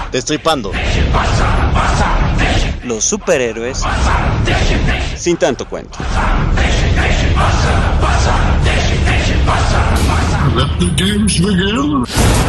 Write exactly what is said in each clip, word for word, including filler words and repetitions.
Destripando los superhéroes sin tanto cuento. Let the games begin.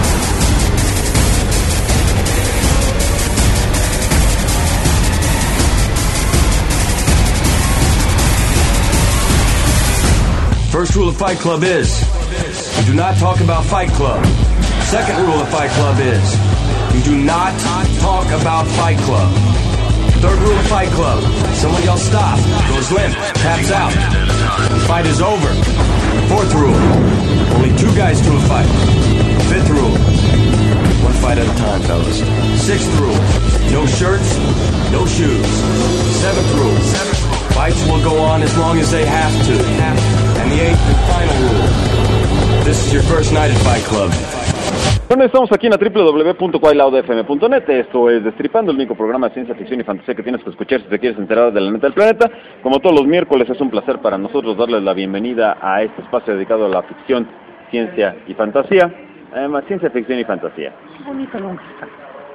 First rule of Fight Club is, you do not talk about Fight Club. Second rule of Fight Club is, you do not talk about Fight Club. Third rule of Fight Club, someone yells stop, goes limp, taps out. Fight is over. Fourth rule, only two guys to a fight. Fifth rule, one fight at a time, fellas. Sixth rule, no shirts, no shoes. Seventh rule, fights will go on as long as they have to. And the eighth and final rule, this is your first night at Fight Club. Bueno, estamos aquí en la doble u doble u doble u punto quailauda f m punto net. Esto es Destripando, el único programa de ciencia ficción y fantasía que tienes que escuchar si te quieres enterar de la neta del planeta. Como todos los miércoles, es un placer para nosotros darles la bienvenida a este espacio dedicado a la ficción, ciencia y fantasía. Además, ciencia ficción y fantasía. Qué bonita longa está.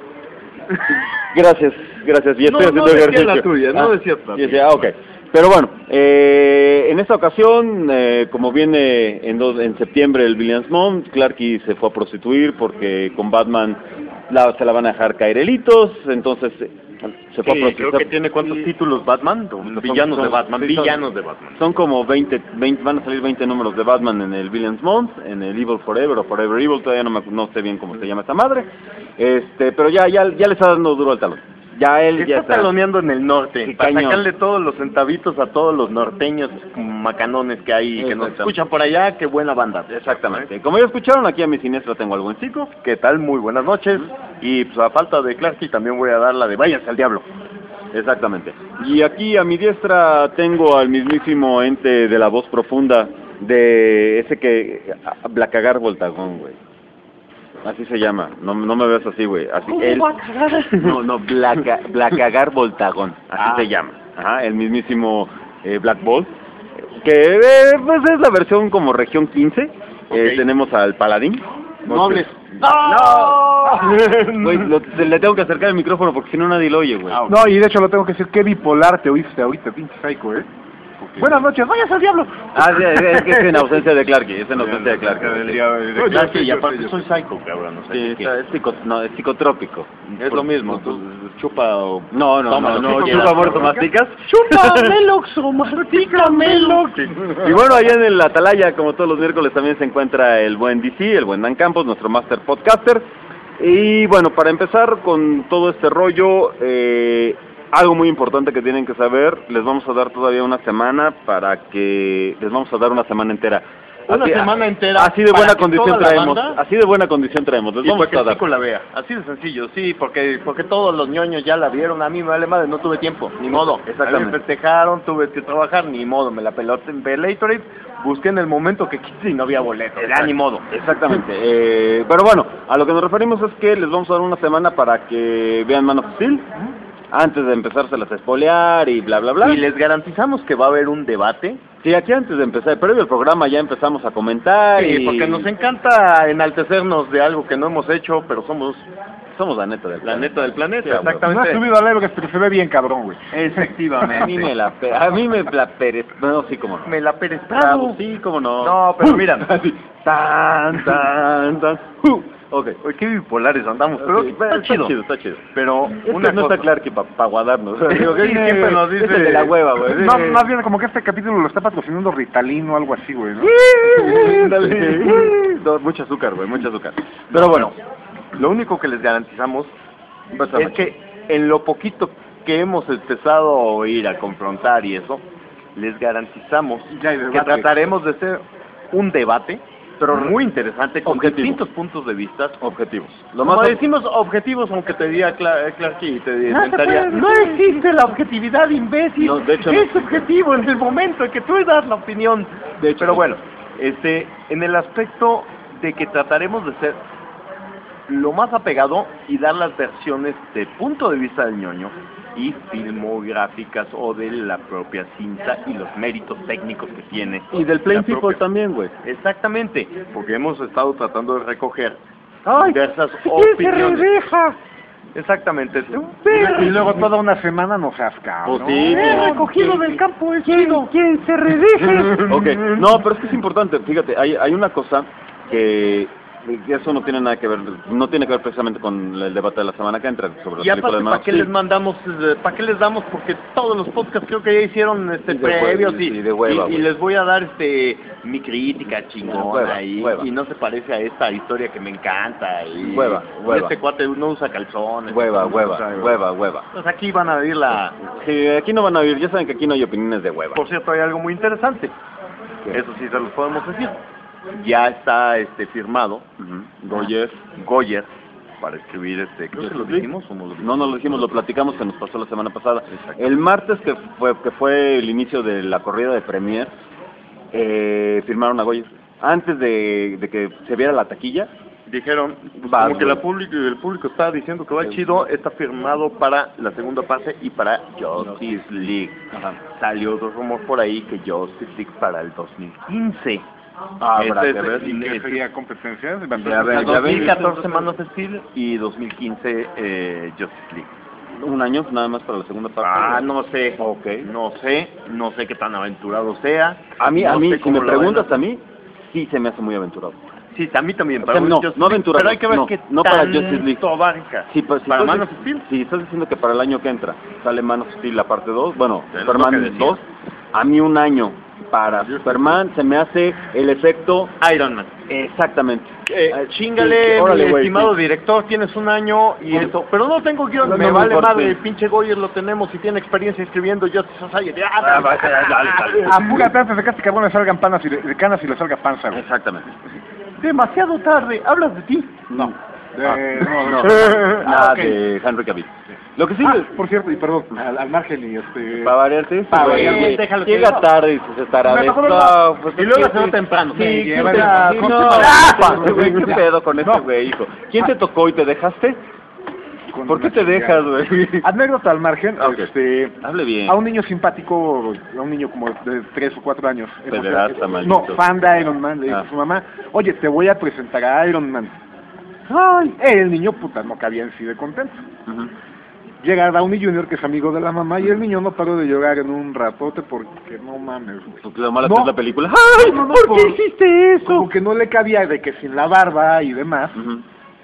Gracias, gracias. Y estoy no, haciendo no decía ejercicio. la tuya, no ah, decías la tuya. Ah, ok. Pero bueno, eh, en esta ocasión, eh, como viene en, dos, en septiembre el Villains Month, Clarky se fue a prostituir porque con Batman la, se la van a dejar caer helitos, entonces eh, se fue Sí, a prostituir. creo que tiene cuántos títulos Batman, Son- villanos son- de Batman, sí, son- villanos de Batman. Son como veinte, veinte, van a salir veinte números de Batman en el Villains Month, en el Evil Forever o Forever Evil, todavía no, me, no sé bien cómo se llama esta madre, este, pero ya, ya, ya le está dando duro al talón. Ya él ya Está está taloneando en el norte, Sí, para cañón. sacarle todos los centavitos a todos los norteños macanones que hay, que nos Exacto. escuchan por allá, qué buena banda. Exactamente. Como ya escucharon, aquí a mi siniestra tengo al buen chico. ¿Qué tal? Muy buenas noches. Y pues a falta de Clarky también voy a dar la de váyanse al diablo. Exactamente. Y aquí a mi diestra tengo al mismísimo ente de la voz profunda de ese que... Blacagar Voltagón, güey. Así se llama. No, no me veas así, güey. Así ¿Cómo él... va a cagar? No, no, Blaca, Blacagar Voltagón. Así Ah. se llama. Ajá, el mismísimo eh, Black Bolt. Que eh, pues es la versión como región quince. Eh, Ok. tenemos al Paladín. No hables. ¡No! Güey, lo- le tengo que acercar el micrófono porque si no nadie lo oye, güey. Ah, No, y de hecho lo tengo que decir, qué bipolar te oíste ahorita, pinche psycho, ¿eh? Buenas noches, vayas al diablo. Ah, sí, es, es que es en ausencia de Clarky, es en ausencia de Clarky. Del Sí, diablo, de Oye, Clarky, sí, y yo aparte sé, yo soy psycho, cabrón. No sé Sí, qué. está- es, psico, no, es psicotrópico. Es lo mismo, tú chupa o... No, no, Toma, no, lo no, que chupa quieras, muerto, cabrón. masticas. ¡Chúpamelo, mastícamelo! Y bueno, allá en el Atalaya, como todos los miércoles, también se encuentra el buen D C, el buen Dan Campos, nuestro master podcaster. Y bueno, para empezar con todo este rollo, eh, algo muy importante que tienen que saber, les vamos a dar todavía una semana para que... Les vamos a dar una semana entera. Una Así- semana entera Así de para buena que condición toda la traemos. banda- Así de buena condición traemos. Les Y vamos porque a el dar. chico la vea, así de sencillo, sí, porque porque todos los ñoños ya la vieron, a mí me vale madre, no tuve tiempo, ni modo. Exactamente. A mí me festejaron, tuve que trabajar, ni modo, me la pelota en Bellator, busqué en el momento que quise y no había boleto, ya ni modo. Exactamente. Eh, pero bueno, a lo que nos referimos es que les vamos a dar una semana para que vean Man of Steel antes de empezárselas a espolear y bla, bla, bla. Y les garantizamos que va a haber un debate, Sí, aquí antes de empezar, previo al programa ya empezamos a comentar sí, y... porque nos encanta enaltecernos de algo que no hemos hecho, pero somos Somos la neta del la neta del planeta, Sí, a huevo. No has exactamente. subido al Everest, pero se ve bien cabrón, güey. Efectivamente. A mí me la... pe- A mí me la pere... No, sí, cómo no. Me la Ah, perestrado. pues sí, cómo no. No, pero mira. Así, tan, tan, tan... Uh, ok. Oye, qué bipolares andamos, pero Sí, está, chido. está chido. Pero Es una que no cosa, está claro que para pa guardarnos. Digo, Sí, siempre nos dice- Es el de la hueva, güey. No, más bien como que este capítulo lo está patrocinando Ritalin o algo así, güey, ¿no? Dale. No, mucho azúcar, güey, mucho azúcar. pero bueno, lo único que les garantizamos Pásame. es que en lo poquito que hemos empezado a oír, a confrontar y eso, les garantizamos Ya hay que debate. trataremos de hacer un debate, pero muy interesante, con Objetivo. distintos puntos de vista. Objetivos. Lo Como más decimos objetivos, aunque te diría Cla- Clarky y te No se inventaría, puede, no existe la objetividad, imbécil. No, de hecho no. es subjetivo en el momento en que tú das la opinión. De hecho Pero no. bueno, este, en el aspecto de que trataremos de ser lo más apegado y dar las versiones de punto de vista del ñoño y filmográficas o de la propia cinta y los méritos técnicos que tiene. Y del Plain la People propia- también, güey. Exactamente, porque hemos estado tratando de recoger ¡Ay! diversas ¿Quién se opiniones. redeja? Exactamente. Y luego toda una semana no seas cabrón. Pues sí, Eh, sí. recogido del campo es ¿Quién, chido. ¿Quién se redije? Ok, no, pero es que es importante, fíjate, hay, hay una cosa que que eso no tiene nada que ver, no tiene que ver precisamente con el debate de la semana que entra sobre Y las películas aparte, de Man ¿para of qué Steel. les mandamos, eh, para qué les damos? Porque todos los podcasts creo que ya hicieron este Y de hueva, previos y, y de hueva, y- y güey. les voy a dar este mi crítica chingona Hueva, y, hueva. y no se parece a esta historia que me encanta y Hueva, y hueva. este cuate no usa calzones. Hueva, no hueva, usa- hueva, hueva. Pues aquí van a ver la... Sí, aquí no van a oír, ya saben que aquí no hay opiniones de hueva. Por cierto, hay algo muy interesante. Eso sí se los podemos decir. Ya está este firmado Ujú. Goyer, Goyer para escribir este, creo que lo dijimos o no lo dijimos. No, no lo dijimos, lo platicamos que nos pasó la semana pasada. El martes, que fue que fue el inicio de la corrida de Premier, eh, firmaron a Goyer. Antes de, de que se viera la taquilla, Dijeron, pues, Va, como que güey. la público, el público está diciendo que va chido, está firmado para la segunda fase y para Justice League. Salió otro rumor por ahí que Justice League para el dos mil quince. Ah, Este habrá es que ver. el- ¿Y qué este- sería competencia? Ya ven, el ya dos mil ven. catorce Man of Steel y dos mil quince eh, Justice League. un año nada más para la segunda parte. Ah, no sé. Ok. No sé, no sé qué tan aventurado sea. A mí, No a mí, sé si cómo me lo vayan preguntas a- a mí, sí se me hace muy aventurado. Sí, a mí también. O Para sea, no, Justice no League, aventurado, pero hay que ver no, qué no para tanto Justice League. abarca. Sí, pues, si ¿Para estás Man of dic- Steel? Si estás diciendo que para el año que entra sale Man of Steel la parte dos, bueno, Es lo que Superman decía. dos, a mí un año para Superman se me hace el efecto Iron Man. exactamente. Eh, Ah, chingale, sí, órale, mi güey, estimado sí. director, tienes un año y Sí. esto, pero no tengo guión, No, me no me vale importa, madre, sí. el pinche Goyer lo tenemos y tiene experiencia escribiendo Justice Society. Ah, dale, dale, dale, dale. Apúrate antes de que este cabrón le salgan panas y le, de canas y le salga panza, güey. Exactamente. Demasiado tarde, hablas de ti. No. Ah, De- no, no, no. nada ok. de Henry Cavill. Lo que sí, Ah, les- por cierto, y perdón, al, al margen y este... para variarte, Pa' güey, variar, güey, déjalo que llega diga. tarde y se estará Me de tocó no, pues Y luego es que se va sí. temprano. Sí, Me ¿quién lleva te- la- sí, con no, tu- este güey, ¿qué pedo con este No. güey, hijo? ¿Quién te tocó y te dejaste? con ¿Por qué una te chingada. dejas, güey? Anécdota al margen, Ok. este... Hable bien. A un niño simpático, a un niño como de tres o cuatro años. Pederasta, No, maldito. fan de Iron Man, le dijo Ah. a su mamá, oye, te voy a presentar a Iron Man. Ay, el niño, puta, no cabía en sí de contento. Ujú. Llega Downey junior, que es amigo de la mamá, y el niño no paró de llorar en un ratote porque no mames. güey. Porque lo malo No. que es la película. ¡Ay! No, no, ¿Por por- qué hiciste eso? Como que no le cabía de que sin la barba y demás, Ujú.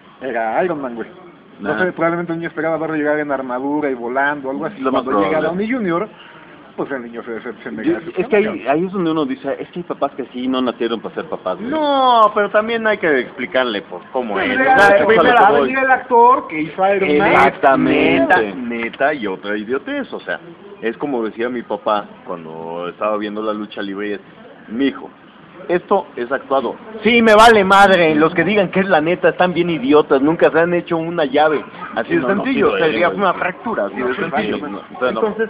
era Iron Man, güey. No Nah. sé, probablemente el niño esperaba verlo llegar en armadura y volando, algo así. Lo más Cuando llega probable. Downey junior, pues el niño se decepciona. Yo- es que ahí, ahí es donde uno dice, es que hay papás que sí no nacieron para ser papás, güey. No, pero también hay que explicarle por cómo es. Primero, O sea, eso es a lo primero que va a voy. venir el actor que hizo Iron Man. Exactamente. Neta, neta y otra idiotez, o sea, es como decía mi papá cuando estaba viendo la lucha libre, y es, mijo, esto es actuado. Sí, me vale madre, los que digan que es la neta están bien idiotas, nunca se han hecho una llave, así Sí, de no, no, sencillo, sí, sería güey. una fractura, así No, de sí, sencillo. sí, no, entonces no. Entonces,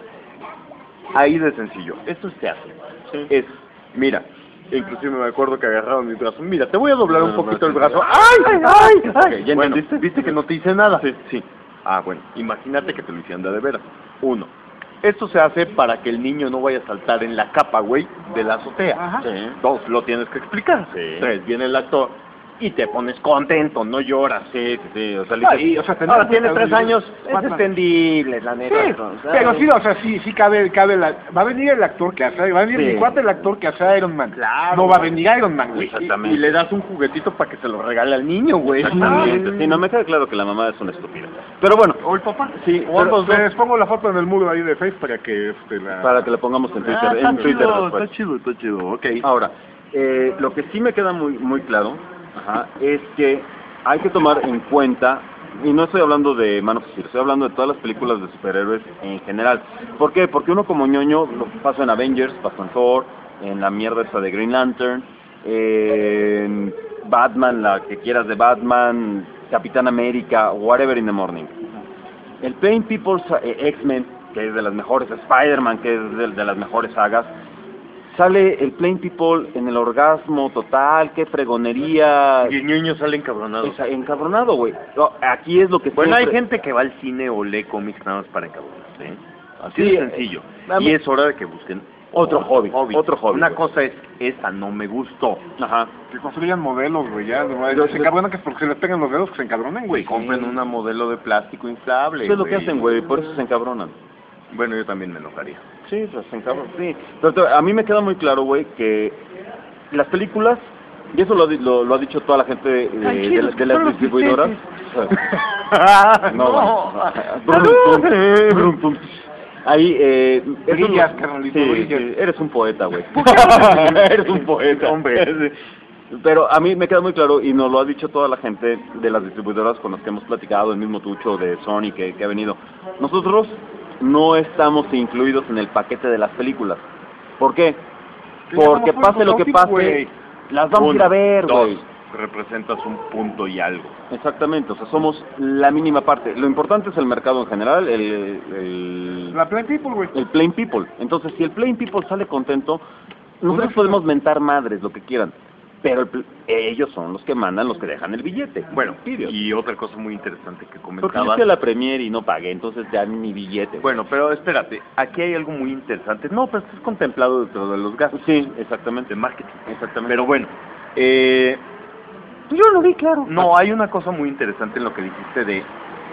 ahí de sencillo, esto es teatro, es, mira, inclusive me acuerdo que agarraron mi brazo, mira, te voy a doblar un No, poquito no, el sí. brazo, ¡ay, ay, ay! Ok, ¿ya Bueno, entendiste? ¿viste que no te hice nada? Sí, sí. Ah, bueno, imagínate que te lo hicieran de de veras. Uno, esto se hace para que el niño no vaya a saltar en la capa, güey, de la azotea. Ajá. Sí. Dos, lo tienes que explicar. Sí. Tres, viene el actor y te pones contento, no lloras. Sí, sí, sí, o sea, le Ah, dices, y, o sea, tener Ahora en tiene cuenta, tres Downey años, junior, es Batman. entendible, la neta. Sí, entonces, pero ay. sí, o sea, sí, sí cabe, cabe la, va a venir el actor que hace, va a venir Sí. mi cuate el actor que hace Iron Man. Claro, No va a güey. venir Iron Man, güey. Exactamente. Y le das un juguetito para que se lo regale al niño, güey. Exactamente. Sí, no me queda claro que la mamá es una estúpida. Pero bueno, O el papá. sí, O pero- ambos dos. Les pongo la foto en el muro ahí de Face para que este, la... para que la pongamos en Twitter, Ah, está en Twitter chido, después. está chido, está chido, ok. Ahora, eh, lo que sí me queda muy muy claro ajá, es que hay que tomar en cuenta, y no estoy hablando de Man of Steel, estoy hablando de todas las películas de superhéroes en general. ¿Por qué? Porque uno como ñoño lo pasa en Avengers, pasa en Thor, en la mierda esa de Green Lantern, en Batman, la que quieras de Batman, Capitán América, whatever in the morning. El Pain People's eh, X-Men, que es de las mejores, Spider-Man, que es de, de las mejores sagas, sale el Plain People en el orgasmo total, qué fregonería, Y el niño sale encabronado. es encabronado, güey. No, aquí es lo que Bueno, hay siempre- gente que va al cine o lee cómics nada más para encabronarse, ¿eh? Así Sí, de sencillo. a mí- Y es hora de que busquen Otro hobby, otro hobby. Una cosa es, esa no me gustó. Ajá. Que construyan modelos, güey, ya. güey. Se encabronan que es porque se les pegan los dedos, que se encabronen, güey. Compren una modelo de plástico inflable. Eso es lo que güey. hacen, güey, por eso se encabronan. Bueno, yo también me enojaría. Sí, pues se encabronan, sí. Pero te- a mí me queda muy claro, güey, que las películas, y eso lo, ha di- lo, lo ha dicho toda la gente de, de- de, Tranquilos, de que las son los distribuidoras. No, no, brum, pum, brum, pum. Ahí, eh, eso Brillas, lo- carnalito, sí, brillas. sí, eres un poeta, güey. Eres un poeta, Hombre. Sí. Pero a mí me queda muy claro, y nos lo ha dicho toda la gente de las distribuidoras con las que hemos platicado, el mismo Tucho de Sony que, que ha venido. Nosotros no estamos incluidos en el paquete de las películas. ¿Por qué? Que ya Porque vamos por pase lo que el pase, güey. las vamos a ir a ver, Dos, güey. representas un punto y algo. Exactamente, o sea, somos la mínima parte. Lo importante es el mercado en general, el, el, La Plain People, güey. el plain people. Entonces, si el plain people sale contento, nosotros eso. podemos mentar madres, lo que quieran. Pero el pl- ellos son los que mandan, los que dejan el billete. Bueno, Period. y otra cosa muy interesante que Porque yo comentabas. fui a la premier y no pagué, entonces ya mi billete. Bueno, pero espérate, aquí hay algo muy interesante. No, pero esto es contemplado dentro de los gastos Sí, exactamente. de marketing. Exactamente. Pero bueno, eh, yo lo vi claro. no, hay una cosa muy interesante en lo que dijiste de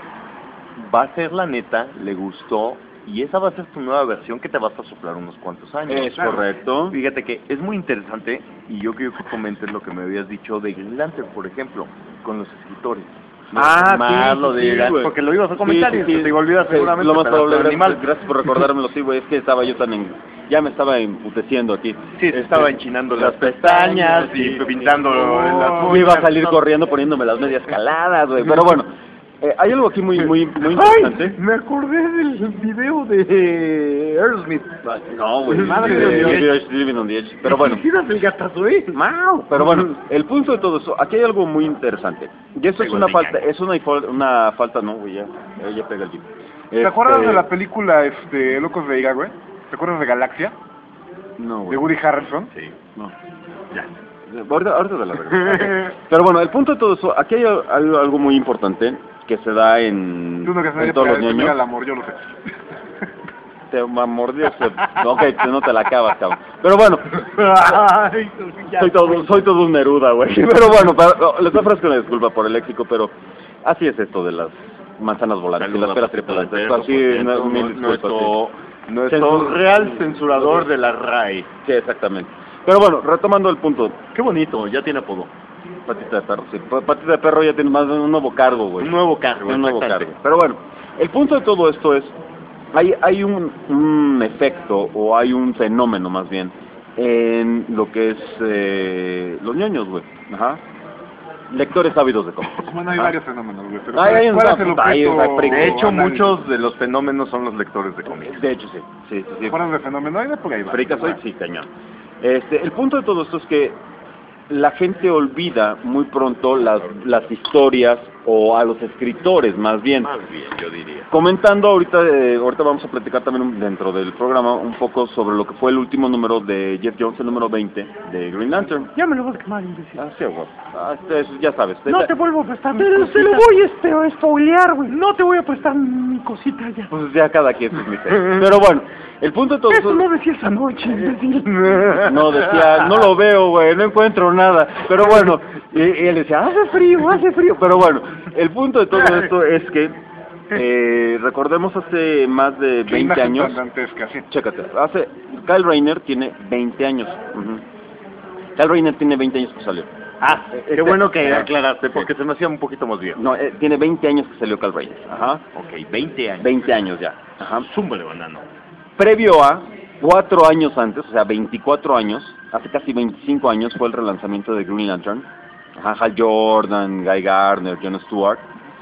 va a ser la neta, le gustó, y esa va a ser tu nueva versión que te vas a soplar unos cuantos años. Es correcto. Fíjate que es muy interesante, y yo quiero que comentes lo que me habías dicho de Green Lantern, por ejemplo, con los escritores. Ah, Más sí, lo sí, de sí, Grant, güey. porque lo ibas a comentar Sí, y sí, se sí. te iba a olvidar Sí, seguramente. Lo más pero probable, hasta gracias, animal. gracias por recordármelo, sí, güey, es que estaba yo tan en... Ya me estaba emputeciendo aquí. Sí, se estaba enchinando las pestañas y pintando en las Yo iba a uñas, salir ¿no? corriendo poniéndome las medias caladas, güey. Pero bueno, eh, hay algo aquí muy, muy, muy interesante. ¡Ay! Me acordé del video de Aerosmith. No, güey. Madre de- de Dios. de- Living on the Edge. Pero bueno. Tiras el gatazo, ¿eh? ¡Mau! Pero bueno, el punto de todo eso, aquí hay algo muy interesante. Y eso es Pegó una el falta, villano. es una, ifo- una falta, no, güey, ya, ya, ya pega el tipo. ¿Te acuerdas de la película este, Locos de Ira, güey? ¿Te acuerdas de Galaxia? No, De güey. Woody Harrelson. Sí. No. Ya. Ahorita, ahorita te la veré. Pero bueno, el punto de todo eso, aquí hay algo, algo muy importante que se da en, Tú no que en todos los mira niños. el amor, yo lo sé. Te mordió, ok, no te la acabas, cabrón. Pero bueno, Ay, ya. soy todo, soy todo un Neruda, güey. Pero bueno, para, les ofrezco una disculpa por el léxico, pero así es esto de las manzanas volantes y las peras tripulantes. Así, no, mil disculpas, nuestro, sí. nuestro Censur- real censurador de la R A E. Sí, exactamente. Pero bueno, retomando el punto, Qué bonito, ya tiene apodo. patita de perro, sí. Pa- Patita de perro ya tiene más de un nuevo cargo, güey. Un nuevo cargo, Un nuevo exactamente. cargo. Pero bueno, el punto de todo esto es, hay, hay un, un efecto, o hay un fenómeno más bien, en lo que es eh, los ñoños, güey. Ajá. Lectores ávidos de cómics. Bueno, hay Ah. varios fenómenos, güey. Pero Ay, ¿cuál- hay un- ¿cuál es el hay un- objeto? hay- De hecho, análisis? muchos de los fenómenos son los lectores de cómics. De hecho, sí. Sí, sí, sí. ¿Te acuerdas de Fenomenoide? Porque ahí va. Fricazoid, sí, cañón. Este, el punto de todo esto es que la gente olvida muy pronto las, las historias, o a los escritores más bien. Más bien, yo diría. Comentando ahorita, eh, ahorita vamos a platicar también un- dentro del programa un poco sobre lo que fue el último número de Jeff Jones, el número veinte de Green Lantern. Ya me lo vas a quemar, imbécil. Ah, sí, güey. Ah, este, eso ya sabes. No te vuelvo a prestar mi cosita. Se lo voy este, a spoilear, güey. No te voy a prestar mi cosita ya. Pues ya cada quien sus miserias. Pero bueno, el punto de todo Eso eso... no decías anoche, imbécil. No, decía, no lo veo, güey, no encuentro nada. Pero bueno, y, y él decía, hace frío, hace frío. Pero bueno, el punto de todo esto es que, eh, recordemos hace más de Qué veinte imagen años, tan dantesca, sí. chécate, hace, Kyle Rayner tiene veinte años. Ujú. Kyle Rayner tiene veinte años que salió. Ah, Este- qué bueno que Ajá. aclaraste, porque se me hacía un poquito más bien. No, eh, tiene veinte años que salió Kyle Rayner. Ajá. Ok, veinte años. veinte años ya. Ajá. Zúmbale, banano. Previo a, cuatro años antes, o sea, veinticuatro años, hace casi veinticinco años fue el relanzamiento de Green Lantern. Ajá, Hal Jordan, Guy Gardner, Jon Stewart,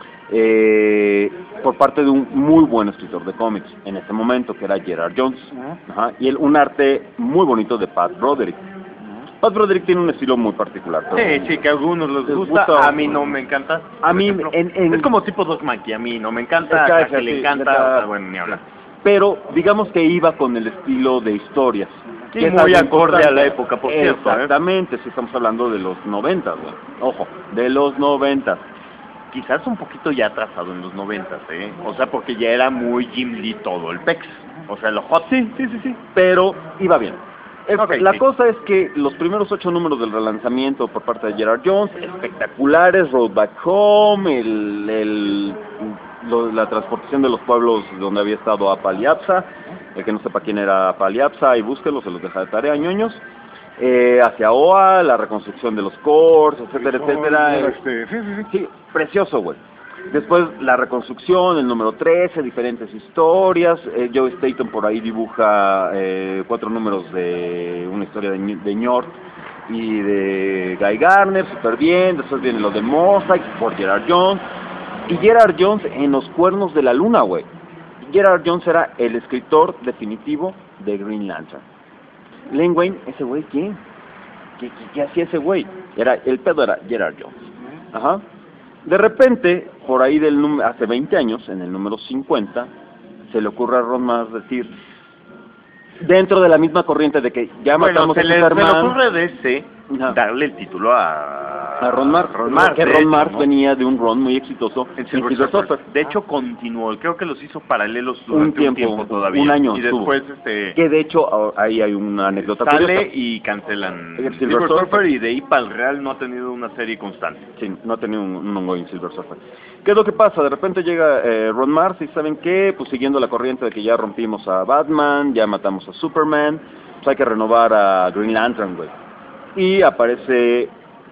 eh, por parte de un muy buen escritor de cómics en ese momento, que era Gerard Jones. Ajá, y él, un arte muy bonito de Pat Broderick. Pat Broderick tiene un estilo muy particular. pero- Sí, sí, que a algunos les Les gusta, gusta. a mí no me encanta. A Por mí, ejemplo, en- en- es como tipo Doc Monkey, a mí no me encanta, Es que, a que sí, le encanta, neta, o sea, bueno, ni hablar. Pero digamos que iba con el estilo de historias. Sí, que es muy algo acorde importante. a la época, por cierto, ¿eh? Exactamente, sí estamos hablando de los noventas, güey. Ojo, de los noventas. quizás un poquito ya atrasado en los noventas, ¿eh? O sea, porque ya era muy Jim Lee todo el pex. O sea, lo hot. Sí, sí, sí, sí. Pero iba bien. Es, Ok, la sí. cosa es que los primeros ocho números del relanzamiento por parte de Gerard Jones, espectaculares, Road Back Home, el, el, lo- la transportación de los pueblos donde había estado Apaliapsa, el que no sepa quién era Apaliapsa, y búsquelo, se los deja de tarea, ñoños, eh, hacia Oa, la reconstrucción de los cores, etcétera, etcétera. eh, Este, sí, sí, sí. Sí, precioso, güey. Después la reconstrucción, el número trece, diferentes historias. Eh, Joe Staton por ahí dibuja eh, cuatro números de una historia de, Ny- de Njord y de Guy Garner, súper bien. Después viene lo de Mosaic por Gerard Jones. Y Gerard Jones en Los Cuernos de la Luna, güey. Gerard Jones era el escritor definitivo de Green Lantern. Len Wein, ese güey, ¿quién? ¿Qué, qué, qué hacía ese güey? Era, el pedo era Gerard Jones. Ajá. De repente, por ahí del número, hace veinte años, en el número cincuenta, se le ocurre a Ron Mars decir, dentro de la misma corriente de que ya Bueno, matamos se a le, se le Superman, ocurre de ese Ajá. darle el título a... a Ron Mars, Ron Mars, que de Ron hecho, Mars ¿no? venía de un Ron muy exitoso En en Silver Silver Surfer. Surfer. De hecho, continuó. Creo que los hizo paralelos Un durante un tiempo, tiempo, todavía. un año Y estuvo. después, este... Que de hecho, a- ahí hay una anécdota sale curiosa. y cancelan El Silver Silver Surfer. Surfer, y de ahí para el Real no ha tenido una serie constante. Sí, no ha tenido un, un ongoing Silver Surfer. ¿Qué es lo que pasa? De repente llega eh, Ron Mars y ¿saben qué? Pues siguiendo la corriente de que ya rompimos a Batman, ya matamos a Superman, pues hay que renovar a Green Lantern, güey. Y aparece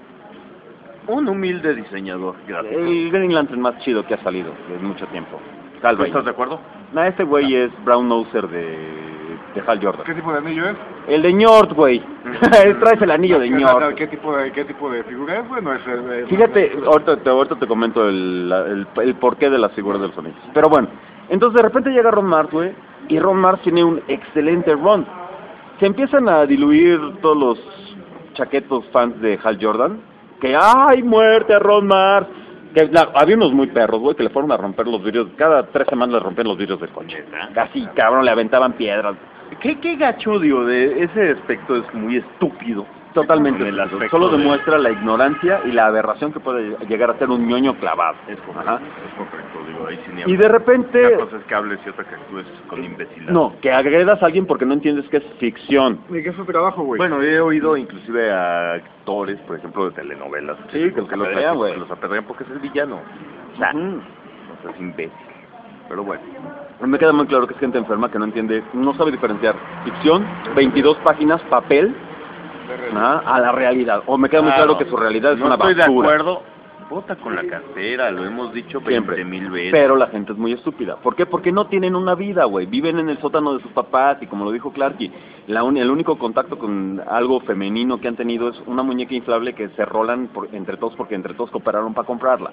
Un humilde diseñador gráfico. el Green Lantern más chido que ha salido de mucho tiempo. Hal ¿Tú estás de Rayner. acuerdo? Nah, este güey es Brown Noser de, de Hal Jordan. ¿Qué tipo de anillo es? El de Njord, güey. Traes el anillo de ¿Qué, Njord. ¿Qué tipo de, qué tipo de figura es? Bueno, es... el- el- Fíjate, ahorita te, ahorita te comento el, la- el, el porqué de las figuras de los anillos. Pero bueno, entonces de repente llega Ron Mars, güey, y Ron Mars tiene un excelente run. Se empiezan a diluir todos los chaquetos fans de Hal Jordan, que ¡ay, muerte a Ron Mars! Que la- había unos muy perros, güey, que le fueron a romper los vidrios, cada tres semanas le rompían los vidrios del coche. Casi, cabrón, le aventaban piedras. ¿Qué, qué gacho, digo, de ese aspecto es muy estúpido. Totalmente. En el aspecto Solo de- demuestra la ignorancia y la aberración que puede llegar a ser un ñoño clavado. Es correcto, Ajá. es correcto, digo, ahí sí ni Y hablar. de repente... Una cosa es que hables y otra que actúes con imbecilidad. No, que agredas a alguien porque no entiendes que es ficción. ¿Y qué es su trabajo, güey? Bueno, he oído inclusive a actores, por ejemplo, de telenovelas. Sí, que los los apedrean, güey. que los apedrean porque es el villano. O sea, Ujú. o sea, es imbécil. Pero bueno. Me queda muy claro que es gente enferma que no entiende, no sabe diferenciar ficción, veintidós páginas, papel, ajá, a la realidad. O me queda muy claro que su realidad es no una estoy basura. de acuerdo. Vota con la cartera, lo hemos dicho Siempre. veinte mil veces. Pero la gente es muy estúpida. ¿Por qué? Porque no tienen una vida, güey. Viven en el sótano de sus papás y como lo dijo Clarky, la un- el único contacto con algo femenino que han tenido es una muñeca inflable que se rolan por- entre todos porque entre todos cooperaron para comprarla.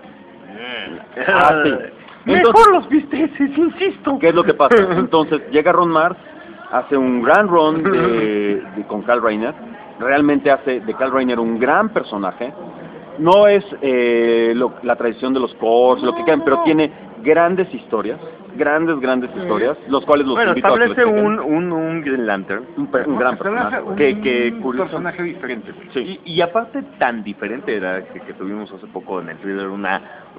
Ah, sí. Mejor Entonces, los bisteces, insisto. ¿qué es lo que pasa? Entonces llega Ron Mars, hace un gran run de, de- con Kyle Rayner, realmente hace de Kyle Rayner un gran personaje. No es eh, lo- la tradición de los cores, lo que quieran, pero tiene grandes historias, grandes, grandes historias, los cuales los Bueno, invito a que los establece chequen. un, un, un Green Lantern. un, per- un gran Se le hace personaje. un, Que- que un curioso. personaje diferente, güey. Sí. Y, y aparte tan diferente era que, que tuvimos hace poco en el Twitter una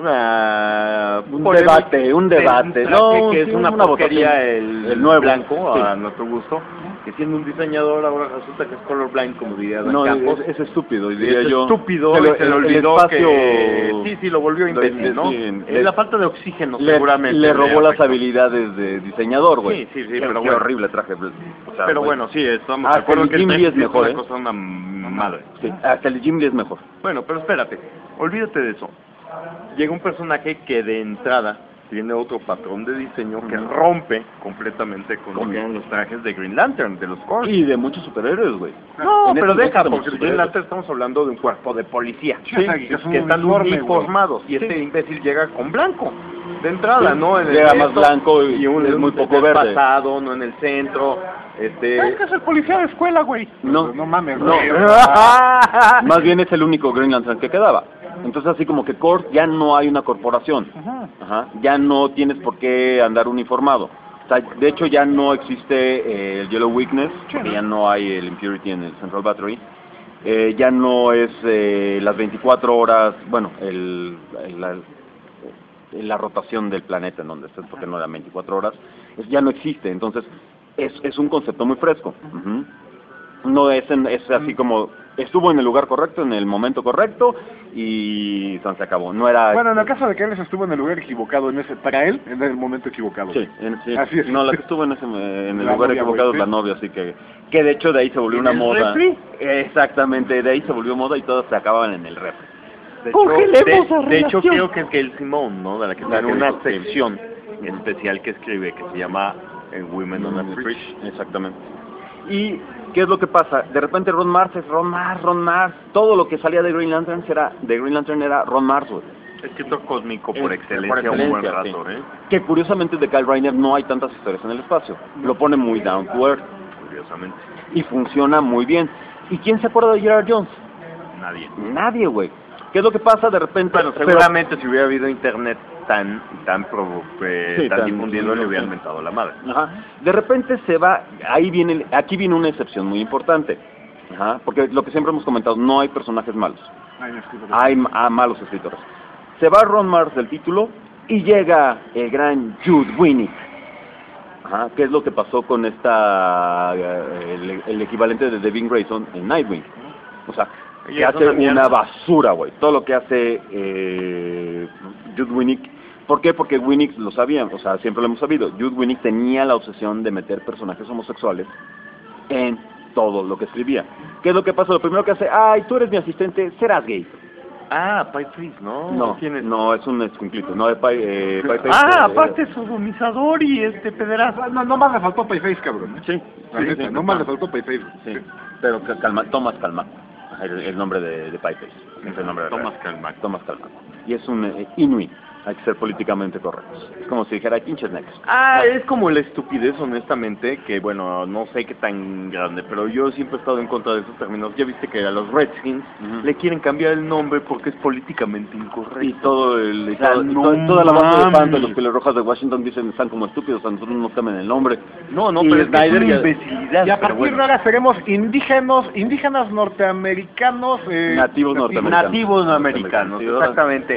una Un polémica debate, un debate, de un no, traje que sí, es una, una porquería votación. el, El nuevo. blanco Sí. a nuestro gusto, que siendo un diseñador ahora resulta que es colorblind, como diría Dan No, Campos. es, es estúpido, Y diría es yo. estúpido, Se y lo- se le el- el olvidó espacio- que... Sí, sí, lo volvió lo- imbécil, ¿no? sí, en- Es la falta de oxígeno, le, seguramente. le robó las afectó. habilidades de diseñador, güey. Sí, sí, sí, Qué- pero qué bueno. horrible traje. O sea, Pero güey. bueno, sí, estamos Hasta de acuerdo el que el Jim Lee traje es sí mejor, una ¿eh? cosa, una madre. Sí, hasta el Jim Lee es mejor. Bueno, pero espérate, olvídate de eso. Llega un personaje que de entrada tiene otro patrón de diseño que rompe completamente con lo que eran los trajes de Green Lantern, de los Corps. Y de muchos superhéroes, güey. No, En pero este deja, caso, porque muchos Green superhéroes. Lantern estamos hablando de un cuerpo de policía, Sí, o sea, que es un que están uniforme, güey. uniformados, y este imbécil llega con blanco, de entrada, Sí, ¿no? En el llega más centro, blanco y un, es muy un poco verde. pasado, no en el centro, este... Es que es el policía de escuela, güey. No, No mames, no. güey. Más bien es el único Green Lantern que quedaba. Entonces así como que Corp ya no hay una corporación. Ajá. Ya no tienes por qué andar uniformado. O sea, de hecho ya no existe eh, el Yellow Weakness, porque ya no hay el Impurity en el Central Battery. Eh, ya no es eh, las veinticuatro horas, bueno, el, el- la- la rotación del planeta en donde estés, porque no eran veinticuatro horas, es, ya no existe, entonces es, es un concepto muy fresco. Uh-huh. No es, en, es así como estuvo en el lugar correcto, en el momento correcto y se acabó. No era. Bueno, en el caso de que él estuvo en el lugar equivocado, en ese, para él, en el momento equivocado. Sí, en, sí. Así es. No, la que estuvo en ese en el la lugar novia, equivocado güey, es la novia, así que que de hecho de ahí se volvió una moda. ¿Refri? Exactamente, de ahí se volvió moda y todos se acababan en el refri. De hecho, Congelemos la de, de hecho, relación. creo que es Gail Simone, ¿no? De la que La tiene que una dijo que- sección especial que escribe que se llama eh, Women on the Fridge. Exactamente. ¿Y qué es lo que pasa? De repente Ron Mars es Ron Mars, Ron Mars. Todo lo que salía de Green Lantern era, de Green Lantern era Ron Mars, güey. Escritor cósmico por Es- excelencia, por un buen excelencia, rato, sí. ¿eh? Que curiosamente de Kyle Rayner no hay tantas historias en el espacio. Lo pone muy down to earth. Curiosamente, Y funciona muy bien. ¿Y quién se acuerda de Gerard Jones? nadie. Nadie, güey. ¿Qué es lo que pasa de repente? Bueno, Pero- seguramente si hubiera habido internet tan tan, provo- eh, Sí, tan tan- difundido, le hubieran sí. mentado la madre. Ajá. De repente se va, ahí viene, aquí viene una excepción muy importante. Ajá. Porque lo que siempre hemos comentado, no hay personajes malos. Ay, me escribo. Hay ah, malos escritores. Se va Ron Mars del título y llega el gran Jude Winnick. Ajá. ¿Qué es lo que pasó con esta, eh, el, el equivalente de Devin Grayson en Nightwing? O sea, Y que es hace una mierda. una basura, güey. Todo lo que hace eh, Jude Winnick. ¿Por qué? Porque Winnick lo sabían, o sea, siempre lo hemos sabido. Jude Winnick tenía la obsesión de meter personajes homosexuales en todo lo que escribía. ¿Qué es lo que pasa? Lo primero que hace, ay, tú eres mi asistente, serás gay. Ah, Pie Face, ¿no? No, ¿Quién es? no, es un escunclito, no es Pie, eh, Pie Face, Ah, eh, aparte sodomizador y este pederasta. No, no más le faltó Payface, cabrón. ¿eh? Sí, La sí, neta, sí, no más le faltó Payface. sí, pero ca- calma, Thomas Calma, el, el nombre de, de Pie Face, es el nombre de Thomas real. Calma. Thomas Calma. Y es un eh, Inuit, hay que ser políticamente correctos. Es como si dijera, pinches negros. Ah, es como la estupidez, honestamente, que bueno, no sé qué tan grande, pero yo siempre he estado en contra de esos términos. Ya viste que a los Redskins Ujú. le quieren cambiar el nombre porque es políticamente incorrecto. Y todo el, y O sea, todo- y no to- toda la base de fans de mames. los Pieles Rojas de Washington dicen están como estúpidos, a nosotros nos cambian el nombre. No, no, Y pero es que es Snyder una ya- imbecilidad. Y a pero partir bueno. de ahora seremos indígenas, indígenas norteamericanos. Eh, Nativos norteamericanos. Nativos americanos, Sí, ahora- exactamente.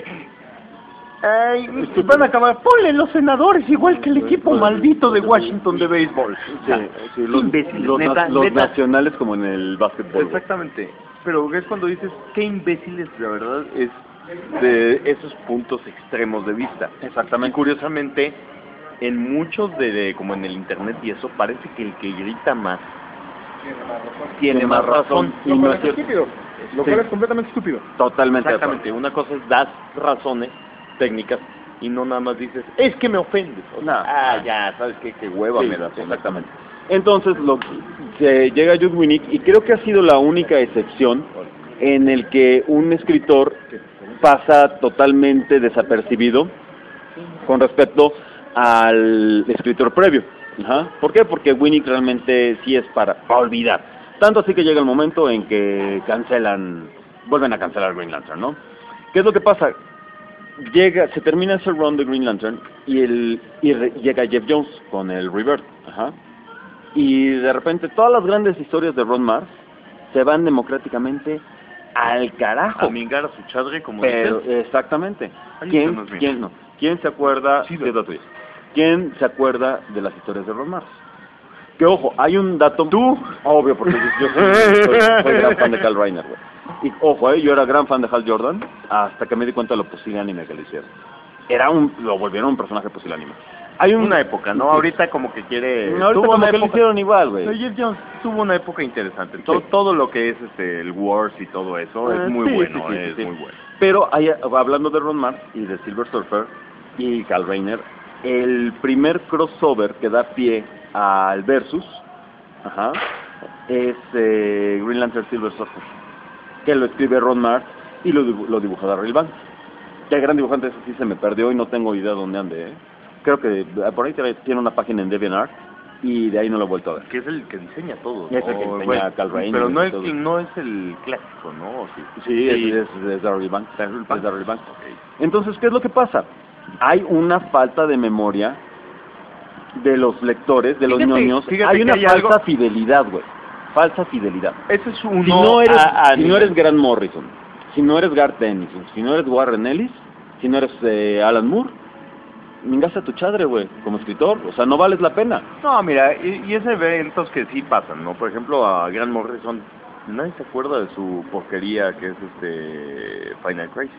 Ay, Van a acabar, ponle los senadores igual que el equipo maldito de Washington de béisbol. Sí, sí, los, Imbéciles, los, neta, na- los neta. nacionales como en el básquetbol. güey. Exactamente. Pero es cuando dices, qué imbéciles, la verdad, es de esos puntos extremos de vista. Exactamente. Y curiosamente, en muchos de, de- como en el internet y eso, parece que el que grita más tiene más razón. Y Lo no cual es es cierto. estúpido. Lo Sí. cual es completamente estúpido. Totalmente de acuerdo. Exactamente. Una cosa es dar razones técnicas y no nada más dices, es que me ofendes. O sea, No. ah, ya, ¿sabes qué? Qué hueva Sí, me das. exactamente. Entonces lo, se llega Jude Winnick y creo que ha sido la única excepción en el que un escritor pasa totalmente desapercibido con respecto al escritor previo. Ajá. ¿Por qué? Porque Winnick realmente sí es para, para olvidar. Tanto así que llega el momento en que cancelan, vuelven a cancelar Green Lantern, ¿no? ¿Qué es lo que pasa? Llega, se termina ese run de Green Lantern y el y re- llega Jeff Jones con el Rebirth, ajá. Y de repente todas las grandes historias de Ron Mars se van democráticamente al carajo. A mingar a su chadre, como Pero dices. exactamente. Ahí ¿Quién, está, no es mío. quién no? ¿Quién se acuerda? Sí, Sí, es la tuya. ¿Quién se acuerda de las historias de Ron Mars? Que ojo, hay un dato. Tú, obvio, porque yo, yo soy, soy- soy gran fan de Kyle Rayner, güey. Y ojo, eh, yo era gran fan de Hal Jordan hasta que me di cuenta de lo pusilánime que le hicieron. Era un, lo volvieron un personaje pusilánime. Hay un- Una época, ¿no? Ahorita como que quiere... Ahorita tuvo como una que lo época- hicieron igual, güey. Pero Jeff Jones tuvo una época interesante. Todo, Sí. todo lo que es este el Wars y todo eso Ah, es muy sí, bueno, sí, sí, es sí. muy bueno. Pero hay- hablando de Ron Mars y de Silver Surfer y Kyle Rayner, el primer crossover que da pie al Versus, ajá, es eh, Green Lantern Silver Surfer, que lo escribe Ron Mars y lo, dibu- lo dibuja Darryl Banks. Que el gran dibujante ese sí se me perdió y no tengo idea de dónde ande, ¿eh? Creo que eh, por ahí tiene- tiene una página en DeviantArt y de ahí no lo he vuelto a ver. Que es el que diseña todo. Es el que ¿no? diseña a Kyle Rayner Pero no y es, todo. no es el clásico, ¿no? ¿O sí? Sí, es, es, es Darryl Banks. Es Darryl Banks. Entonces, ¿qué es lo que pasa? Hay una falta de memoria de los lectores, de los Fíjate, ñoños. fíjate Hay una que hay falsa algo- fidelidad, güey. Falsa fidelidad. Ese es uno Si no eres, a- a si no nivel- eres Grant Morrison, si no eres Garth Ennis, si no eres Warren Ellis, si no eres eh, Alan Moore, mingaste a tu chadre, güey, como escritor. O sea, no vales la pena. No, mira, y, y ese eventos que sí pasan, ¿no? Por ejemplo, a Grant Morrison, nadie se acuerda de su porquería que es este Final Crisis.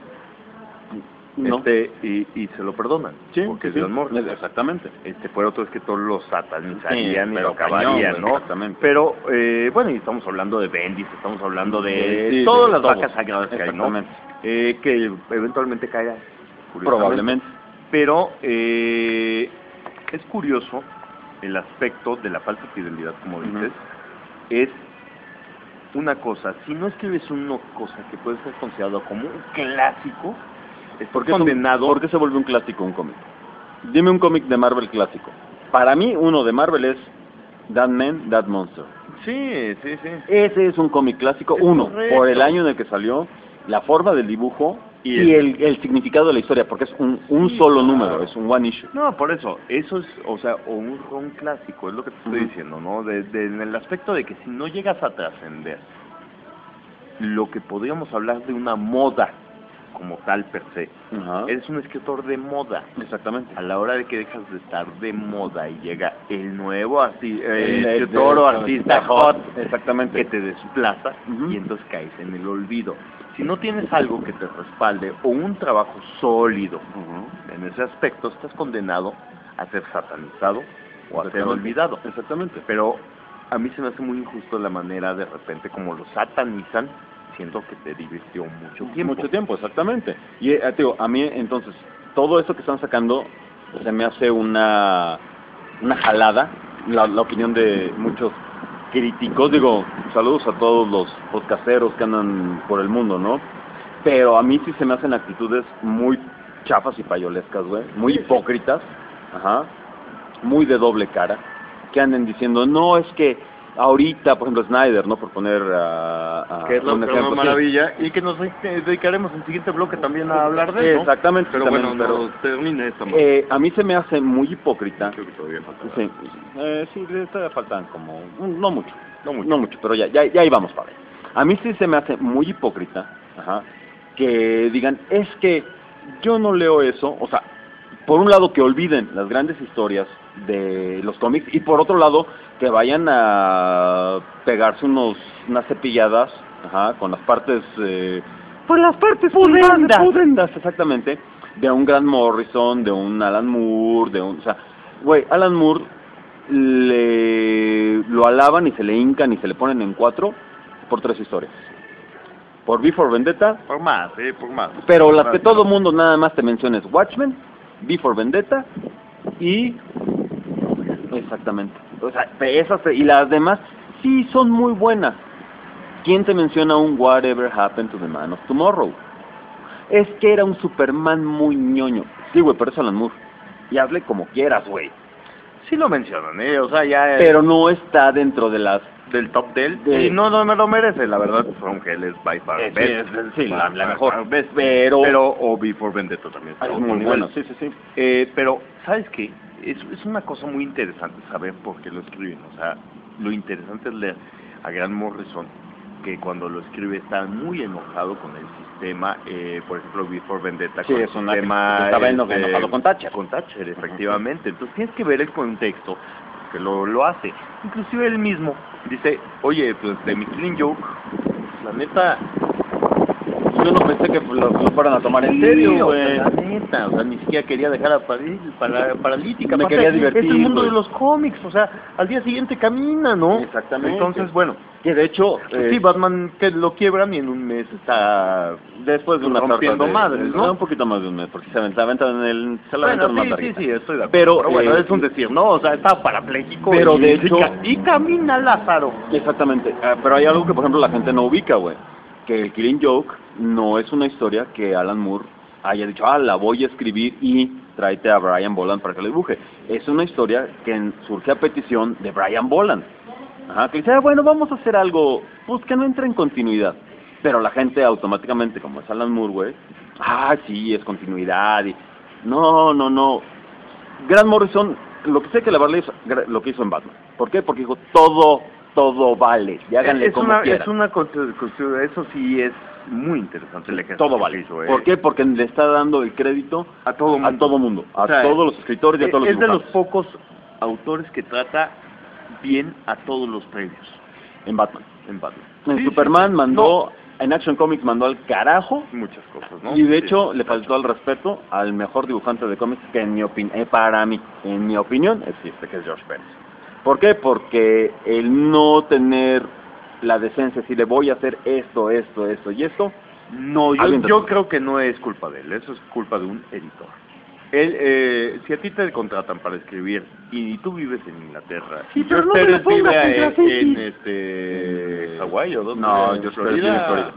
No. Este, y, y se lo perdonan, Sí, porque es sí, Grant Morrison. exactamente. Este, por otro es que todos los satanizarían Sí, y pero lo acabarían, cañón, ¿no? exactamente. Pero, eh, bueno, y estamos hablando de Bendis, estamos hablando de Sí, todas de las todos. vacas sagradas que hay, ¿no? Exactamente. Eh, que eventualmente caerá. curiosamente. Probablemente. Pero eh, es curioso el aspecto de la falsa fidelidad, como dices, Ujú. es una cosa, si no escribes una cosa que puede ser considerado como un clásico, es ¿Por qué, es un- condenado. ¿Por qué se vuelve un clásico un cómic? Dime un cómic de Marvel clásico. Para mí, uno de Marvel es That Man, That Monster. Sí, sí, sí. Ese es un cómic clásico, Es uno, correcto. por el año en el que salió, la forma del dibujo y, Y el, el significado de la historia, porque es un, un Sí, solo claro. número, es un one issue. No, por eso, eso es, o sea, o un ron clásico, es lo que te estoy Ujú. diciendo, ¿no? De, de- en el aspecto de que si no llegas a trascender lo que podríamos hablar de una moda como tal per se, Ajá. eres un escritor de moda. Exactamente. A la hora de que dejas de estar de moda y llega el nuevo arti eh, El- el- escritor o el- artista el- hot exactamente. que te desplaza Ujú. y entonces caes en el olvido. Si no tienes algo que te respalde o un trabajo sólido Ujú. en ese aspecto, estás condenado a ser satanizado o a ser Exactamente. olvidado. Exactamente. Pero a mí se me hace muy injusto la manera de repente como lo satanizan, siento que te divirtió mucho tiempo. Mucho tiempo, exactamente. Y eh, te digo, a mí entonces, todo esto que están sacando se me hace una, una jalada, la, la opinión de muchos críticos. Digo, saludos a todos los podcasteros que andan por el mundo, ¿no? Pero a mí sí se me hacen actitudes muy chafas y payolescas, güey, muy hipócritas, ajá, muy de doble cara, que anden diciendo, no, es que ahorita, por ejemplo, Snyder, ¿no? Por poner a... a Que es la un una ejemplo, sí. maravilla y que nos de- dedicaremos en el siguiente bloque también a hablar de eso. Exactamente, Pero exactamente, bueno, pero- no termine esta. Eh, a mí se me hace muy hipócrita. Creo que todavía falta. Sí, eh, sí, le todavía faltan como... No mucho, No mucho. no mucho, pero ya, ya, ya íbamos para ahí. A mí sí se me hace muy hipócrita, ajá, que digan, es que yo no leo eso, o sea, por un lado que olviden las grandes historias de los cómics y por otro lado que vayan a pegarse unos unas cepilladas, ajá, con las partes... Eh, Por las partes pudendas, pudendas. pudendas, exactamente, de un Grant Morrison, de un Alan Moore, de un, o sea, güey, Alan Moore le lo alaban y se le hincan y se le ponen en cuatro por tres historias. Por V for Vendetta, Por más, eh, por más. pero las que Más, todo ¿no? mundo nada más te menciona es Watchmen, V for Vendetta y exactamente, o sea, esas y las demás sí son muy buenas. ¿Quién te menciona un Whatever Happened to the Man of Tomorrow? Es que era un Superman muy ñoño. Sí, güey, pero es Alan Moore. Y hable como quieras, güey. Sí lo mencionan, eh, o sea, ya... eh, Pero no está dentro de las... del top del de- y no, no me lo merece, la verdad, From Hell es by far Eh, sí, best. es- sí, la- By la far mejor. best. Pero- pero o Before Vendetta también Ah, está es a otro muy nivel. bueno, sí, sí, sí. Eh, pero, ¿sabes qué? Es, es una cosa muy interesante saber por qué lo escriben. O sea, lo interesante es leer a Grant Morrison, que cuando lo escribe está muy enojado con el sistema, eh, por ejemplo, Before Vendetta, Sí, con es el una- sistema... estaba eno- este, enojado con Thatcher. Con Thatcher, efectivamente. Entonces tienes que ver el contexto que lo, lo hace. Inclusive él mismo dice, oye, pues de mi Killing Joke, la neta... Yo no pensé que lo, lo fueran a tomar en Sí, serio, o güey. sea, la neta, o sea, ni siquiera quería dejar a París, para, paralítica. Me Aparte, quería divertir, es el mundo güey. de los cómics, o sea, al día siguiente camina, ¿no? Exactamente. Entonces, bueno, Que de hecho... eh, sí, Batman que lo quiebran y en un mes está después de una rompiendo sarta de- madres, ¿no? Un poquito más de un mes, porque se aventan en el... Se la Bueno, aventan más sí, sí, larguita. sí, estoy de acuerdo. Pero, Pero, bueno, eh, es un decir, ¿no? O sea, está parapléjico. Pero y, de y hecho- ca- y camina Lázaro. Exactamente, ah, pero hay algo que por ejemplo la gente no ubica, güey, que el Killing Joke no es una historia que Alan Moore haya dicho, ah, la voy a escribir y tráete a Brian Boland para que la dibuje. Es una historia que en- surge a petición de Brian Boland. Ajá, que dice, ah, bueno, vamos a hacer algo, pues que no entre en continuidad. Pero la gente automáticamente, como es Alan Moore, güey, ah, sí, es continuidad. Y... No, no, no. Grant Morrison, lo que sé que la verdad es gra- lo que hizo en Batman. ¿Por qué? Porque dijo, todo, todo vale, y háganle es como una, quieran. es una contra- contra- eso sí es muy interesante el ejercicio. Todo vale. que hizo, ¿eh? ¿Por qué? Porque le está dando el crédito A todo mundo. a todo mundo, a O sea, todos los escritores y a todos los Es de los dibujantes. pocos autores que trata bien a todos los previos En Batman. en Batman. En Sí, Superman sí. mandó, en Action Comics mandó al carajo. No, muchas cosas, ¿no? Y de Sí. hecho le faltó al respeto al mejor dibujante de cómics que en mi opinión, eh, para mí, en mi opinión, existe, que es George Pérez. ¿Por qué? Porque el no tener la decencia, si le voy a hacer esto, esto, esto y esto, No, yo, Aviéntate. yo creo que no es culpa de él, eso es culpa de un editor. Él, eh, si a ti te contratan para escribir y tú vives en Inglaterra, Sí, y pero George no me Pérez la pongas vive en en, graffiti. en este Hawái o dónde, No, en George Pérez vive en Florida.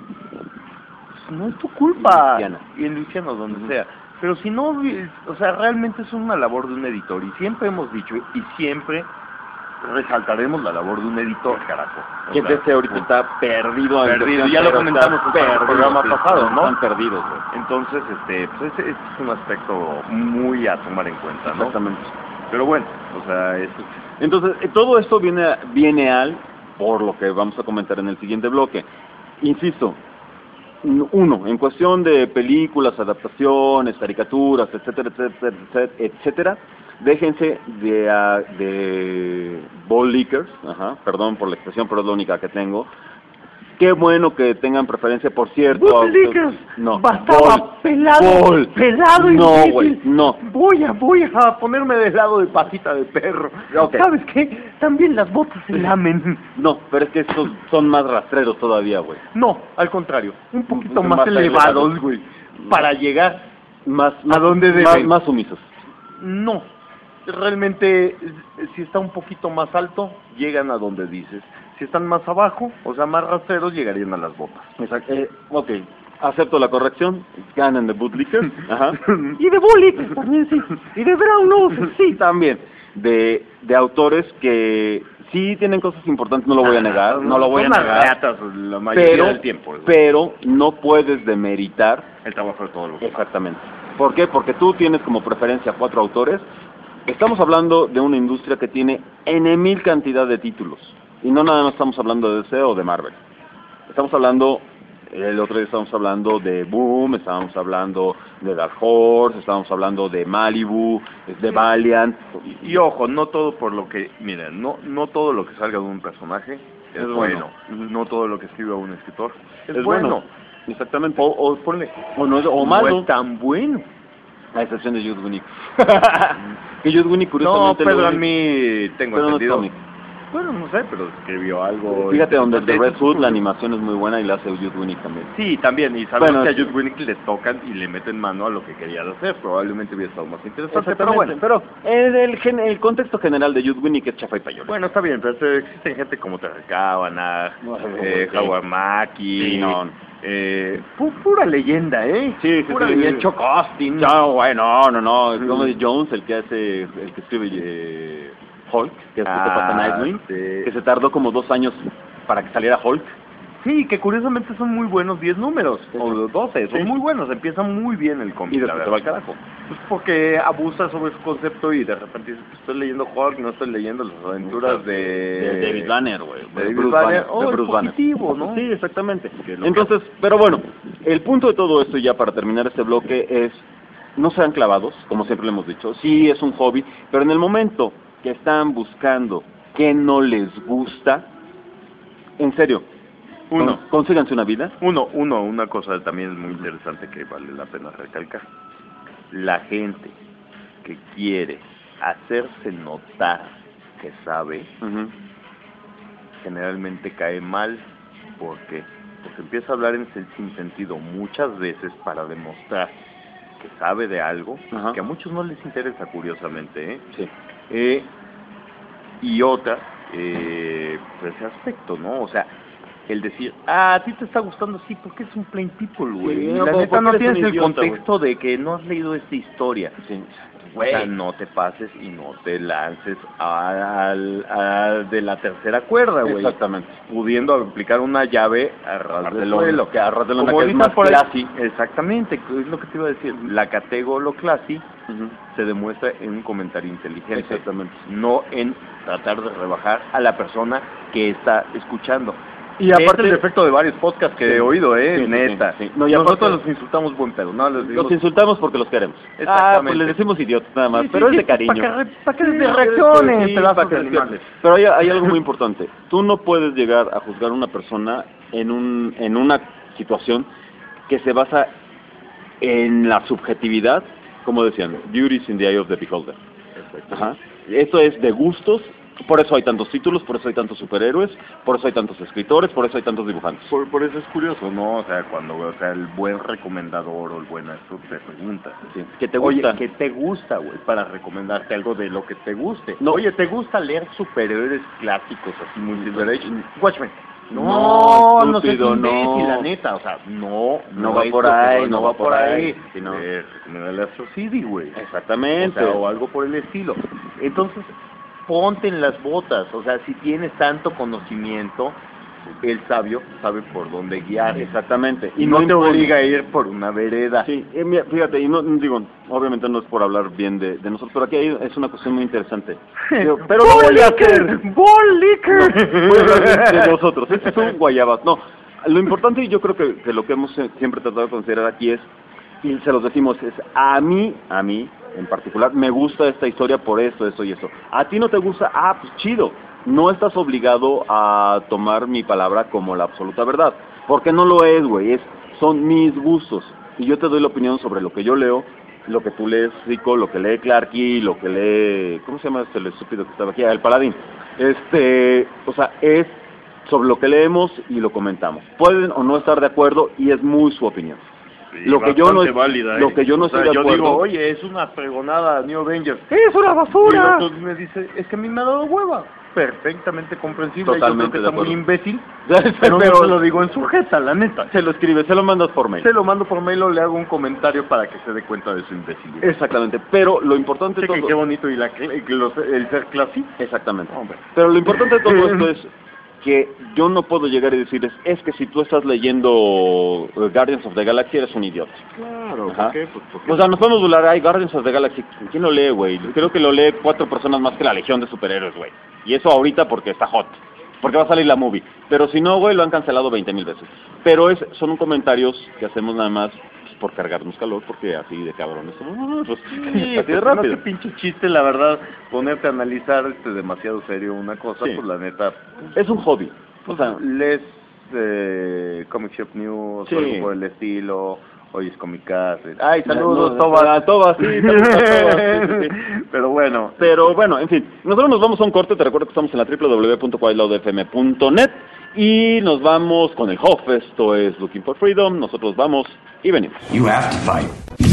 no es tu culpa. Luisiana. Y en Luisiana, donde sea. Pero si no, vi- o sea, realmente es una labor de un editor y siempre hemos dicho y siempre resaltaremos la labor de un editor, carajo. O que sea, este ahorita está perdido. en Perdido, cuestión, ya lo pero comentamos está en el programa sí, pasado, ¿no? Están perdidos, güey. Entonces, este, pues ese, ese es un aspecto muy a tomar en cuenta, ¿no? Exactamente. Pero bueno, o sea, eso Entonces, eh, todo esto viene, viene al, por lo que vamos a comentar en el siguiente bloque. Insisto, n- uno, en cuestión de películas, adaptaciones, caricaturas, etcétera, etcétera, etcétera, etcétera, déjense de, ah, de ball lickers, ajá, perdón por la expresión, pero es la única que tengo. Qué bueno que tengan preferencia, por cierto. a- Bootlickers. No, Bastaba ball, pelado, ball. pelado y No, difícil. güey, no. Voy a, voy a ponerme del lado de patita de perro. Ok. ¿Sabes qué? También las botas se lamen. No, pero es que estos son más rastreros todavía, güey. no, al contrario, un poquito Un- más, más elevados, elevados. güey, para llegar. Más, ¿A dónde más, deben? más sumisos. No, realmente, eh, si está un poquito más alto, llegan a donde dices. Si están más abajo, o sea, más rastreros, llegarían a las botas. Exacto. Eh, ok, acepto la corrección. Ganan de bootlickers. Ajá. Y de Bootlickers también, sí. Y de Brown Noses, sí. También de, de autores que sí tienen cosas importantes, no lo voy a negar, no lo voy a Son unas negar. reatas la mayoría Pero, del tiempo. güey. pero no puedes demeritar. El trabajo de todos los demás. Exactamente. ¿Por qué? Porque tú tienes como preferencia cuatro autores. Estamos hablando de una industria que tiene N mil cantidad de títulos. Y no nada más estamos hablando de D C o de Marvel. Estamos hablando, el otro día estábamos hablando de Boom, estábamos hablando de Dark Horse, estábamos hablando de Malibu, de Valiant. Y, y ojo, no todo por lo que, miren, no no todo lo que salga de un personaje es, Es bueno. bueno. No todo lo que escriba un escritor es, Es bueno. bueno. Exactamente. O, o ponle, O, no es, o no malo, es tan bueno. a excepción de Jude Winnick. que Jude Winnick No, curiosamente... pero lo- a mí tengo pero no es entendido. cómic. Bueno, no sé, pero escribió algo. Fíjate, donde The interesante. Red Hood la animación es muy buena y la hace Jude Winnick también. Sí, también, y sabes Bueno, que a sí. Jude Winnick le tocan y le meten mano a lo que quería hacer, probablemente hubiera estado más interesante, Exactamente, pero bueno. pero en el, gen- el contexto general de Jude Winnick es chafa y payola. Bueno, está bien, pero este- existen gente como Terry Cavanagh, No, eh, sí. Howard Mackie, Sí, no. eh, pu- pura leyenda, ¿eh? Sí, sí, pura sí, leyenda. sí. Chuck Austin. No, bueno, no, no, Mm. como de Jones, el que hace, el que escribe eh, Hulk, que es el que Ah, pasa Nightwing, sí. que se tardó como dos años para que saliera Hulk. Sí, que curiosamente son muy buenos diez números, o doce, son Sí. muy buenos, empiezan muy bien el cómic, Y la después se va verdad. al carajo. Pues porque abusa sobre su concepto y de repente dices, pues estoy leyendo Hulk, no estoy leyendo las aventuras de... De David Banner, güey. de De David Bruce Banner. Banner. Oh, de es Bruce Banner. positivo, ¿no? Sí, exactamente. Que es lo Entonces, pero bueno, el punto de todo esto, ya para terminar este bloque, es no sean clavados, como siempre le hemos dicho. Sí, es un hobby, pero en el momento que están buscando qué no les gusta, en serio, Uno. con- consíganse una vida. Uno, uno, una cosa también muy interesante que vale la pena recalcar. La gente que quiere hacerse notar que sabe, Ujú. generalmente cae mal. ¿Por qué? Porque empieza a hablar en sen- sin sentido muchas veces para demostrar que sabe de algo, Ajá. que a muchos no les interesa, curiosamente, ¿eh? Sí. Eh, y otra, eh, pues ese aspecto, ¿no? O sea, el decir, ah, a ti te está gustando, sí, porque es un plain people, güey. Sí, y no, la como neta porque no eres tienes un el idiota, contexto de que no has leído esta historia. Sí. Güey, O sea, no te pases y no te lances a, al- a- de la tercera cuerda, güey. Exactamente. Pudiendo aplicar una llave a ras Ras del de lona, suelo. que a ras de lona, Como que es dicen más por ahí- classy. Exactamente, que es lo que te iba a decir. La catego lo classy Ujú. se demuestra en un comentario inteligente. Exactamente. No en tratar de rebajar a la persona que está escuchando. Y aparte Este- el defecto de varios podcasts que Sí. he oído, eh, Sí, sí, neta. sí, sí. No, y Nosotros aparte- los insultamos buen pedo, no les Los insultamos porque los queremos. Ah, Exactamente. pues les decimos idiotas nada más, Sí, sí, pero sí, es de cariño. para que- para que les dé Sí, reacciones, sí, pedazos para que de les- animales. Pero hay, hay algo muy importante. Tú no puedes llegar a juzgar a una persona en un en una situación que se basa en la subjetividad, como decían, beauty is in the eye of the beholder. Ajá. Esto es de gustos, por eso hay tantos títulos, por eso hay tantos superhéroes, por eso hay tantos escritores, por eso hay tantos dibujantes. Por, por eso es curioso, ¿no? O sea, cuando o sea, el buen recomendador o el buen astro te pregunta. Sí. ¿Qué te gusta? Oye, ¿qué te gusta, güey? Para recomendarte algo de lo que te guste. No. Oye, ¿te gusta leer superhéroes clásicos así muy Silver Age? Watchmen. No, No, no seas estúpido, imbécil, no. la neta, o sea, no, No va es por lo que ahí, voy, no va por ahí, Sí, no. Eh, recomendale Astro City, güey. Exactamente. O sea, o algo por el estilo. Entonces, ponte en las botas, o sea, si tienes tanto conocimiento, el sabio sabe por dónde guiar. Exactamente. Y no te impone. obliga a ir por una vereda. Sí, eh, mira, fíjate, y no digo, obviamente no es por hablar bien de, de nosotros, pero aquí hay, es una cuestión muy interesante. Digo, pero no voy a hacer, ¡Ball Licker! voy a hablar de, de nosotros. Este es un guayabas. No, lo importante y yo creo que, que lo que hemos eh, siempre tratado de considerar aquí es, y se los decimos, es a mí, a mí en particular, me gusta esta historia por esto, esto y esto. A ti no te gusta, ah, pues chido. No estás obligado a tomar mi palabra como la absoluta verdad, porque no lo es, güey, es, son mis gustos, y yo te doy la opinión sobre lo que yo leo, lo que tú lees, Rico, lo que lee Clarky, lo que lee, ¿cómo se llama este el estúpido que estaba aquí? Ah, el Paladín. Este, o sea, es sobre lo que leemos y lo comentamos. Pueden o no estar de acuerdo y es muy su opinión. Sí, lo que yo no bastante es- válida, lo ¿eh? que yo no O sea, estoy de yo acuerdo. digo, oye, es una fregonada New Avengers. ¡Es una Y el basura! otro me dice, es que a mí me ha dado hueva. Perfectamente comprensible. Totalmente yo creo que de está muy acuerdo. imbécil, pero, Pero no se lo digo en su jeta, la neta. se lo escribe, se lo mandas por mail. Se lo mando por mail o le hago un comentario para que se dé cuenta de su imbecilidad. Exactamente, pero lo importante de Chequen todo... qué bonito y la, cl- los- el ser classy. Exactamente. Hombre. Pero lo importante de todo esto es que yo no puedo llegar y decirles, es que si tú estás leyendo eh, Guardians of the Galaxy eres un idiota. Claro, Ajá. ¿por qué? Pues porque O sea, nos podemos burlar, ay, Guardians of the Galaxy, ¿quién lo lee, güey? Creo que lo lee cuatro personas más que la Legión de Superhéroes, güey. Y eso ahorita porque está hot, porque va a salir la movie. Pero si no, güey, lo han cancelado veinte mil veces. Pero es, son comentarios que hacemos nada más pues, por cargarnos calor, porque así de cabrones somos, pues, Sí, así de pues, rápido. No, qué pinche chiste, la verdad, ponerte a analizar este demasiado serio una cosa, Sí. pues la neta, Es un hobby. O sea, lees eh, Comic Shop News Sí. o algo por el estilo, oyes Comic Cast. Ay, saludos, no, Tobas. a Tobas, sí, saludos a Tobas, sí, sí, sí. Pero bueno, Pero bueno, en fin, nosotros nos vamos a un corte, te recuerdo que estamos en la doble u doble u doble u punto quailaude f m punto net y nos vamos con el Hoff, esto es Looking for Freedom, nosotros vamos y venimos. You have to fight.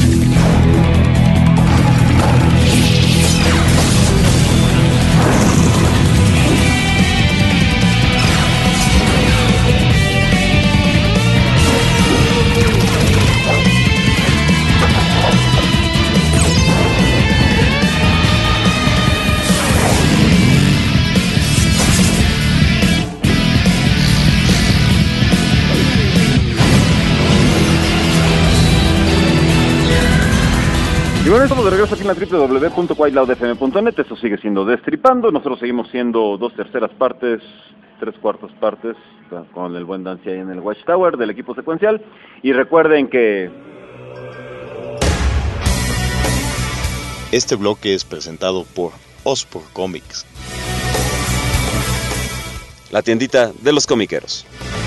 Y bueno, estamos de regreso aquí en la doble u doble u doble u punto quailaude f m punto net, esto sigue siendo Destripando, nosotros seguimos siendo dos terceras partes, tres cuartas partes, con el buen Dancy ahí en el Watchtower del equipo secuencial, y recuerden que... Este bloque es presentado por Ospur Comics, la tiendita de los comiqueros.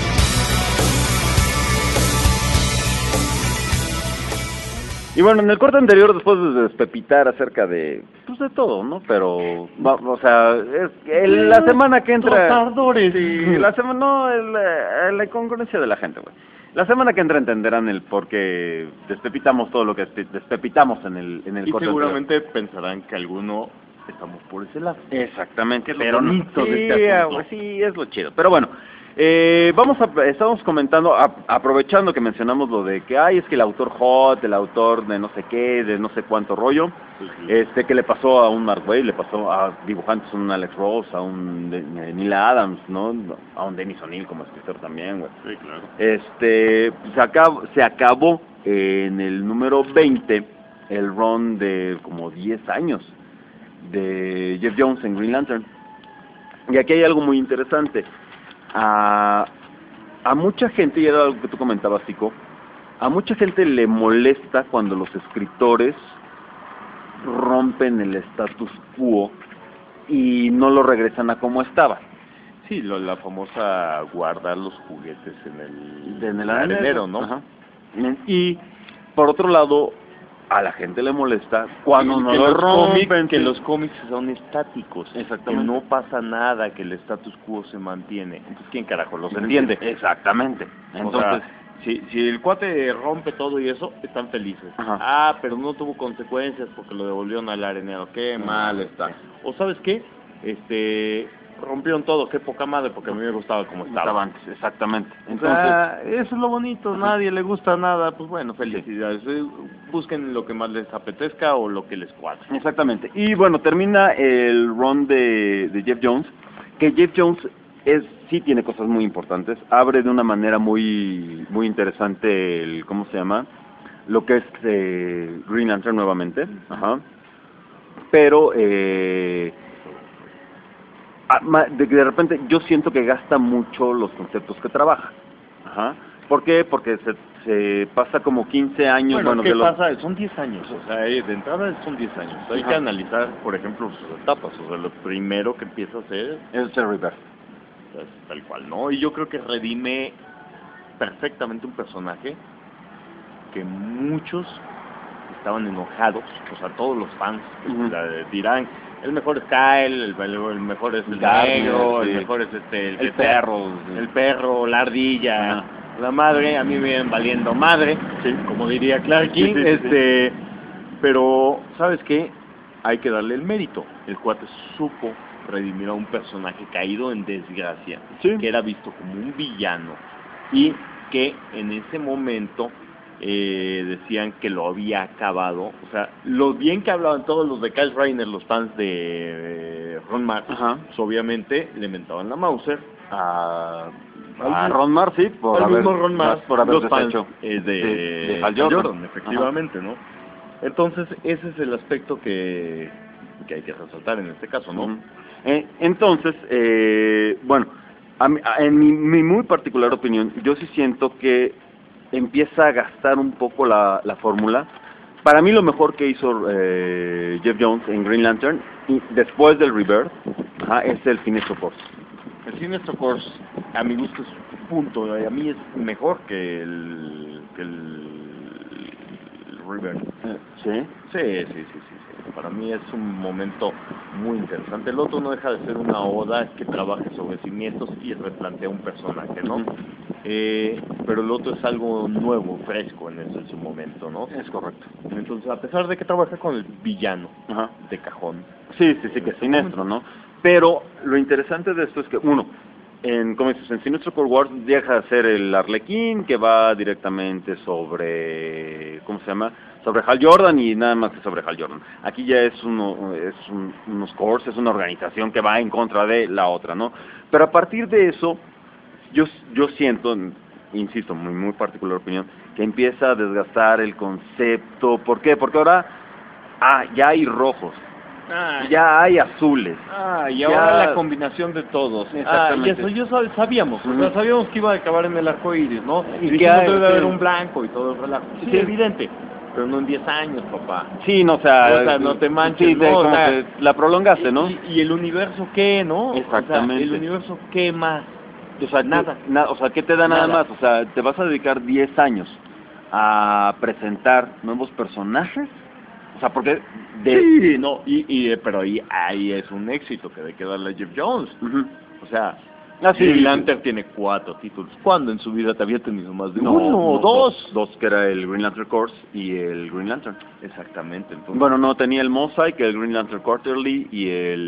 Y bueno, en el corte anterior, después de despepitar acerca de, pues de todo, ¿no? Pero, va- o sea, es, el- la semana que entra... Trotadores. Sí, la semana, no, el, eh, la incongruencia de la gente, güey. La semana que entra entenderán el por qué despepitamos todo lo que despe- despepitamos en el, en el y corte seguramente pensarán que alguno estamos por ese lado. anterior. Exactamente, Que es lo pero no. bonito Sí, de este ah, asunto. güey, sí, es lo chido. Pero bueno, eh, vamos a, estamos comentando, a- aprovechando que mencionamos lo de que, ay, es que el autor hot, el autor de no sé qué, de no sé cuánto rollo, este que le pasó a un Mark Waid, le pasó a dibujantes, a un Alex Ross, a un de- eh, Neil Adams, ¿no? A un Dennis O'Neil como escritor también, güey. Sí, claro. Este, se acabó, se acabó eh, en el número veinte el run de como diez años de Jeff Jones en Green Lantern. Y aquí hay algo muy interesante. Ah, a mucha gente, y era algo que tú comentabas, Tico, a mucha gente le molesta cuando los escritores rompen el status quo y no lo regresan a como estaba. Sí, lo, la famosa guardar los juguetes en el, En el arenero, arenero, ¿no? Ajá. Y, por otro lado, a la gente le molesta cuando no que lo los rompen. cómics, que los cómics son estáticos, Exactamente. que no pasa nada, que el status quo se mantiene. Entonces, ¿quién carajo los entiende? Exactamente. Entonces, Entonces, si, si el cuate rompe todo y eso, están felices. Ajá. Ah, pero no tuvo consecuencias porque lo devolvieron al arenero. Qué mal está. O ¿sabes qué? Este, rompieron todo, qué poca madre, porque a mí me gustaba como estaba. estaba antes, exactamente. O Entonces, sea, eso es lo bonito, nadie le gusta nada, pues bueno, felicidades. Eh, Busquen lo que más les apetezca o lo que les cuadre. exactamente. Y bueno, termina el run de, de Jeff Jones, que Jeff Jones es sí tiene cosas muy importantes, abre de una manera muy muy interesante el, ¿cómo se llama? Lo que es eh, Green Lantern nuevamente, ajá. Pero eh, ah, ma- de, de repente yo siento que gasta mucho los conceptos que trabaja, ajá. ¿Por qué? Porque se, se pasa como quince años, Bueno, bueno, ¿qué de los- pasa? Son diez años, o sea, eh, de entrada son diez años. Hay Ajá. que analizar, por ejemplo, sus etapas. O sea, lo primero que empieza a hacer es el Rebirth. es tal cual, ¿no? Y yo creo que redime perfectamente un personaje que muchos estaban enojados, o sea, todos los fans Ujú. la- dirán, el mejor es Kyle, el, el mejor es el Gardner, negro, sí. el mejor es este, el, El que- perro, sí. el perro, la ardilla, Ajá. la madre, a mí me vienen valiendo madre, Sí. como diría Clark King, Sí, sí, sí, este, pero, ¿sabes qué? Hay que darle el mérito, el cuate supo redimir a un personaje caído en desgracia, Sí. que era visto como un villano, y que en ese momento eh, decían que lo había acabado, o sea, lo bien que hablaban todos los de Kyle Rayner, los fans de eh, Ron Marz, Ajá. pues, obviamente le mentaban la Mauser a, A Ron Marz, sí, por al haber, mismo Ron Marz, por haber los fans deshecho eh, de, de- de Hal Jordan. efectivamente, ¿no? Entonces, ese es el aspecto que, que hay que resaltar en este caso, ¿no? Ujú. Eh, entonces, eh, bueno, a mí- a- en mi, mi muy particular opinión, yo sí siento que empieza a gastar un poco la, la fórmula. Para mí lo mejor que hizo eh, Jeff Jones en Green Lantern, y después del Rebirth, ajá, es el Sinestro Corps. El Sinestro Corps, a mi gusto, es punto, a mí es mejor que el, que el, el River. ¿Sí? Sí, sí, sí, sí, sí. Para mí es un momento muy interesante. El otro no deja de ser una oda que trabaje sobre cimientos y replantea un personaje, ¿no? Ujú. Eh, pero el otro es algo nuevo, fresco en, ese, en su momento, ¿no? Es correcto. Entonces, a pesar de que trabaja con el villano Ajá. de cajón, Sí, sí, sí, que es Sinestro, ¿no? Pero lo interesante de esto es que, uno, en, como dices, en Sinestro Cold Wars deja de ser el Arlequín, que va directamente sobre, ¿cómo se llama? Sobre Hal Jordan y nada más que sobre Hal Jordan. Aquí ya es, uno, es un, unos Corps, es una organización que va en contra de la otra, ¿no? Pero a partir de eso, yo, yo siento, insisto, muy, muy particular opinión, que empieza a desgastar el concepto. ¿Por qué? Porque ahora, ah, ya hay rojos. Ah, Ya hay azules. Ah, y Ya- ahora la combinación de todos. Ah, y Exactamente. eso yo sab- sabíamos, o sea, Ujú. sabíamos que iba a acabar en el arco iris, ¿no? Y Y que que no hay- debe haber sí. un blanco y todo el relajo. Sí, Sí. evidente, pero no en diez años, papá. Sí, no, o sea, O sea, no te manches, sí, de- ¿no? O como sea, que la prolongaste, ¿no? Y, y el universo qué, ¿no? Exactamente. O sea, el universo qué más. O sea, nada. ¿qué, na- o sea, ¿qué te da nada, Nada. más? O sea, ¿te vas a dedicar diez años a presentar nuevos personajes? O sea, porque de... Sí, no, y, y eh, pero ahí, ahí es un éxito que hay que darle a Jeff Jones. Ujú. O sea, Ah, sí, Green sí. Lantern tiene cuatro títulos. ¿Cuándo en su vida te había tenido más de No, uno no, o dos? Dos, que era el Green Lantern Corps y el Green Lantern. Exactamente, entonces. Bueno, no, tenía el Mosaic, el Green Lantern Quarterly y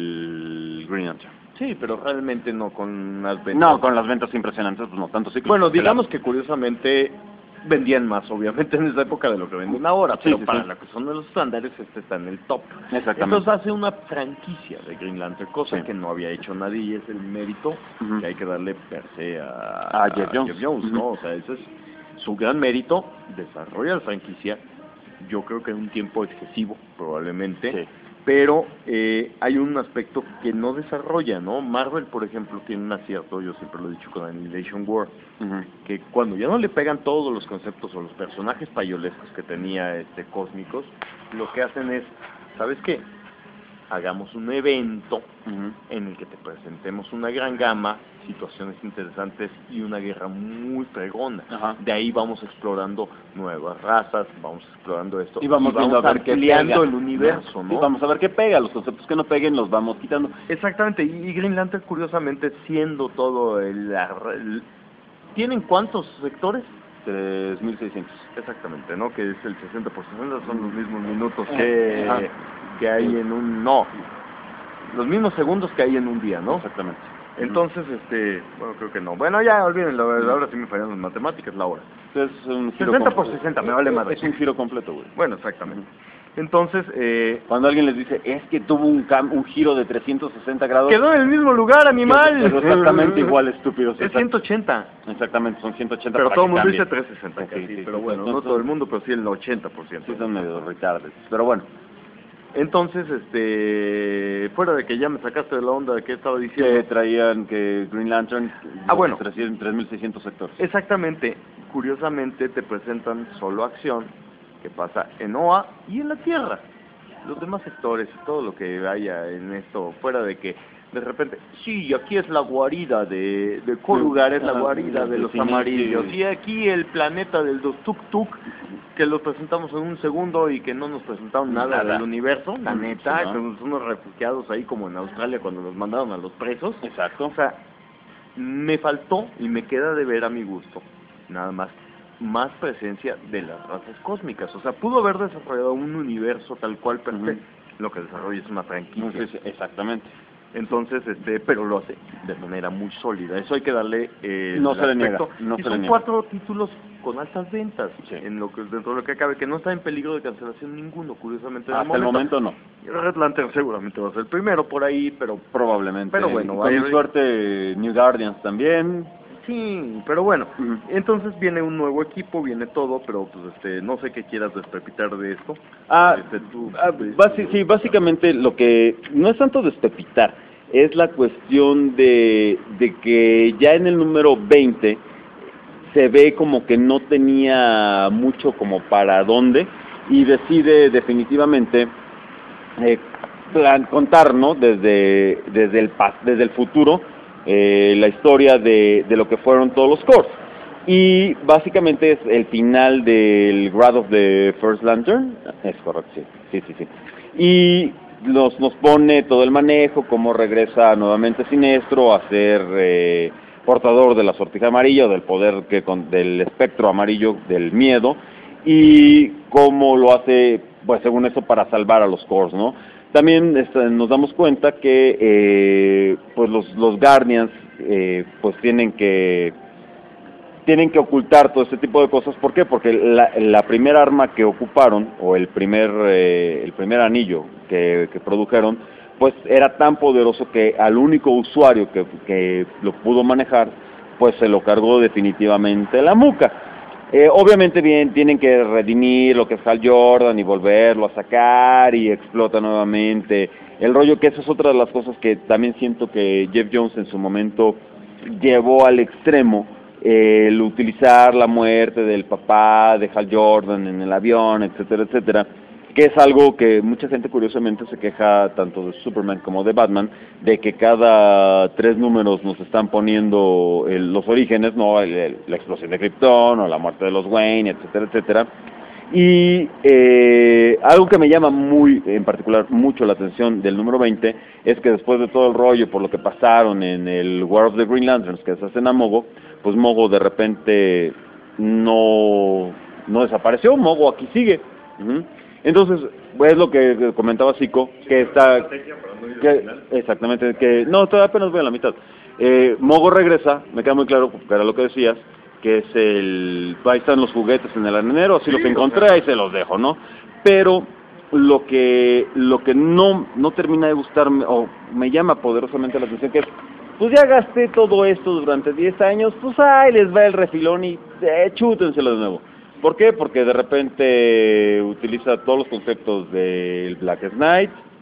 el Green Lantern. Sí, pero realmente no con las ventas. No, con las ventas impresionantes, pues no, tanto ciclos. Bueno, digamos que curiosamente vendían más, obviamente, en esa época de lo que venden ahora, Sí, pero sí, para sí. la cuestión de los estándares, este está en el top. Exactamente. Entonces hace una franquicia de Green Lantern, cosa Sí. que no había hecho nadie, y es el mérito Ujú. que hay que darle per se a, A Jeff Jones. ¿no? Ujú. O sea, ese es su gran mérito, desarrolla la franquicia, yo creo que en un tiempo excesivo, probablemente, Sí. pero eh, hay un aspecto que no desarrolla, ¿no? Marvel, por ejemplo, tiene un acierto, yo siempre lo he dicho con Annihilation War, uh-huh. que cuando ya no le pegan todos los conceptos o los personajes payolescos que tenía este cósmicos, lo que hacen es, ¿sabes qué? Hagamos un evento uh-huh. en el que te presentemos una gran gama, situaciones interesantes y una guerra muy fregona. Uh-huh. De ahí vamos explorando nuevas razas, vamos explorando esto y vamos, y vamos a ver ampliando el universo, ¿no? Y vamos a ver qué pega, los conceptos que no peguen los vamos quitando. Exactamente, y Green Lantern curiosamente siendo todo el... el ¿tienen cuántos sectores? tres mil seiscientos. Exactamente, ¿no? Que es el sesenta por sesenta, son los mismos minutos que, que hay en un... No, los mismos segundos que hay en un día, ¿no? Exactamente. Entonces, este... Bueno, creo que no. Bueno, ya, olvídenlo, ahora sí me fallan las matemáticas, la hora. Es un giro sesenta por sesenta, me vale más. Es un giro completo, güey. Bueno, exactamente. Entonces, eh... cuando alguien les dice, es que tuvo un cam un giro de trescientos sesenta grados... ¡Quedó en el mismo lugar, animal! Es exactamente igual, estúpido. Es ciento ochenta. Exactamente, son ciento ochenta. Pero todo el mundo dice trescientos sesenta, okay, casi, sí, pero sí, bueno, sí, no sí, todo el mundo, pero sí el ochenta por ciento. Sí, son medio retardes, pero bueno. Entonces, este, fuera de que ya me sacaste de la onda de que estaba diciendo... Que traían que Green Lantern... Ah, bueno. tres mil seiscientos sectores. Exactamente. Curiosamente te presentan solo acción que pasa en O A y en la Tierra. Los demás sectores y todo lo que haya en esto, fuera de que de repente, sí, aquí es la guarida de, de Kor-Ugar, es la guarida de los amarillos, y aquí el planeta del dos Tuk Tuk, que lo presentamos en un segundo y que no nos presentaron nada, nada. del universo, la neta, sí, ¿no? Son unos refugiados ahí como en Australia cuando los mandaron a los presos. Exacto. O sea, me faltó y me queda de ver a mi gusto, nada más, más presencia de las razas cósmicas. O sea, pudo haber desarrollado un universo tal cual, pero uh-huh. lo que desarrolla es una franquicia. Sí, sí, exactamente. Entonces, este, pero lo hace de manera muy sólida. Eso hay que darle eh, no el se le niega, aspecto. no y se son le cuatro niega. títulos con altas ventas, sí. en lo que dentro de lo que cabe, que no está en peligro de cancelación ninguno, curiosamente. Hasta el momento, momento no. Red Lantern seguramente va a ser el primero por ahí, pero probablemente. Pero bueno, con mi suerte New Guardians también. Sí, pero bueno, uh-huh. entonces viene un nuevo equipo, viene todo, pero pues este, no sé qué quieras despepitar de esto. Ah, este, tú, ah basi sí, básicamente lo que no es tanto despepitar, es la cuestión de, de que ya en el número veinte se ve como que no tenía mucho como para dónde y decide definitivamente eh, plan, contar, ¿no? Desde, desde, el, desde el futuro eh, la historia de, de lo que fueron todos los Corps. Y básicamente es el final del Wrath of the First Lantern. Es correcto, sí, sí, sí. sí. Y nos, nos pone todo el manejo, cómo regresa nuevamente Sinestro a ser eh, portador de la sortija amarilla, del poder, que con, del espectro amarillo, del miedo, y cómo lo hace, pues según eso, para salvar a los Corps, ¿no? También este, nos damos cuenta que eh, pues los, los Guardians eh, pues tienen que tienen que ocultar todo este tipo de cosas. ¿Por qué? Porque la, la primera arma que ocuparon, o el primer eh, el primer anillo que, que produjeron, pues era tan poderoso que al único usuario que, que lo pudo manejar, pues se lo cargó definitivamente la muca. Eh, obviamente bien, tienen que redimir lo que es Hal Jordan y volverlo a sacar y explota nuevamente el rollo, que esa es otra de las cosas que también siento que Geoff Johns en su momento llevó al extremo, eh, el utilizar la muerte del papá de Hal Jordan en el avión, etcétera, etcétera, que es algo que mucha gente curiosamente se queja tanto de Superman como de Batman, de que cada tres números nos están poniendo el, los orígenes, ¿no? El, el, la explosión de Krypton o la muerte de los Wayne, etcétera, etcétera. Y eh, algo que me llama muy, en particular, mucho la atención del número veinte, es que después de todo el rollo por lo que pasaron en el War of the Green Lanterns, que se hacen a Mogo, pues Mogo de repente no, no desapareció, Mogo aquí sigue. Uh-huh. Entonces, es lo que comentaba Zico, que está... Que, exactamente, que... No, todavía apenas voy a la mitad. Eh, Mogo regresa, me queda muy claro, que era lo que decías, que es el... Ahí están los juguetes en el arenero, así sí, los encontré, ahí se los dejo, ¿no? Pero lo que lo que no, no termina de gustarme, o me llama poderosamente la atención, que es, pues ya gasté todo esto durante diez años, pues ahí les va el refilón y eh, chútenselo de nuevo. ¿Por qué? Porque de repente utiliza todos los conceptos del Black Knight,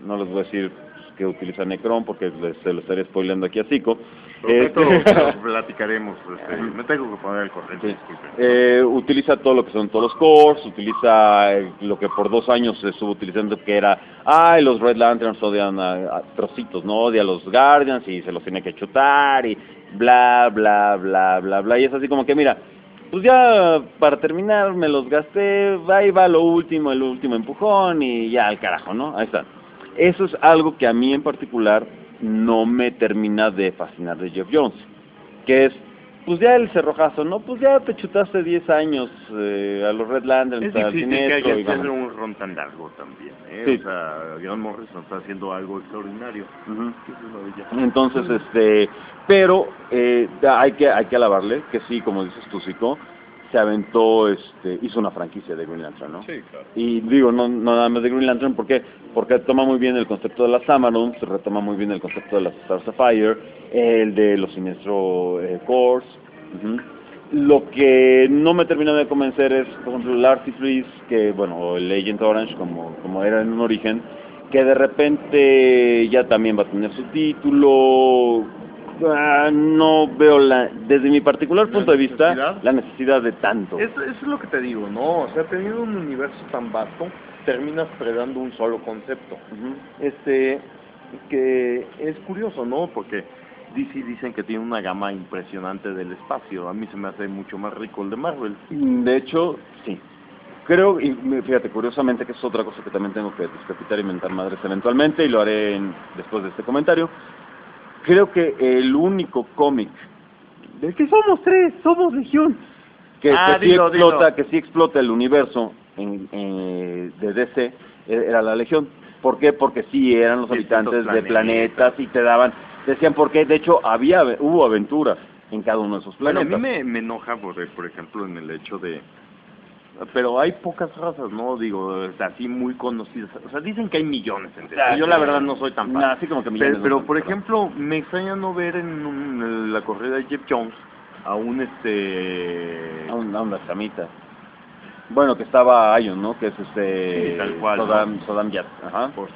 no les voy a decir que utiliza Necron porque les, se lo estaría spoileando aquí a Zico. Esto Este, lo platicaremos, este, me tengo que poner el corriente, sí. disculpen. Eh, utiliza todo lo que son todos los cores, utiliza eh, lo que por dos años se estuvo utilizando que era, ay, los Red Lanterns odian a, a trocitos, ¿no? Odia a los Guardians y se los tiene que chutar y bla, bla, bla, bla, bla, y es así como que, mira, pues ya para terminar me los gasté, ahí va lo último, el último empujón y ya al carajo, ¿no? Ahí está. Eso es algo que a mí en particular no me termina de fascinar de Geoff Jones, que es, pues ya el cerrojazo, ¿no? Pues ya te chutaste diez años eh, a los Red Lanterns, Es al difícil que Sinestro, haya y que hacer vamos. un ron tan largo también, ¿eh? Sí. O sea, Grant Morrison está haciendo algo extraordinario. Ujú. Eso es maravilla. Entonces, este, pero eh, hay que hay que alabarle que sí, como dices tú, Zico, se aventó, este, hizo una franquicia de Green Lantern, ¿no? Sí, claro. Y digo, no, no nada más de Green Lantern, ¿por qué? Porque toma muy bien el concepto de las Amarons, retoma muy bien el concepto de las Stars Sapphire, el de los Sinestro eh, Corps. Uh-huh. Lo que no me termina de convencer es, por ejemplo, el Artifice, que, bueno, o el Agent Orange, como, como era en un origen, que de repente ya también va a tener su título. Uh, no veo, la desde mi particular punto de vista, la necesidad de tanto. Eso, eso es lo que te digo, ¿no? O sea, teniendo un universo tan vasto, terminas predando un solo concepto. Uh-huh. Este, que es curioso, ¿no? Porque D C dicen que tiene una gama impresionante del espacio. A mí se me hace mucho más rico el de Marvel. De hecho, sí. Creo, y fíjate, curiosamente, que es otra cosa que también tengo que descapitar y mentar madres eventualmente, y lo haré en, después de este comentario. Creo que el único cómic ¿De que somos tres? Somos Legión. que, Ah, que sí dilo, explota, dilo. que sí explota el universo en, en, de D C era la Legión. ¿Por qué? Porque sí eran los Distintos habitantes de planetas. planetas y te daban, decían por qué. De hecho, había hubo aventuras en cada uno de esos Bueno, a planetas. mí me, me enoja, por, por ejemplo, en el hecho de... Pero hay pocas razas, ¿no? Digo, así muy conocidas. O sea, dicen que hay millones en D C. Ah, Yo sí. la verdad no soy tan fan. No, así como que millones Pero, no pero son, por pero- ejemplo, me extraña no ver en, un- en la corrida de Jeff Jones a un este... A un- a unas camitas. Bueno, que estaba Ion, ¿no? Que es este... Sí, tal cual, Sodam, ¿no? Sodam Yat. Ajá. Por-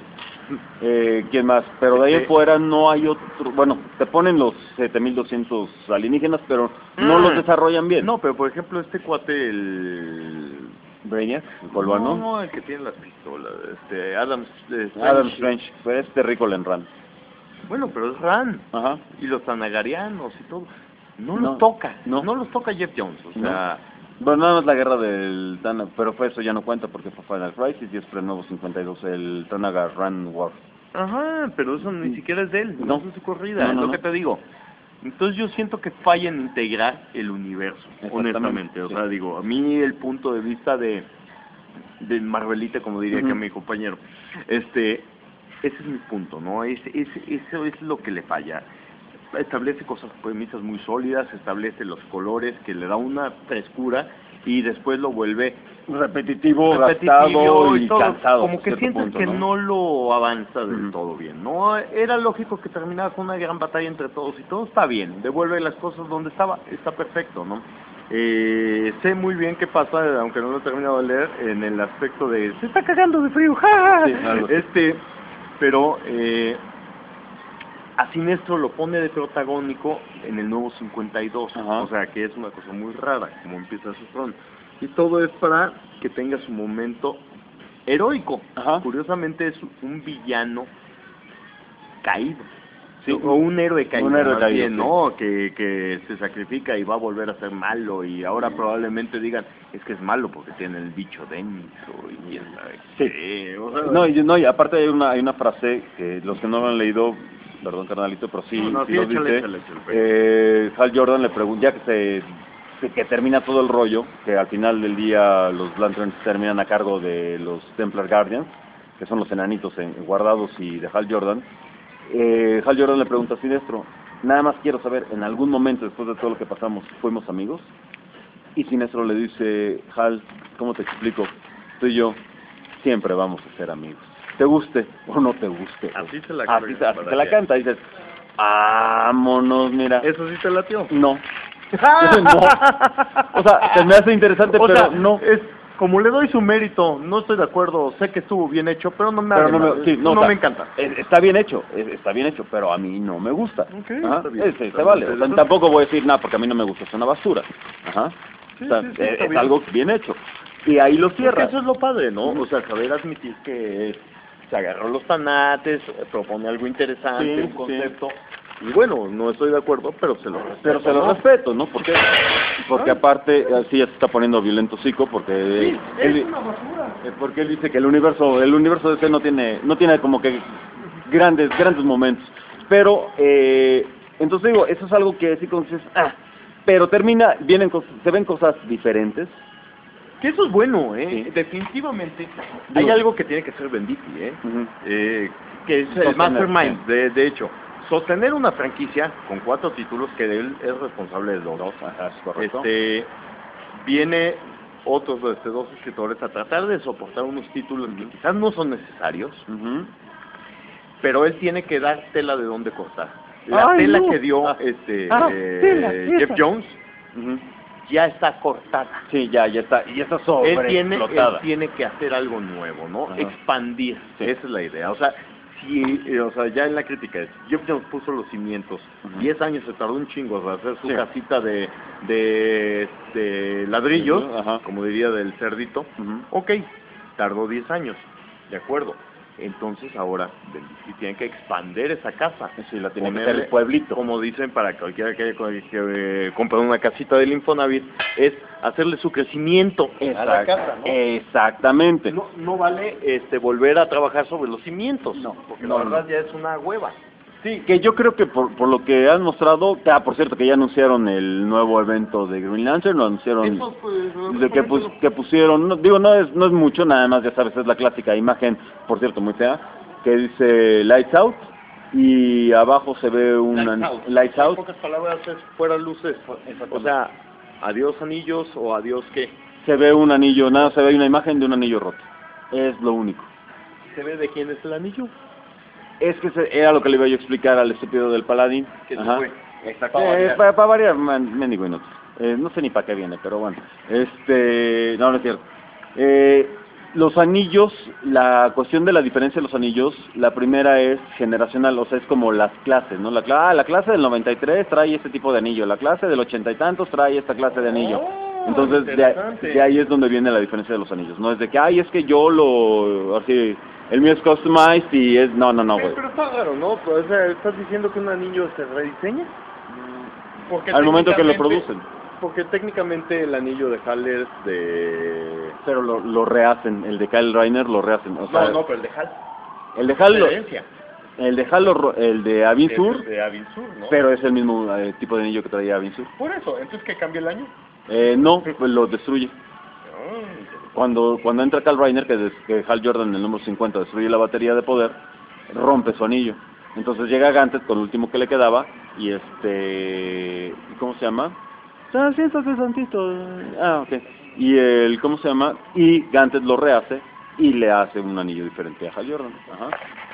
Eh, ¿Quién más? Pero de ahí en Este- fuera no hay otro... Bueno, te ponen los siete mil doscientos alienígenas, pero no Ah. los desarrollan bien. No, pero por ejemplo, este cuate, el... Brainiac, el coluano. No, no, el que tiene las pistolas, este, Adam eh, Strange. Adam Strange, fue este rico Lenran. Bueno, pero es Ran. Ajá. Y los tanagarianos y todo. No, No, los toca, no. no. los toca Jeff Jones, o No. sea... Bueno, nada más la guerra del Tanaga, pero fue eso ya no cuenta porque fue Final Crisis y es pre nuevo cincuenta y dos, el Tanaga Run War. Ajá, pero eso ni siquiera es de él, No. no, es su corrida, No, es no, lo no. que te digo. Entonces yo siento que falla en integrar el universo, Exactamente, honestamente. O sí. sea, digo, a mí el punto de vista de, de Marvelita, como diría Ujú. que mi compañero, este, ese es mi punto, ¿no? Ese, ese, eso es lo que le falla. Establece cosas, premisas muy sólidas, establece los colores, que le da una frescura y después lo vuelve Repetitivo, repetitivo gastado y todo, cansado. como hasta que cierto sientes punto, que no lo avanza del Ujú. todo bien, ¿no? Era lógico que terminara con una gran batalla entre todos y todo está bien, devuelve las cosas donde estaba, está perfecto, ¿no? Eh, sé muy bien qué pasa, aunque no lo he terminado de leer, en el aspecto de se está cagando de frío, ¡ja, ja! Sí, algo así. Este, pero eh, a Sinestro lo pone de protagónico en el nuevo cincuenta y dos, Ajá. o sea que es una cosa muy rara como empieza su front. Y todo es para que tenga su momento heroico. Ajá. Curiosamente es un villano caído. Sí. O un héroe caído, Un héroe más caído, bien, sí. ¿no? Que, que se sacrifica y va a volver a ser malo y ahora probablemente digan, es que es malo porque tiene el bicho dentro y quién sabe Sí. qué, o sea, No, y, no, y aparte hay una, hay una frase que los que no lo han leído, perdón carnalito, pero sí, No, no, sí sí, lo échale, dice. échale, échale. Eh, Hal Jordan le pregunta, ya que se que- que termina todo el rollo, que al final del día los Lanterns terminan a cargo de los Templar Guardians, que son los enanitos en- guardados y de Hal Jordan. Eh, Hal Jordan le pregunta a Sinestro, nada más quiero saber, en algún momento después de todo lo que pasamos, ¿fuimos amigos? Y Sinestro le dice, Hal, ¿cómo te explico? Tú y yo siempre vamos a ser amigos. Te guste o no te guste. Así se la Así, carga, así para se la que- canta. Dices, vámonos, mira. ¿Eso sí te latió? No. No. O sea, se me hace interesante, O pero sea, no. es, como le doy su mérito, no estoy de acuerdo, sé que estuvo bien hecho, pero no me, pero no, me, me, sí, no, no o sea, me encanta. Está bien hecho, está bien hecho, pero a mí no me gusta. Okay, Ajá, está bien, ese, está se vale. bien. O sea, tampoco voy a decir nada porque a mí no me gusta, es una basura. Ajá. Sí, o sea, sí, sí, es, está es bien. algo bien hecho. Y ahí lo Porque cierra. eso es lo padre, ¿no? O sea, saber admitir que se agarró los tanates, propone algo interesante, Sí, un concepto. Y bueno, no estoy de acuerdo, pero se lo respeto. Pero se lo ¿no? respeto, ¿no? Porque, porque aparte, así ya se está poniendo violento psico, porque Sí, él, es una basura. eh, porque él dice que el universo, el universo de ese no tiene, no tiene como que grandes, grandes momentos. Pero, eh, entonces digo, eso es algo que sí como dices, ah, pero termina, vienen cosas, se ven cosas diferentes. Que eso es bueno, ¿eh? Sí. Definitivamente. Digo, hay algo que tiene que ser Venditti, ¿eh? Uh-huh. eh que es el Sostener, mastermind, sí. de, de hecho. Sostener una franquicia con cuatro títulos, que él es responsable de dos. Dos, ajá, es correcto. Este, viene otros este, dos escritores a tratar de soportar unos títulos que quizás no son necesarios, Uh-huh. pero él tiene que dar tela de dónde cortar. La Ay, tela no. que dio Ah. este Ah, eh, tela, Jeff esa. Jones Uh-huh. ya está cortada. Sí, ya, ya está, y ya está sobre Él tiene, él explotada. tiene que hacer algo nuevo, ¿no? Ajá. Expandir, Sí. esa es la idea. O sea, si, eh, o sea, ya en la crítica es, Jeff Jones puso los cimientos, Ujú. diez años se tardó un chingo de hacer su Sí. casita de, de, de ladrillos, Ujú, ajá. como diría del cerdito. Ujú. Ok, tardó diez años, de acuerdo. Entonces ahora Venditti tiene que expandir esa casa. Sí, la tiene que Ponerle, ser el pueblito. como dicen para cualquiera que, que, que eh, compre una casita del Infonavit, es hacerle su crecimiento a la Exact- casa, ¿no? Exactamente. No, no vale este volver a trabajar sobre los cimientos, No, porque no, la verdad no. ya es una hueva. Sí, que yo creo que por, por lo que han mostrado, ah, por cierto, que ya anunciaron el nuevo evento de Green Lantern, lo anunciaron, Eso, pues, de que, pus- que pusieron, no, digo, no es no es mucho, nada más, ya sabes, es la clásica imagen, por cierto, muy fea, que dice Lights Out, y abajo se ve una... Lights out. Lights En Out. pocas palabras es fuera luces. O sea, adiós anillos o adiós qué. Se ve un anillo, nada, se ve una imagen de un anillo roto. Es lo único. ¿Se ve de quién es el anillo? Es que se- era lo que le iba yo a explicar al estúpido del paladín. Que se Ajá. fue. Está Eh, para, para variar, man- mendigo inútil. Eh, no sé ni para qué viene, pero bueno. Este, no, no es cierto. Eh, los anillos, la cuestión de la diferencia de los anillos, la primera es generacional, o sea, es como las clases, ¿no? La, cla- ah, la clase del noventa y tres trae este tipo de anillo, la clase del ochenta y tantos trae esta clase de anillo. Oh, Entonces, de, interesante. de ahí es donde viene la diferencia de los anillos. No es de que, ay, es que yo lo, así, el mío es customized y es, no, no, no, güey. Pero está raro, ¿no? Pues, o sea, ¿estás diciendo que un anillo se rediseña? Porque Al momento que lo técnicamente- producen. Porque técnicamente el anillo de Hal es de... Pero lo, lo rehacen, el de Kyle Reiner lo rehacen. O sea, No, no, pero el de Hal. el de Hal, lo- Diferencia. el de Hal, lo ro- el de Avin Es Sur, el de Avin Sur, ¿no? pero es el mismo eh, tipo de anillo que traía Avin Sur. Por eso, entonces que cambia el año. Eh, no, pues lo destruye. Ah, Cuando cuando entra Kyle Reiner, que, des- que Hal Jordan, el número cincuenta, destruye la batería de poder, rompe su anillo. Entonces llega Ganthet con lo último que le quedaba y este... ¿Cómo se llama? Ah, siéntate tantito. Ah, ok. Y el... ¿Cómo se llama? Y Ganthet lo rehace y le hace un anillo diferente a Hal Jordan. Ajá.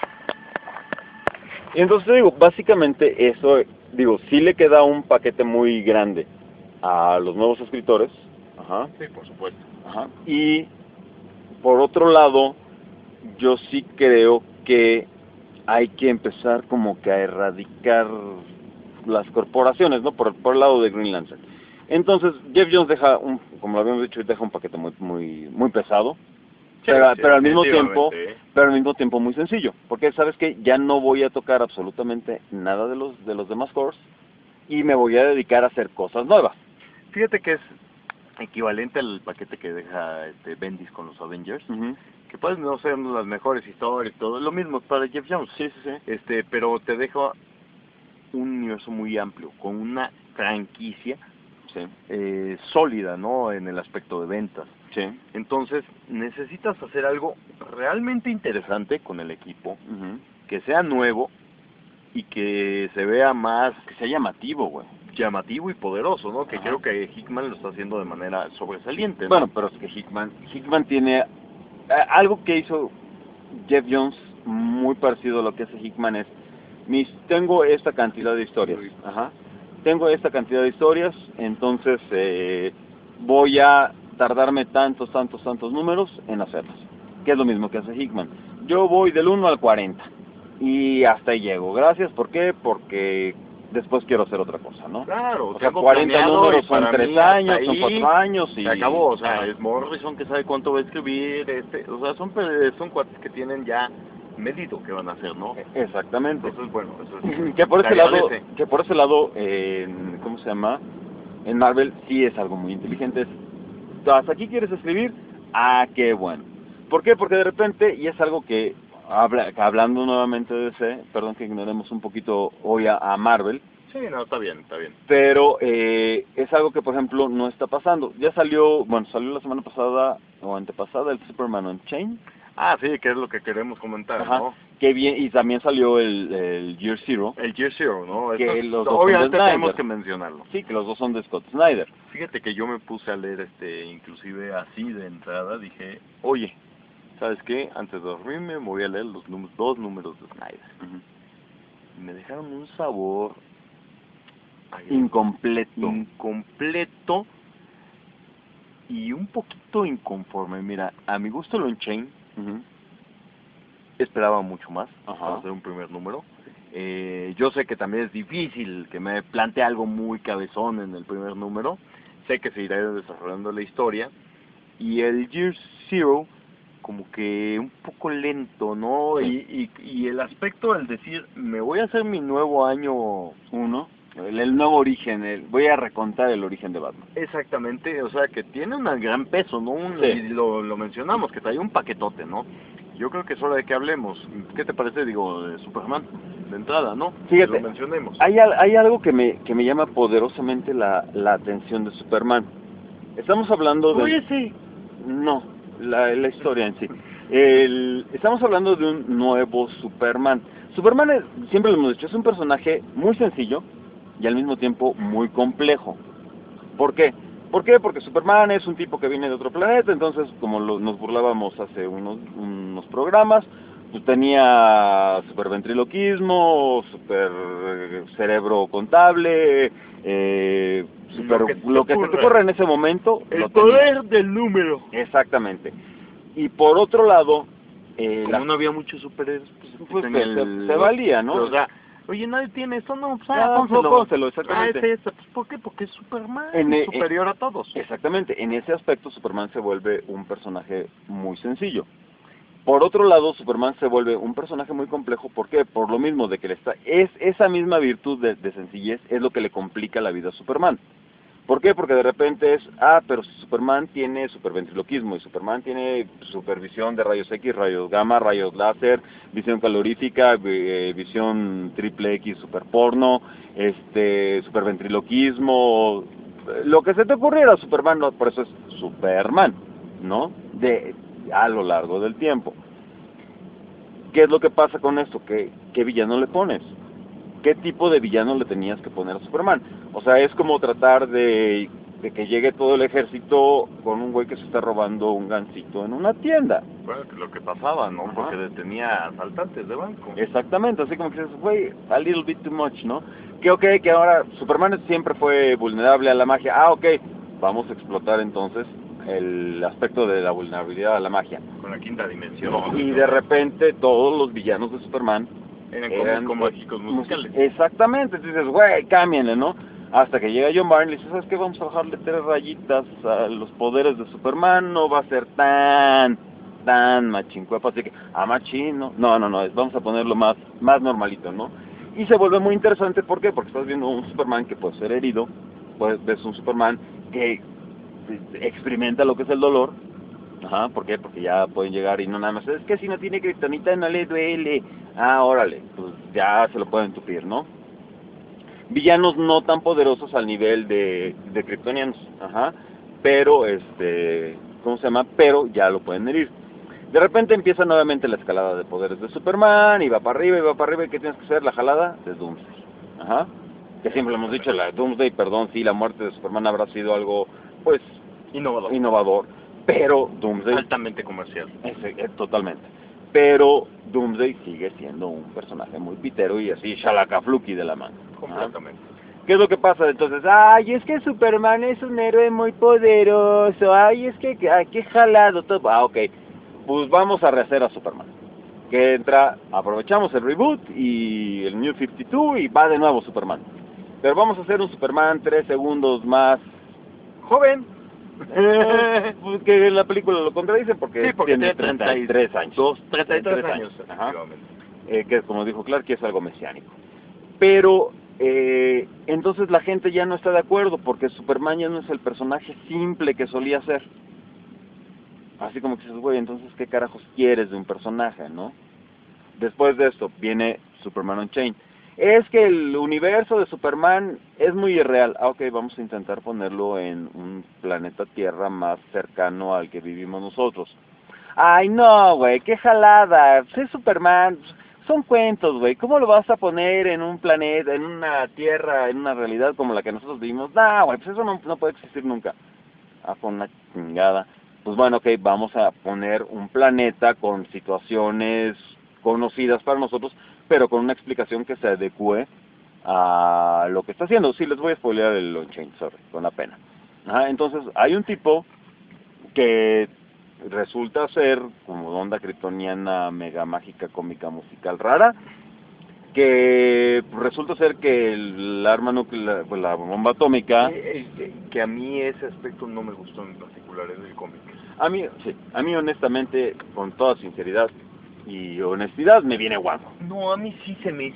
Y entonces digo, básicamente eso, digo, sí le queda un paquete muy grande a los nuevos escritores. Ajá. sí, por supuesto. Ajá. Y por otro lado, yo sí creo que hay que empezar como que a erradicar las corporaciones, ¿no? Por, por el lado de Green Lantern. Entonces, Jeff Jones deja, un, como lo habíamos dicho, deja un paquete muy muy muy pesado, Sí, pero, sí, pero al mismo tiempo, definitivamente. pero al mismo tiempo muy sencillo, porque sabes que ya no voy a tocar absolutamente nada de los de los demás cores y me voy a dedicar a hacer cosas nuevas. Fíjate que es equivalente al paquete que deja este Bendis con los Avengers, Ujú. que pueden no ser las mejores historias y todo, lo mismo para Jeff Jones, Sí, sí, sí. este, pero te deja un universo muy amplio, con una franquicia Sí, eh, sólida, ¿no? En el aspecto de ventas. sí. Entonces, necesitas hacer algo realmente interesante con el equipo, Ujú. que sea nuevo y que se vea más Que sea llamativo, güey. llamativo y poderoso, ¿no? Que Ajá. creo que Hickman lo está haciendo de manera sobresaliente, ¿no? Bueno, pero es que Hickman, Hickman tiene eh, algo que hizo Jeff Jones muy parecido a lo que hace Hickman es, mis, tengo esta cantidad de historias, ajá, tengo esta cantidad de historias, entonces eh, voy a tardarme tantos, tantos, tantos números en hacerlos. Que es lo mismo que hace Hickman. Yo voy del uno al cuarenta y hasta ahí llego. Gracias, ¿por qué? Porque después quiero hacer otra cosa, ¿no? Claro, o sea, tengo cuarenta planeado números y son para tres mí años, hasta son ahí cuatro años y... Se acabó, o sea, es Morrison que sabe cuánto va a escribir, este, o sea, son, pe- son cuates que tienen ya medido qué van a hacer, ¿no? Exactamente. Entonces, bueno, eso es... que por se ese lado, agradece. que por ese lado, eh, en- ¿cómo se llama? En Marvel sí es algo muy inteligente. Es, ¿hasta aquí quieres escribir? Ah, qué bueno. ¿Por qué? Porque de repente, y es algo que, habla, hablando nuevamente de D C, perdón que ignoremos un poquito hoy a, a Marvel, Sí, no, está bien, está bien. pero eh, es algo que, por ejemplo, no está pasando. Ya salió, bueno, salió la semana pasada o antepasada el Superman Unchained. Ah, sí, que es lo que queremos comentar, Ajá. ¿no? Que bien, y también salió el, el Year Zero. El Year Zero, ¿no? Que Esto- los dos son de obviamente Snyder. tenemos que mencionarlo. Sí, que los dos son de Scott Snyder. Fíjate que yo me puse a leer, este, inclusive así de entrada, dije, oye, ¿sabes qué? Antes de dormirme me voy a leer los números, dos números de Snyder. Uh-huh. Y me dejaron un sabor ay, Incompleto. incompleto y un poquito inconforme. Mira, a mi gusto lo Unchained, Uh-huh. esperaba mucho más Ajá. para hacer un primer número. Eh, yo sé que también es difícil que me plantee algo muy cabezón en el primer número. Sé que se irá desarrollando la historia. Y el Year Zero, como que un poco lento, ¿no? Y, y, y el aspecto del decir, me voy a hacer mi nuevo año Uno. El, el nuevo origen, el, voy a recontar el origen de Batman. exactamente, o sea, que tiene un gran peso, ¿no? Un, Sí. Y lo, lo mencionamos, que trae un paquetote, ¿no? Yo creo que es hora de que hablemos. ¿Qué te parece, digo, de Superman? De entrada, ¿no? Fíjate, Que lo mencionemos. Hay, al- hay algo que me, que me llama poderosamente la, la atención de Superman. Estamos hablando de... sí. No, la, la historia en sí. El, estamos hablando de un nuevo Superman. Superman, es, siempre lo hemos dicho, es un personaje muy sencillo y al mismo tiempo muy complejo. ¿Por qué? ¿Por qué? Porque Superman es un tipo que viene de otro planeta, entonces, como lo, nos burlábamos hace unos, unos programas, pues tenía superventriloquismo, super eh, cerebro contable, eh, super, Lo lo que que, se te se te ocurra. ocurra en ese momento. El lo tenía. poder del número. Exactamente. Y por otro lado, eh, Como la- no había muchos superhéroes, pues, Pues, en se- el- se- se valía, ¿no? O sea, oye, nadie tiene esto, no, pues, Ah, ah, pónselo. pónselo, exactamente. Ah, ese, ese, pues, ¿por qué? Porque es Superman, En e- superior a todos. Exactamente, en ese aspecto Superman se vuelve un personaje muy sencillo. Por otro lado, Superman se vuelve un personaje muy complejo, ¿por qué? Por lo mismo de que le está, es esa misma virtud de, de sencillez es lo que le complica la vida a Superman. ¿Por qué? Porque de repente es, ah, pero Superman tiene superventriloquismo y Superman tiene supervisión de rayos X, rayos gamma, rayos láser, visión calorífica, eh, visión triple X, superporno, este, superventriloquismo, lo que se te ocurriera, Superman, no, por eso es Superman, ¿no? De a lo largo del tiempo. ¿Qué es lo que pasa con esto? ¿Qué, qué villano le pones? ¿Qué tipo de villano le tenías que poner a Superman? O sea, es como tratar de, de que llegue todo el ejército con un güey que se está robando un gansito en una tienda. Bueno, que lo que pasaba, ¿no? Ajá. Porque detenía asaltantes de banco. Exactamente, así como que dices, güey, a little bit too much, ¿no? Que ok, que ahora Superman siempre fue vulnerable a la magia. Ah, ok, vamos a explotar entonces el aspecto de la vulnerabilidad a la magia. Con la quinta dimensión. Y de repente todos los villanos de Superman Eran como, eran como mágicos musicales. Exactamente, entonces dices, güey, cámbienle, ¿no? Hasta que llega John Byrne y le dice, ¿sabes qué? Vamos a bajarle tres rayitas a los poderes de Superman, no va a ser tan, tan machincuepa, así que, ah, machín, no, no, no, no, es- vamos a ponerlo más, más normalito, ¿no? Y se vuelve muy interesante, ¿por qué? Porque estás viendo un Superman que puede ser herido, pues ves un Superman que experimenta lo que es el dolor. Ajá, ¿por qué? Porque ya pueden llegar y no nada más, es que si no tiene kriptonita no le duele. Ah, órale, pues ya se lo pueden tupir, ¿no? Villanos no tan poderosos al nivel de, de kryptonianos, ajá, pero, este, ¿cómo se llama? Pero ya lo pueden herir. De repente empieza nuevamente la escalada de poderes de Superman, y va para arriba, y va para arriba, ¿y qué tienes que hacer? La jalada de Doomsday, ajá, que siempre lo hemos dicho, la de Doomsday, perdón, sí, la muerte de Superman habrá sido algo, pues, Innovador. innovador, pero Doomsday... Altamente comercial. Es, es, totalmente. Pero Doomsday sigue siendo un personaje muy pitero y así shalakafluki de la mano. Completamente. ¿qué es lo que pasa? Entonces, ay, es que Superman es un héroe muy poderoso, ay, es que, ay, qué jalado todo. Ah, ok, pues vamos a rehacer a Superman. Que entra, aprovechamos el reboot y el New cincuenta y dos y va de nuevo Superman. Pero vamos a hacer un Superman tres segundos más joven. Eh, pues que la película lo contradice porque, Sí, porque tiene tiene treinta y tres años. Dos, treinta y tres años, Ajá. efectivamente. Eh, que como dijo Clark, que es algo mesiánico. Pero eh, entonces la gente ya no está de acuerdo porque Superman ya no es el personaje simple que solía ser. Así como que dices, güey, entonces ¿qué carajos quieres de un personaje, no? Después de esto viene Superman Unchained. Es que el universo de Superman es muy irreal. Ah, ok, vamos a intentar ponerlo en un planeta Tierra más cercano al que vivimos nosotros. Ay, no, güey, qué jalada. Pues es Superman, son cuentos, güey. ¿Cómo lo vas a poner en un planeta, en una Tierra, en una realidad como la que nosotros vivimos? No, güey, pues eso no, no puede existir nunca. Ah, con una chingada. Pues bueno, ok, vamos a poner un planeta con situaciones conocidas para nosotros, pero con una explicación que se adecue a lo que está haciendo. Sí, les voy a spoilear el Unchained, sorry, con la pena. Ajá, entonces, hay un tipo que resulta ser como onda kryptoniana, mega mágica, cómica, musical, rara, que resulta ser que el arma nuclear, pues la bomba atómica... Eh, eh, que a mí ese aspecto no me gustó en particular en el cómic. A mí, sí, a mí honestamente, con toda sinceridad y honestidad, me viene guapo. No, a mí sí se me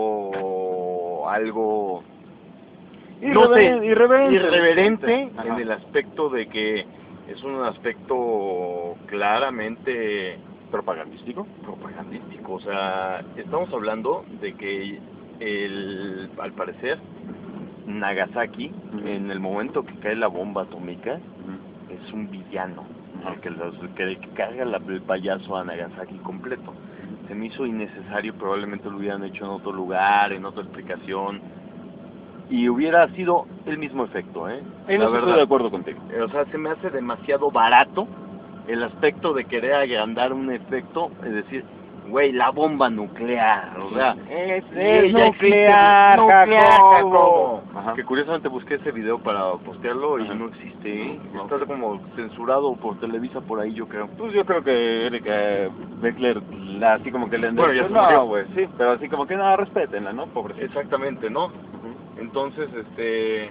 hizo algo... no sé, Irreverente, irreverente, irreverente Ajá. en el aspecto de que es un aspecto claramente propagandístico. propagandístico. O sea, estamos hablando de que el, al parecer Nagasaki, Ujú. en el momento que cae la bomba atómica, Ujú. es un villano, Ajá. el que, los- que, que carga la- el payaso a Nagasaki completo. Se me hizo innecesario, probablemente lo hubieran hecho en otro lugar, en otra explicación, y hubiera sido el mismo efecto, ¿eh? En La eso estoy verdad. de acuerdo contigo. Eh, O sea, se me hace demasiado barato el aspecto de querer agrandar un efecto, es decir, güey, la bomba nuclear, o sea, Es, sí, es ya nuclear, existe, nuclear, Jacobo. Jacobo. Ajá. Que curiosamente busqué ese video para postearlo y Ajá. no existe, ¿eh? No. Está como censurado por Televisa por ahí, yo creo. Pues yo creo que Erika Beckler, la- así como que le han Bueno, dicho, ya se no, murió. güey, sí, pero así como que nada, respétenla, ¿no? Pobrecita. Exactamente, ¿no? Ujú. Entonces, este,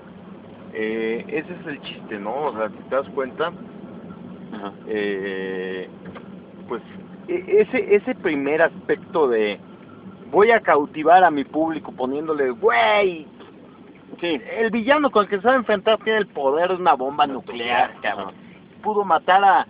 eh, ese es el chiste, ¿no? O sea, si te das cuenta, Ajá. eh, pues e- ese ese primer aspecto de voy a cautivar a mi público poniéndole, güey, Sí. el villano con el que se va a enfrentar tiene el poder de una bomba nuclear, cabrón. Pudo matar a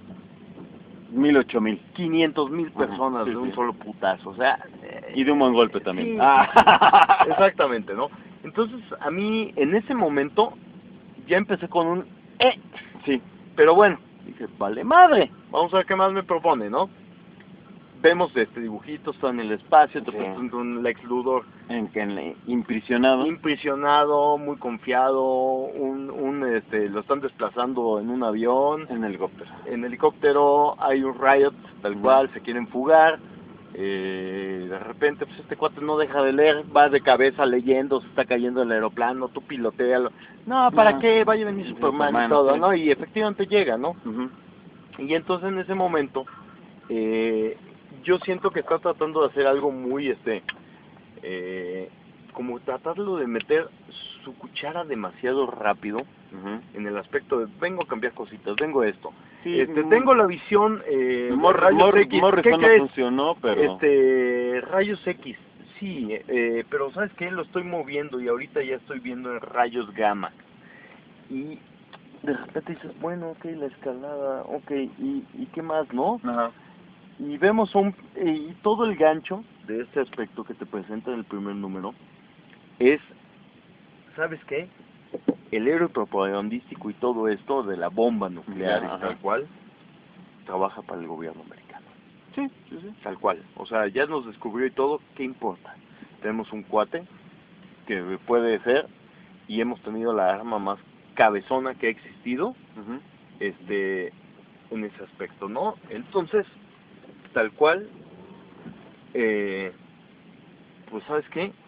Mil, ocho mil. quinientos mil Ajá, personas sí, de un sí. solo putazo, o sea... eh, Y de un buen golpe también. sí. Ah. Exactamente, ¿no? Entonces, a mí, en ese momento, ya empecé con un... Eh, Sí. pero bueno, dije, vale madre, vamos a ver qué más me propone, ¿no? Vemos este dibujito, está en el espacio, te Sí. presenta un Lex Luthor En que en- impresionado. impresionado, muy confiado, un, un este, lo están desplazando en un avión, En helicóptero. en helicóptero hay un riot, tal Ujú. cual, se quieren fugar, eh, de repente pues este cuate no deja de leer, va de cabeza leyendo, se está cayendo el aeroplano, tú pilotealo, no, ¿para No. qué? Va a venir Superman, Superman, y todo, sí. ¿no? Y efectivamente llega, ¿no? Ujú. Y entonces en ese momento, eh, yo siento que está tratando de hacer algo muy, este, eh, como tratarlo de meter su cuchara demasiado rápido Ujú. en el aspecto de vengo a cambiar cositas, vengo a esto. Sí, este, mm. tengo la visión, eh, Mor- rayos Mor- X, ¿qué Morrison no crees? funcionó, pero... Este, rayos X, sí, eh, pero ¿sabes qué? Lo estoy moviendo y ahorita ya estoy viendo en rayos gamma. Y de repente dices, bueno, ok, la escalada, ok, ¿y, y qué más, no? Ajá. Y vemos un, y todo el gancho de este aspecto que te presenta en el primer número es, ¿sabes qué? El héroe propagandístico y todo esto de la bomba nuclear Ajá. y tal cual, trabaja para el gobierno americano. Sí, sí, sí. Tal cual. O sea, ya nos descubrió y todo, ¿qué importa? Tenemos un cuate que puede ser, y hemos tenido la arma más cabezona que ha existido, Ujú. este, en ese aspecto, ¿no? Entonces, tal cual, eh, pues ¿sabes qué?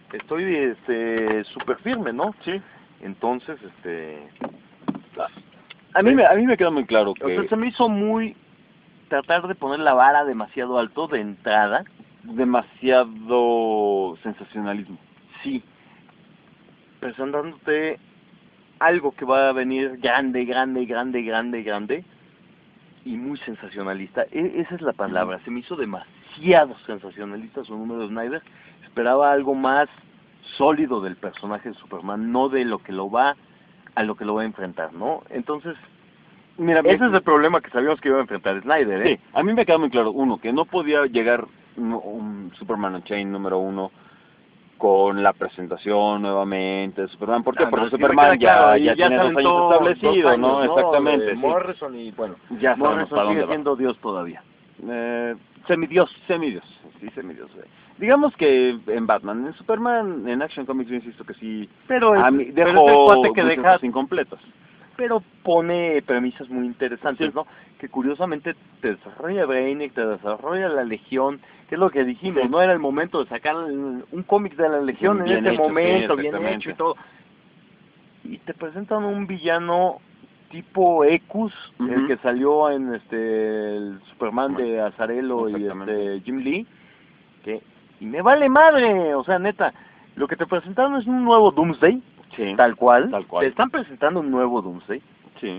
estoy este súper firme, ¿no? Sí. Entonces, este... A mí, me, a mí me queda muy claro que... O sea, se me hizo muy... tratar de poner la vara demasiado alto de entrada. Demasiado sensacionalismo. Sí. Presentándote algo que va a venir grande, grande, grande, grande, grande. Y muy sensacionalista. E esa es la palabra. Se me hizo demasiado sensacionalista su número de Snyder. Esperaba algo más sólido del personaje de Superman, no de lo que lo va a lo que lo va a enfrentar, ¿no? Entonces, mira, ese me... es el problema que sabíamos que iba a enfrentar Snyder, ¿eh? Sí, a mí me queda muy claro, uno, que no podía llegar un, un Superman Unchained número uno con la presentación nuevamente de Superman. ¿Por qué? Ah, Porque no, Superman ya, ya, ya tiene dos años establecido, dos años, ¿no? Exactamente. Sí. Morrison y, bueno, ya Morrison sigue siendo Dios todavía. Eh, semidios, semidios, sí, semidios. Eh. Digamos que en Batman, en Superman, en Action Comics, yo insisto que sí, pero es, a mí pero dejó es que deja incompletas. Pero pone premisas muy interesantes, sí. ¿no? Que curiosamente te desarrolla Brainiac, te desarrolla la Legión, que es lo que dijimos, sí. No era el momento de sacar un cómic de la Legión bien en este hecho, momento, sí, bien hecho y todo. Y te presentan un villano tipo Ecus, uh-huh. el que salió en este el Superman de Azzarello y este Jim Lee, que y me vale madre, o sea, neta, lo que te presentaron es un nuevo Doomsday. Sí, tal cual, tal cual. Te están presentando un nuevo Doomsday. Sí.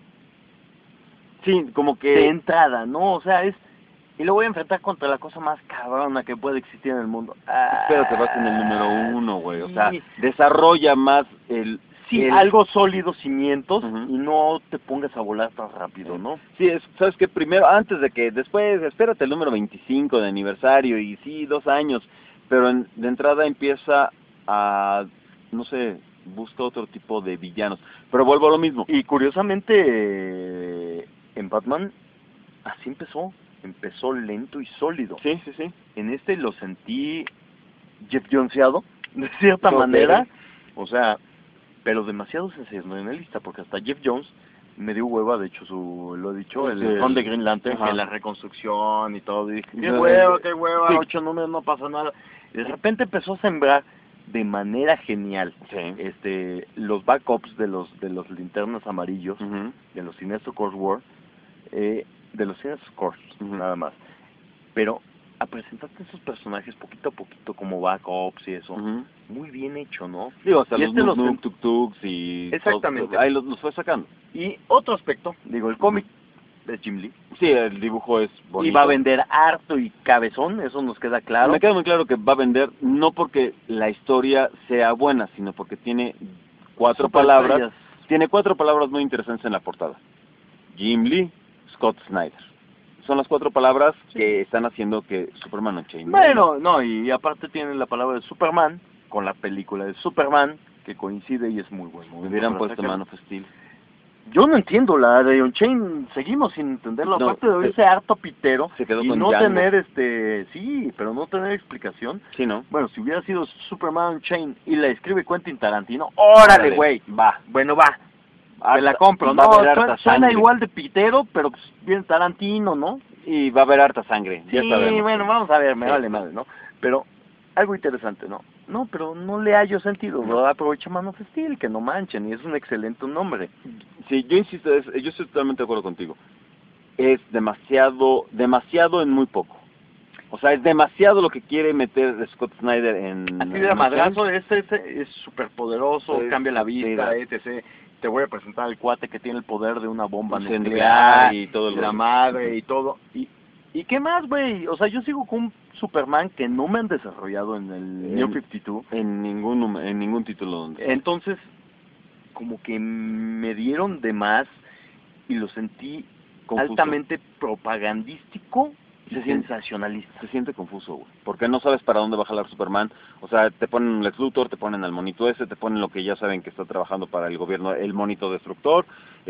Sí, como que... De entrada, ¿no? O sea, es... Y lo voy a enfrentar contra la cosa más cabrona que puede existir en el mundo. Ah, Espérate, vas en el número uno, güey. Sí. O sea, desarrolla más el... Sí, el... algo sólido, cimientos, uh-huh. y no te pongas a volar tan rápido, ¿no? Sí, es, sabes que primero, antes de que... Después, espérate el número veinticinco de aniversario, y sí, dos años. Pero en, de entrada empieza a... No sé... busca otro tipo de villanos, pero vuelvo a lo mismo. Y curiosamente eh, en Batman así empezó, empezó lento y sólido. Sí, sí, sí. En este lo sentí Jeff Joneseado, de cierta okay. manera, o sea, pero demasiado sensacionalista, porque hasta Jeff Jones me dio hueva, de hecho su lo he dicho, el sí, Ron de Green Lantern, en la reconstrucción y todo, y dije, qué hueva, qué hueva, sí. ocho números, no pasa nada. Y de repente empezó a sembrar de manera genial, sí. este, los backups de los de los linternas amarillos, uh-huh. de los Sinestro Corps War, eh, de los Sinestro Corps, uh-huh. nada más. Pero a presentarte esos personajes poquito a poquito como backups y eso, uh-huh. muy bien hecho, ¿no? Digo, hasta y los este Nuk Tuk Tuks y... Exactamente. Todo, ahí los, los fue sacando. Y otro aspecto, digo, el cómic de Jim Lee. Sí, el dibujo es bonito. Y va a vender harto y cabezón, eso nos queda claro. Me queda muy claro que va a vender no porque la historia sea buena, sino porque tiene cuatro Super palabras. Estrellas. Tiene cuatro palabras muy interesantes en la portada. Jim Lee, Scott Snyder. Son las cuatro palabras sí. que están haciendo que Superman Unchained. Bueno, no, y aparte tiene la palabra de Superman con la película de Superman, que coincide y es muy bueno. Me hubieran puesto Man of Steel. Yo no entiendo la de Unchained, seguimos sin entenderlo, no, aparte de oírse harto pitero se quedó y con no Django. tener este, sí, pero no tener explicación. Sí, ¿no? Bueno, si hubiera sido Superman Unchained y la escribe Quentin Tarantino, órale, güey, va, bueno, va, harta, te la compro, no, suena, suena igual de pitero, pero pues bien Tarantino, ¿no? Y va a haber harta sangre, sí, ya sabemos. Bueno, vamos a ver, me sí. vale madre, ¿no? Pero algo interesante, ¿no? No, pero no le hallo sentido, ¿no? Aprovecha Man of Steel, que no manchen, y es un excelente nombre. Sí, yo insisto, es, yo estoy totalmente de acuerdo contigo. Es demasiado, demasiado en muy poco. O sea, es demasiado lo que quiere meter Scott Snyder en... Así de madrazo, ese es súper poderoso, sí, cambia la vista, sí, etcétera. Te voy a presentar al cuate que tiene el poder de una bomba nuclear y todo lo la madre y todo. Y, ¿Y qué más, güey? O sea, yo sigo con un Superman que no me han desarrollado en el New cincuenta y dos. En ningún, en ningún título. Donde... Entonces, como que me dieron de más y lo sentí confuso. Altamente propagandístico y se sensacionalista. Siente, se siente confuso, güey. Porque no sabes para dónde va a jalar Superman. O sea, te ponen Lex Luthor, te ponen al monito ese, te ponen lo que ya saben que está trabajando para el gobierno, el monito destructor.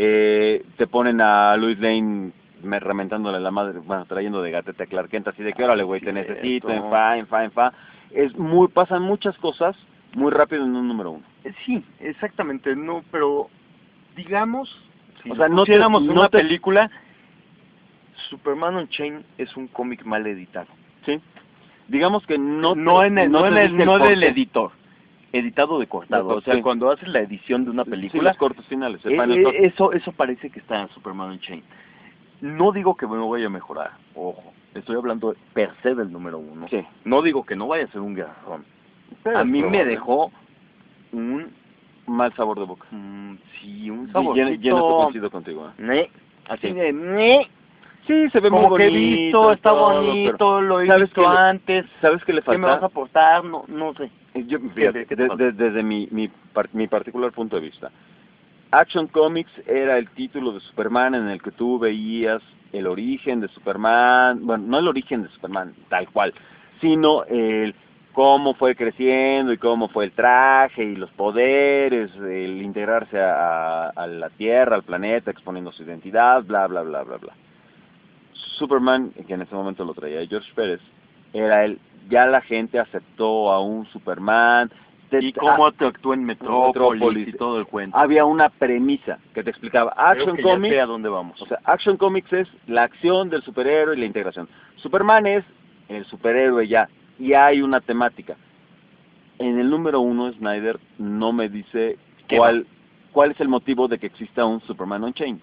Eh, te ponen a Lois Lane... me rementándole la madre, bueno, trayendo de gatete a Clark Kent, así de que órale, güey, te necesito, en fa, en fa, en fa. Es muy, pasan muchas cosas muy rápido en un número uno. Sí, exactamente, no, pero digamos, si o sea, no pusiéramos te, una no te... película, Superman Unchained es un cómic mal editado. Sí. digamos que no no te- en el, no no, te en el, dice no corte. del editor, editado de cortado. De O sea, corte. cuando haces la edición de una Sí, película, los cortes finales, el eh, final eh, cut. eso, eso parece que está en Superman Unchained. No digo que me vaya a mejorar, ojo, estoy hablando per se del número uno. Sí. No digo que no vaya a ser un garrón. Pero A es mí me probable. dejó un, mal sabor de boca. mm, sí, un Sí, saborcito. Yo, yo no coincido contigo. ¿eh? Ne, así Sí. de, ne, Sí, se ve como muy que he bonito. visto, y está todo, bonito, pero lo he ¿sabes visto qué le- antes. ¿Sabes qué le ¿Qué me vas a falta? aportar? No, no sé. Yo, fíjate, ¿Qué te de- falta? de- desde mi, mi, par- mi particular punto de vista, Action Comics era el título de Superman en el que tú veías el origen de Superman, bueno, no el origen de Superman tal cual, sino el cómo fue creciendo y cómo fue el traje y los poderes, el integrarse a, a- a la Tierra, al planeta, exponiendo su identidad, bla, bla, bla, bla, bla. Superman, que en ese momento lo traía George Pérez, era el, ya la gente aceptó a un Superman. Te- ¿Y cómo ah, te actuó en Metrópolis, Metrópolis. y todo el cuento? había una premisa que te explicaba. Creo Action que ya Comics, sé a dónde vamos. o sea, Action Comics es la acción del superhéroe y la integración. Superman es el superhéroe ya, y hay una temática. En el número uno, Snyder no me dice ¿Qué cuál cuál es el motivo de que exista un Superman Unchained.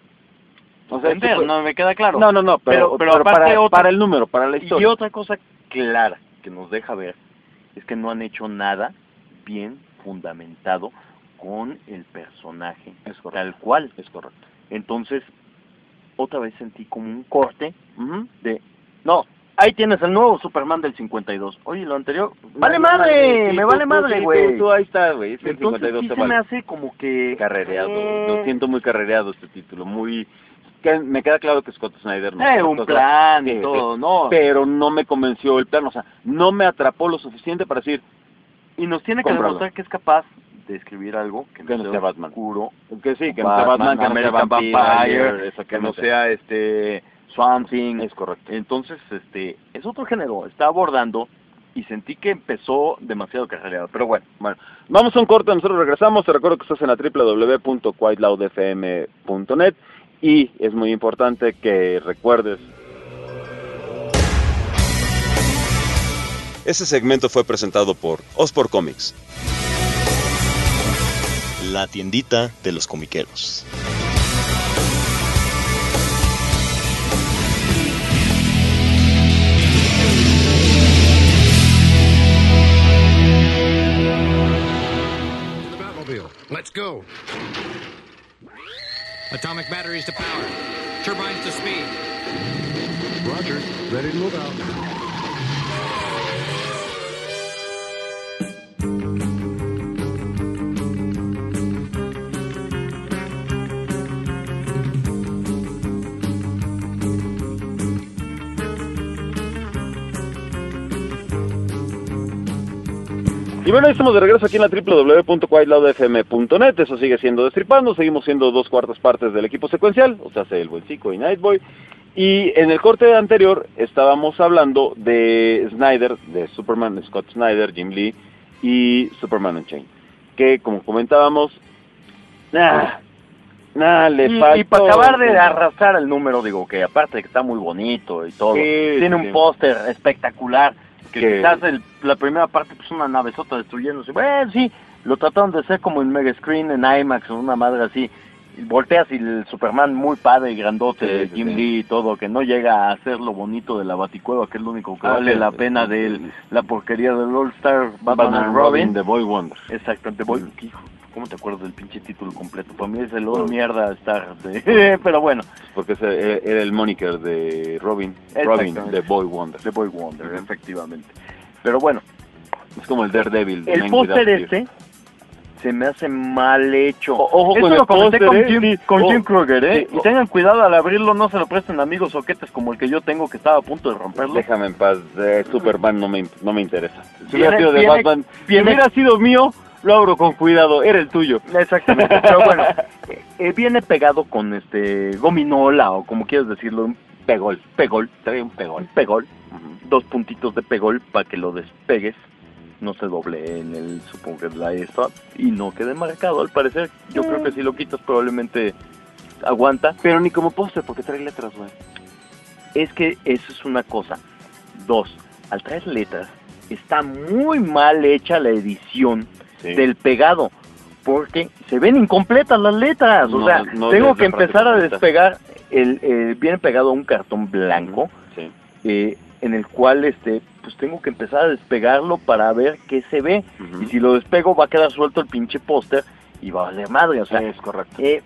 O sea, Entender, se puede- no me queda claro. no, no, no, pero, Pero- pero pero aparte para, otra- para el número, para la Y historia. otra cosa clara que nos deja ver es que no han hecho nada bien fundamentado con el personaje, Es correcto. tal cual. Es correcto. Entonces, otra vez sentí como un corte Ujú. de, no, ahí tienes el nuevo Superman del cincuenta y dos. Oye, lo anterior, vale No, madre, sí, me tú- vale tú- madre, sí, güey. tú- tú ahí está, güey. Es el Entonces cincuenta y dos sí te se vale. me hace como que... Carrereado, eh, lo siento muy carrereado este título, muy... que me queda claro que Scott Snyder no... Eh, no- un no- plan sí, y sí, todo, ¿no? pero no me convenció el plan, o sea, no me atrapó lo suficiente para decir Y nos tiene que Cómpralo. demostrar que es capaz de escribir algo que que no no sea sea Batman. oscuro, Que sí, que no sea Batman, que no sea American Vampire, Vampire, exactamente. que no sea este Swamp Thing. Es correcto. Entonces, este, es otro género, está abordando y sentí que empezó demasiado carrereado, pero bueno. Bueno, vamos a un corte, nosotros regresamos. Te recuerdo que estás en la doble u doble u doble u punto quiet loud f m punto net y es muy importante que recuerdes. Este segmento fue presentado por Ospor Comics, la tiendita de los comiqueros. To the Batmobile. Let's go. Atomic batteries to power. Turbines to speed. Roger. Ready to move out. Y bueno, estamos de regreso aquí en la doble u doble u doble u punto quiet loud f m punto net. Eso sigue siendo Destripando. Seguimos siendo dos cuartas partes del equipo secuencial, o sea, el Buen Cico y Nightboy. Y en el corte anterior estábamos hablando de Snyder, de Superman, Scott Snyder, Jim Lee y Superman Unchained. Que, como comentábamos, nah, nah, le Y, faltó... y para acabar de arrastrar el número, digo que aparte de que está muy bonito y todo, Sí, tiene sí, un sí. póster espectacular, que Que- quizás el, la primera parte pues una navezota destruyéndose, bueno sí, lo trataron de hacer como en mega screen, en IMAX o una madre así, y volteas y el Superman muy padre y grandote Sí, de sí, Jim sí. Lee y todo, que no llega a hacer lo bonito de la Baticueva, que es lo único que Ah, vale sí, la sí, pena sí, de sí, él, sí. la porquería del All Star Batman, and Robin. de Boy Wonder. Exactamente, voy, Mm. hijo, ¿cómo te acuerdas del pinche título completo? Para mí es el oh, mierda Star, de, pero bueno, Porque ese era el moniker de Robin, Robin, Exactamente. de Boy Wonder. The Boy Wonder, efectivamente. Pero bueno, Es como el Daredevil. de el Man póster Without Fear. este se me hace mal hecho. O- ojo Eso con lo el comenté póster, con ¿eh? Jim, Sí. con Oh, Jim Kruger, ¿eh? sí. Y tengan cuidado al abrirlo, no se lo presten amigos soquetes como el que yo tengo que estaba a punto de romperlo. Déjame en paz, de Superman no me, no me interesa. Si Viene- hubiera sido de viene- Batman, si viene- hubiera sido mío, lo abro con cuidado, era el tuyo. Exactamente, pero bueno, eh, eh, viene pegado con este gominola o como quieras decirlo, un pegol, pegol, trae un pegol, pegol, dos puntitos de pegol para que lo despegues, no se doble en el, supongo que es la esta, y no quede marcado al parecer. Yo creo que si lo quitas probablemente aguanta. Pero ni como póster, porque trae letras, güey. Es que eso es una cosa. Dos, al traer letras, está muy mal hecha la edición Sí. del pegado, porque se ven incompletas las letras, o No, sea, no tengo ves que la parte empezar a completa. despegar, el, el viene pegado a un cartón blanco, Sí. eh, en el cual este pues tengo que empezar a despegarlo para ver qué se ve, Ujú. y si lo despego va a quedar suelto el pinche póster y va a valer madre, o sea, es correcto. eh,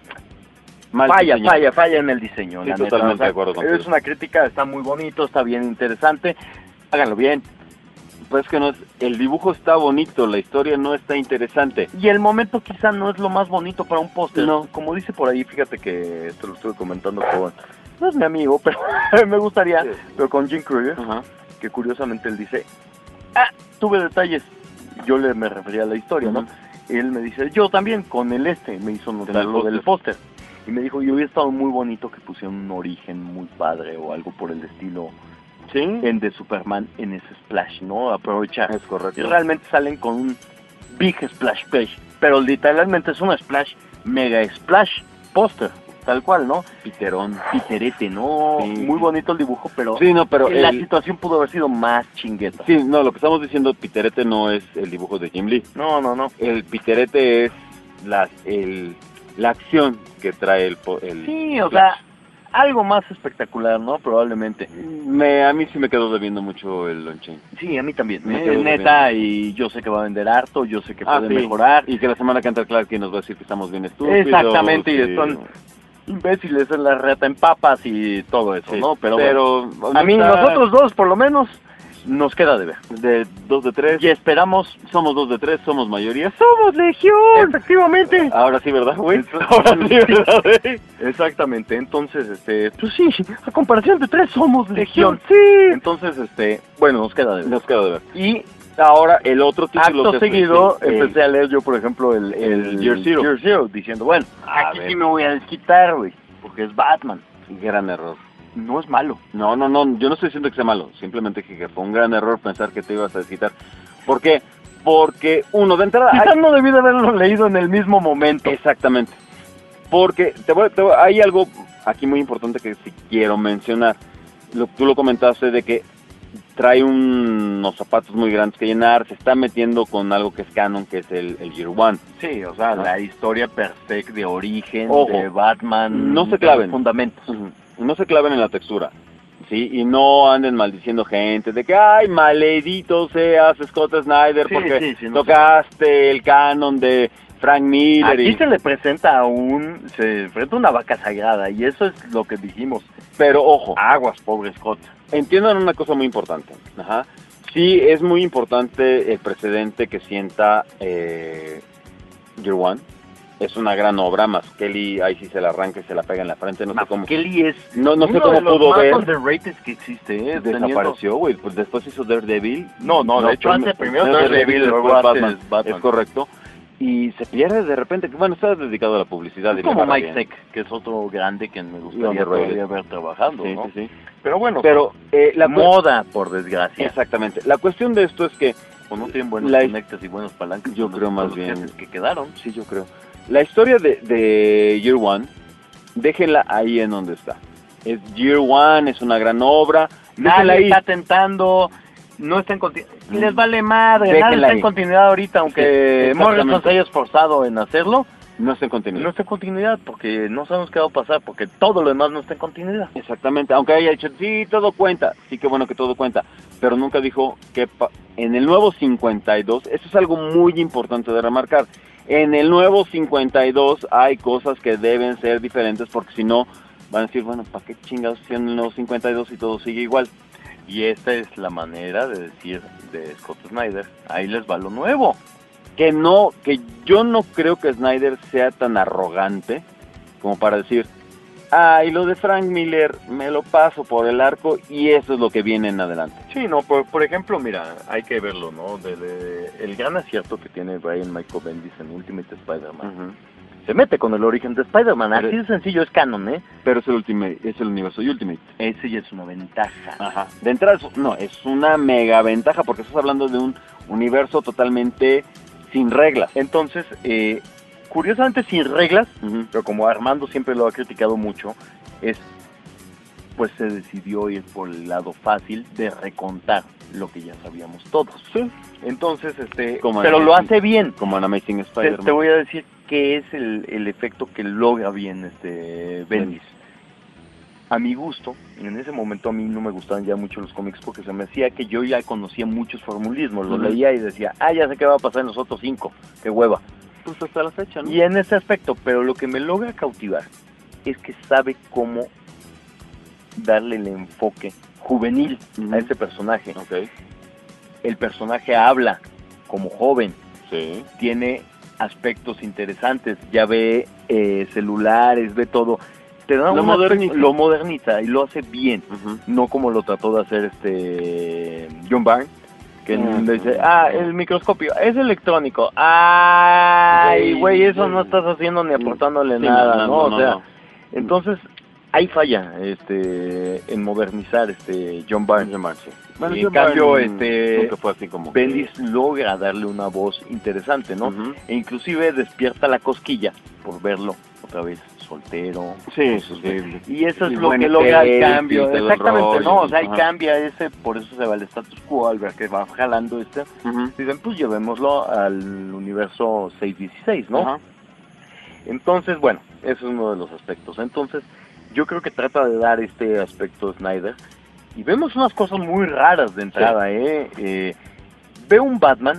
Mal falla, diseñado. falla, falla en el diseño. Sí, la neta, totalmente o sea, de acuerdo contigo. es una crítica, está muy bonito, está bien interesante, háganlo bien. Pues que no es, el dibujo está bonito, la historia no está interesante. Y el momento quizá no es lo más bonito para un póster. No. Como dice por ahí, fíjate que esto lo estuve comentando con, no es mi amigo, pero me gustaría, Sí. pero con Jim Kruger, Ajá. que curiosamente él dice, ah, tuve detalles. Yo le me refería a la historia, ¿no? Ujú. Él me dice, yo también con el este, me hizo notar el lo del póster. póster. Y me dijo, yo hubiera estado muy bonito que pusieran un origen muy padre o algo por el estilo Sí. en de Superman en ese splash, ¿no? Aprovechar. Es correcto. Y realmente salen con un big splash page, pero literalmente es una splash, mega splash póster, tal cual, ¿no? Piterón. Piterete, ¿no? Sí, Muy sí. bonito el dibujo, pero, Sí, no, pero la el- situación pudo haber sido más chingueta. Sí, no, lo que estamos diciendo, Piterete no es el dibujo de Jim Lee. No, no, no. El Piterete es la, el, la acción que trae el... po- el Sí, o Flash. sea, algo más espectacular, ¿no? Probablemente. Me, a mí sí me quedó debiendo mucho el Unchained. Sí, a mí también. Me Eh, quedo neta, y yo sé que va a vender harto, yo sé que Ah, puede sí. mejorar. Y que la semana que entra Clark nos va a decir que estamos bien estúpidos. Exactamente, y sí. son imbéciles en la reta en papas y todo eso, Sí, ¿no? Pero, pero bueno, a mí, está- nosotros dos, por lo menos, nos queda de ver. De dos de tres. Y esperamos... Somos dos de tres, somos mayoría. ¡Somos Legión! Efectivamente. Ahora sí, ¿verdad, güey? Eso- Ahora sí, ¿verdad, güey? Exactamente, entonces, este, pues sí, a comparación de tres somos Legión. Sí. Entonces, este, bueno, nos queda de ver. Nos queda de ver. Y Ahora, el otro título acto que seguido el- empecé a leer yo, por ejemplo, el, el, el Year Zero. diciendo, bueno, A aquí ver. sí me voy a desquitar, güey, porque es Batman. Gran error. No es malo. No, no, no, yo no estoy diciendo que sea malo, simplemente que, que fue un gran error pensar que te ibas a desquitar. ¿Por qué? Porque, uno, de entrada... Quizás hay- no debí de haberlo leído en el mismo momento. Exactamente. Porque te voy- te voy- hay algo aquí muy importante que sí quiero mencionar. Lo, tú lo comentaste de que trae un- unos zapatos muy grandes que llenar, se está metiendo con algo que es canon, que es el, el Year One. Sí, o sea, ¿no? la historia per se de origen Ojo, de Batman. no se de claven. los fundamentos. Ujú. No se claven en la textura, ¿sí? Y no anden maldiciendo gente de que, ay, maledito seas Scott Snyder Sí, porque sí, sí, no tocaste el canon de Frank Miller. Aquí y... se le presenta a un, se enfrenta a una vaca sagrada y eso es lo que dijimos. Pero ojo, Aguas, pobre Scott. entiendan una cosa muy importante. Ajá. Sí, es muy importante el precedente que sienta eh, Year One. Es una gran obra, más Kelly ahí sí se la arranca y se la pega en la frente, no sé cómo. Kelly es No, no sé uno cómo de los pudo más ver. underrated que existe, ¿eh? Desapareció, güey. Pues después hizo Daredevil. No, no, de hecho hace primero Daredevil, luego después hace Batman. Batman. Es correcto. Y se pierde de repente. Bueno, está dedicado a la publicidad. y Es le como va Mike bien. Zeck, que es otro grande que me Y gustaría underrated. todavía ver trabajando, Sí, ¿no? sí, sí. Pero bueno, Pero eh, la cu- moda, por desgracia. Exactamente. La cuestión de esto es que O no tienen buenos La- conectes y buenos palancas. Yo con creo los- más con los bien- jefes que quedaron. sí, yo creo. La historia de, de Year One, déjenla ahí en donde está. Es Year One, es una gran obra. Déjenla Nadie ahí. está tentando, no está en continuidad. Les vale madre, Déjenla nadie está en ahí. continuidad ahorita, Sí, aunque exactamente. Morrison se haya esforzado en hacerlo. No está en continuidad. No está en continuidad porque no sabemos qué va a pasar, porque todo lo demás no está en continuidad. Exactamente, aunque haya dicho, sí, todo cuenta, sí, que bueno que todo cuenta, pero nunca dijo que pa- en el nuevo cincuenta y dos, eso es algo muy importante de remarcar, en el nuevo cincuenta y dos hay cosas que deben ser diferentes, porque si no, van a decir, bueno, ¿para qué chingados hicieron el nuevo cincuenta y dos y todo sigue igual? Y esta es la manera de decir de Scott Snyder, ahí les va lo nuevo. Que no, que yo no creo que Snyder sea tan arrogante como para decir, ah, y lo de Frank Miller me lo paso por el arco y eso es lo que viene en adelante. Sí, no, por, por ejemplo, mira, hay que verlo, ¿no? De, de- el gran acierto que tiene Brian Michael Bendis en Ultimate Spider-Man. Ujú. Se mete con el origen de Spider-Man, Pero- así de sencillo, es canon, ¿eh? Pero es el Ultimate, es el universo Ultimate. Ese ya es una ventaja. Ajá. De entrada, es- no, es una mega ventaja porque estás hablando de un universo totalmente sin reglas. Entonces, eh, curiosamente sin reglas, Ujú. pero como Armando siempre lo ha criticado mucho, es pues se decidió ir por el lado fácil de recontar lo que ya sabíamos todos. Sí. Entonces, este, como pero en, lo hace bien. Como en Amazing Te, Spider-Man. te voy a decir qué es el, el efecto que logra bien este Bendis. A mi gusto, en ese momento a mí no me gustaban ya mucho los cómics porque se me hacía que yo ya conocía muchos formulismos, los Uh-huh. leía y decía, ah, ya sé qué va a pasar en los otros cinco, qué hueva. Pues hasta la fecha, ¿no? Y en ese aspecto, pero lo que me logra cautivar es que sabe cómo darle el enfoque juvenil Uh-huh. a ese personaje. Ok. El personaje habla como joven, Sí. tiene aspectos interesantes, ya ve eh, celulares, ve todo. Te da Lo un aspecto- moderniza. lo moderniza y lo hace bien, Uh-huh. no como lo trató de hacer este John Byrne, que Uh-huh. le dice, ah, el microscopio es electrónico, ay, Sí, güey, eso sí. no estás haciendo ni aportándole Sí, nada, no, ¿no? no, O no, sea, no. entonces ahí falla, este, en modernizar este John Byrne. John Byrne, sí. Y Bueno, en John cambio, Byrne este, nunca fue así como que- Bendis logra darle una voz interesante, ¿no? Ujú. E inclusive despierta la cosquilla por verlo otra vez soltero. Sí, con sí, sus- sí. Y eso es Y lo buen que logra el selfie, cambio. todo el Exactamente, rollo, ¿no? O sea, ahí ajá. cambia ese, por eso se va al status quo, al ver que va jalando este. Ujú. Dicen, pues llevémoslo al universo seiscientos dieciséis, ¿no? Ajá. Entonces, bueno, eso es uno de los aspectos. Entonces, yo creo que trata de dar este aspecto Snyder. Y vemos unas cosas muy raras de entrada, ¿eh? eh veo un Batman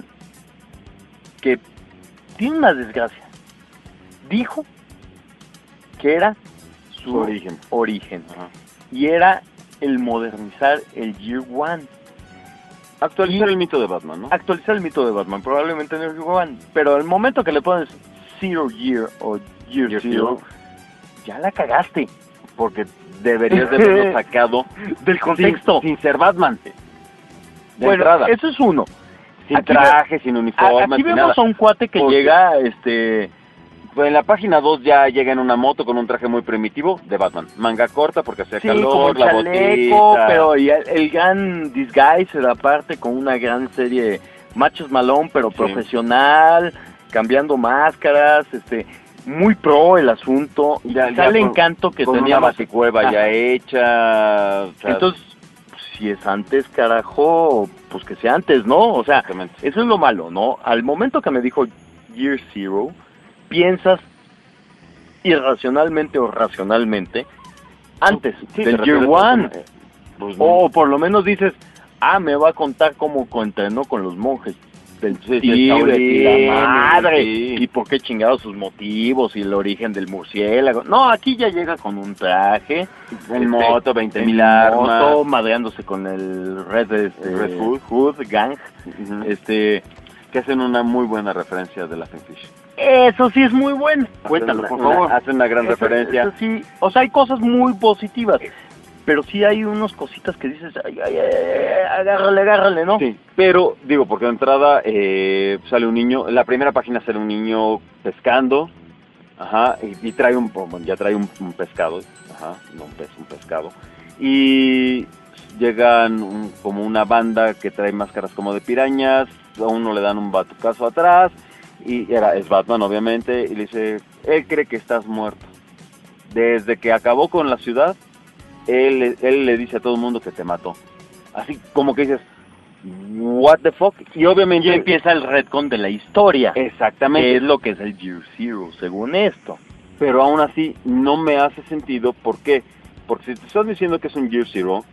que tiene una desgracia. Dijo que era su, Su origen. origen. Ajá. Y era el modernizar el Year One. Actualizar Y- el mito de Batman, ¿no? Actualizar el mito de Batman, probablemente en el Year One. Pero al momento que le pones Zero Year o Year, Year Zero, Zero. ya la cagaste. Porque deberías de haberlo sacado Del contexto. sin, sin ser Batman. De bueno, entrada. eso es uno. Sin aquí traje, sin A- uniforme, Aquí sin vemos nada. a un cuate que Porque- llega, este... Pues en la página dos ya llega en una moto con un traje muy primitivo de Batman. Manga corta porque hacía Sí, calor, como el la chaleco, botita. pero y el, el gran disguise, aparte con una gran serie de machos malón, pero Sí. profesional, cambiando máscaras, este, muy pro el asunto. Y Ya- quizá ya el con- encanto que con una teníamos. baticueva Ajá. ya hecha. o sea, Entonces, si es antes, carajo, pues que sea antes, ¿no? O sea, exactamente. eso es lo malo, ¿no? Al momento que me dijo Year Zero, piensas irracionalmente o racionalmente antes Sí, del te Year refieres a One. como, eh, pues, no. O por lo menos dices, ah, me va a contar cómo entrenó con los monjes del Sí, Tíbet y sí, la madre, sí. y por qué chingados sus motivos y el origen del murciélago. No, aquí ya llega con un traje, En este, moto, veinte en mil armas. moto, madreándose con el Red, este, El Red Hood. Hood Gang. Ujú. Este, Que hacen una muy buena referencia de la Fish. eso sí es muy bueno. Cuéntalo, por favor. Hacen una gran Eso- referencia. eso sí, o sea, hay cosas muy positivas, pero sí hay unas cositas que dices, ay, ay, ay, ay, agárrale, agárrale, ¿no? Sí, pero digo, porque de entrada eh, sale un niño, en la primera página sale un niño pescando, ajá, y, y trae un, bueno, ya trae un, un pescado, ajá, no un pez, un pescado, y llegan un- como una banda que trae máscaras como de pirañas, a uno le dan un batucazo atrás, y era, es Batman obviamente, y le dice, él cree que estás muerto. Desde que acabó con la ciudad, él, él le dice a todo el mundo que te mató. Así como que dices, what the fuck, y obviamente Y empieza el retcon de la historia, exactamente, que es lo que es el Year Zero, según esto. pero aún así no me hace sentido. ¿Por qué? Porque si te están diciendo que es un Year Zero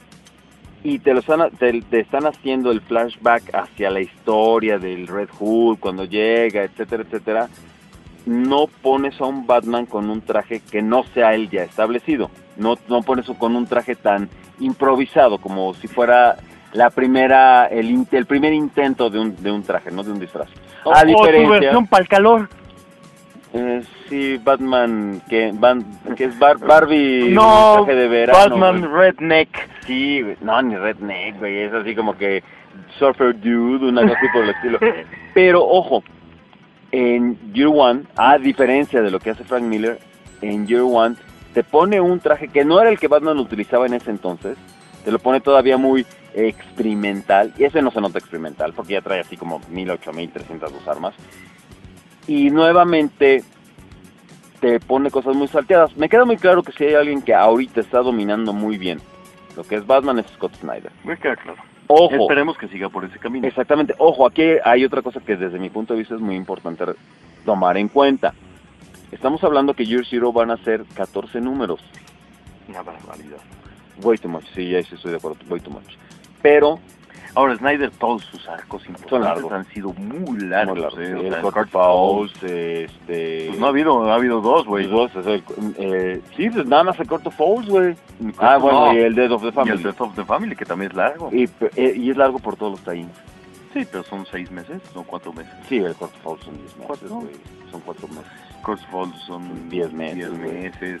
y te lo están, te, te están haciendo el flashback hacia la historia del Red Hood cuando llega, etcétera, etcétera, no pones a un Batman con un traje que no sea él ya establecido, no, no pones con un traje tan improvisado como si fuera la primera, el, in- el primer intento de un, de un traje, no de un disfraz. O, A o tu diferencia- versión para el calor. Eh, sí, Batman, que, Ban- que es Bar- Barbie, No, traje de verano. Batman güey. Redneck. Sí, güey, no, ni Redneck, güey, es así como que Surfer Dude, una cosa así por el estilo. Pero, ojo, en Year One, a diferencia de lo que hace Frank Miller, en Year One te pone un traje que no era el que Batman utilizaba en ese entonces, te lo pone todavía muy experimental, y ese no se nota experimental, porque ya trae así como mil, ocho mil trescientas dos armas. Y nuevamente te pone cosas muy salteadas. Me queda muy claro que si hay alguien que ahorita está dominando muy bien lo que es Batman es Scott Snyder. Me queda claro. Ojo. Esperemos que siga por ese camino. Exactamente. Ojo, aquí hay otra cosa que desde mi punto de vista es muy importante tomar en cuenta. Estamos hablando que Year Zero van a ser catorce números. Una barbaridad. Way too much, sí, ya sí estoy de acuerdo, way too much. Pero... Ahora, Snyder, todos sus arcos importantes han sido muy largos. Muy largos. Eh, el o sea, Court Falls, este... Pues no ha habido, ha habido dos, güey. Dos, o sea, eh, sí, pues nada más el Court Falls, güey. Ah, bueno, no. y el Death of the Y Family. el Death of the Family, que también es largo. Y, eh, y es largo por todos los tie-ins. Sí, pero son seis meses, no cuatro meses. Sí, el Court Falls son diez meses, ¿Cuatro? güey. Son cuatro meses. Court Falls son diez meses. diez meses.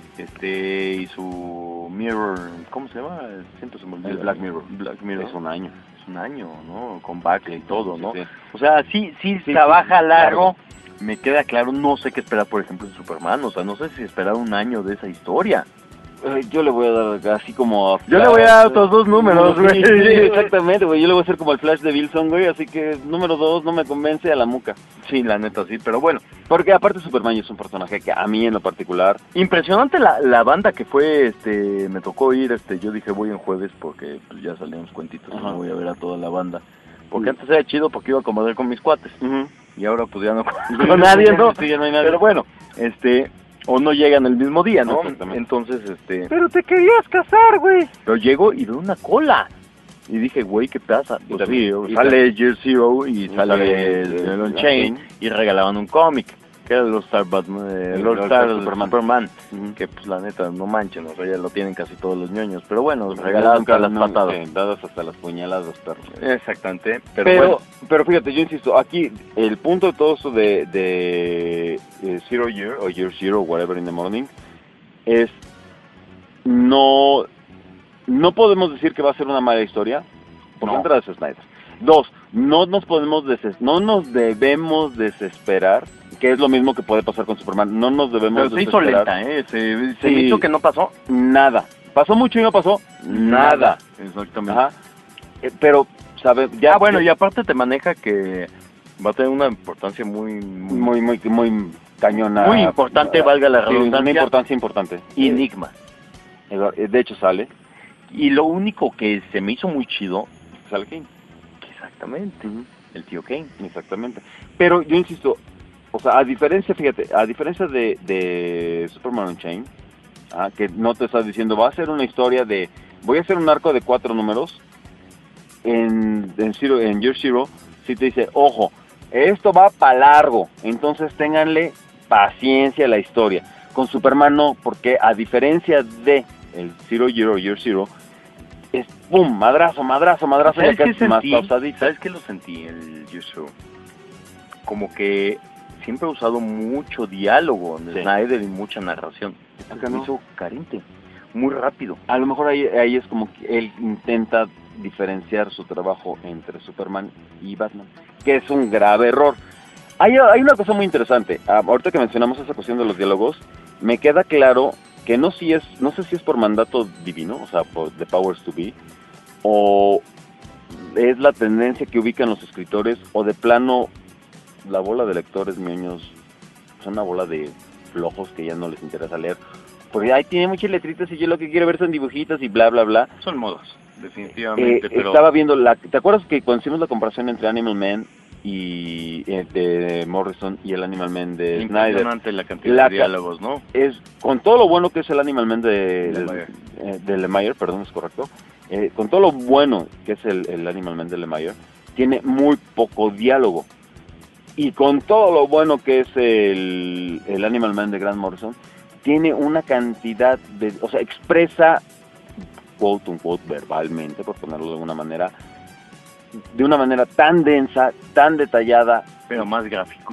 Este, y su Mirror, ¿cómo se llama? Siempre se me olvida. El Black Mirror. Black Mirror. Es un año. Es un año, ¿no? Con Backey y todo, ¿no? Sí, sí. O sea, sí, sí, Sí, trabaja sí, largo. claro. Me queda claro, no sé qué esperar, por ejemplo, en Superman. O sea, no sé si esperar un año de esa historia. Eh, yo le voy a dar así como... Yo le voy a dar otros dos números, Sí, güey. sí, exactamente, güey. Yo le voy a hacer como el Flash de Wilson, güey. Así que número dos no me convence a la muca. Sí, la neta, sí, pero bueno. Porque aparte Superman es un personaje que a mí en lo particular... Impresionante la, la banda que fue, este, me tocó ir, este, yo dije voy en jueves porque pues, ya salían los cuentitos, Ajá. no voy a ver a toda la banda. Porque antes era chido porque iba a acomodar con mis cuates. Uh-huh. Y ahora pues ya no con, con nadie, ¿no? Sí, ya no hay nadie. Pero bueno, este, o no llegan el mismo día, ¿no? Exactamente. Entonces, este, Pero te querías casar, güey. pero llego y veo una cola. Y dije, güey, ¿qué pasa? Y Pues también- sí, y sale Year Zero y y sale sale el, el- el el Unchained Unchained. y regalaban un cómic, que era el Lord Star, Batman, eh, El Lord Lord Star Star Superman, Superman. Superman, que pues la neta, no manchen, o sea, ya lo tienen casi todos los ñoños, pero bueno, Regaladas regaladas hasta las no, patadas. sí, dadas hasta las puñaladas, perros. Exactamente, pero, Pero, bueno, pero fíjate, yo insisto, aquí el punto de todo esto de, de, de Zero Year o Year Zero, whatever in the morning, es no, no podemos decir que va a ser una mala historia, porque No. entra de Snyder. Dos, no nos podemos deses no nos debemos desesperar, que es lo mismo que puede pasar con Superman, no nos debemos pero se hizo desesperar. lenta, ¿eh? Se, se Sí. me hizo que no pasó Nada. Pasó mucho y no pasó nada. Exactamente. Ajá. Eh, pero, ¿sabe? Ya, ah, bueno, ya- y aparte te maneja que va a tener una importancia muy, muy, muy, muy, muy cañona. Muy importante, valga la Sí, redundancia. una importancia importante. enigma. Eh, De hecho sale, Y lo único que se me hizo muy chido, sale Kane. exactamente, el tío Kane. Exactamente. Pero yo insisto, o sea, a diferencia, fíjate, a diferencia de, de Superman Unchained, ah, que no te estás diciendo, va a ser una historia de, voy a hacer un arco de cuatro números, en, en, Zero, en Year Zero, sí te dice, ojo, esto va para largo, entonces ténganle paciencia a la historia. Con Superman no, porque a diferencia de el Zero Year o Year Zero, es pum, madrazo, madrazo, madrazo, y ¿Sabes acá qué es más sentí? pausadito. ¿Sabes qué lo sentí el Yushu? Como que siempre ha usado mucho diálogo en Sí. Snyder y mucha narración. Esto Acá se me no. hizo carente, muy rápido. A lo mejor ahí, ahí es como que él intenta diferenciar su trabajo entre Superman y Batman, que es un grave error. Hay, hay una cosa muy interesante. Ah, ahorita que mencionamos esa cuestión de los diálogos, me queda claro que no, si es, no sé si es por mandato divino, o sea, por The Powers to Be, o es la tendencia que ubican los escritores, o de plano la bola de lectores ñoños son una bola de flojos que ya no les interesa leer. Porque ahí tiene muchas letritas y yo lo que quiero ver son dibujitos y bla, bla, bla. Son modos, Eh, definitivamente, pero... Estaba viendo, la, ¿te acuerdas que cuando hicimos la comparación entre Animal Man y eh, de Morrison y el Animal Man de Snyder? Impresionante la cantidad La de ca- diálogos, ¿no? Es con todo lo bueno que es el Animal Man de Lemire. eh, de Lemire, perdón, es correcto. Eh, con todo lo bueno que es el, el Animal Man de Lemire, tiene muy poco diálogo. Y con todo lo bueno que es el, el Animal Man de Grant Morrison, tiene una cantidad de, o sea, expresa quote unquote verbalmente, por ponerlo de alguna manera, de una manera tan densa, tan detallada. Pero más gráfico.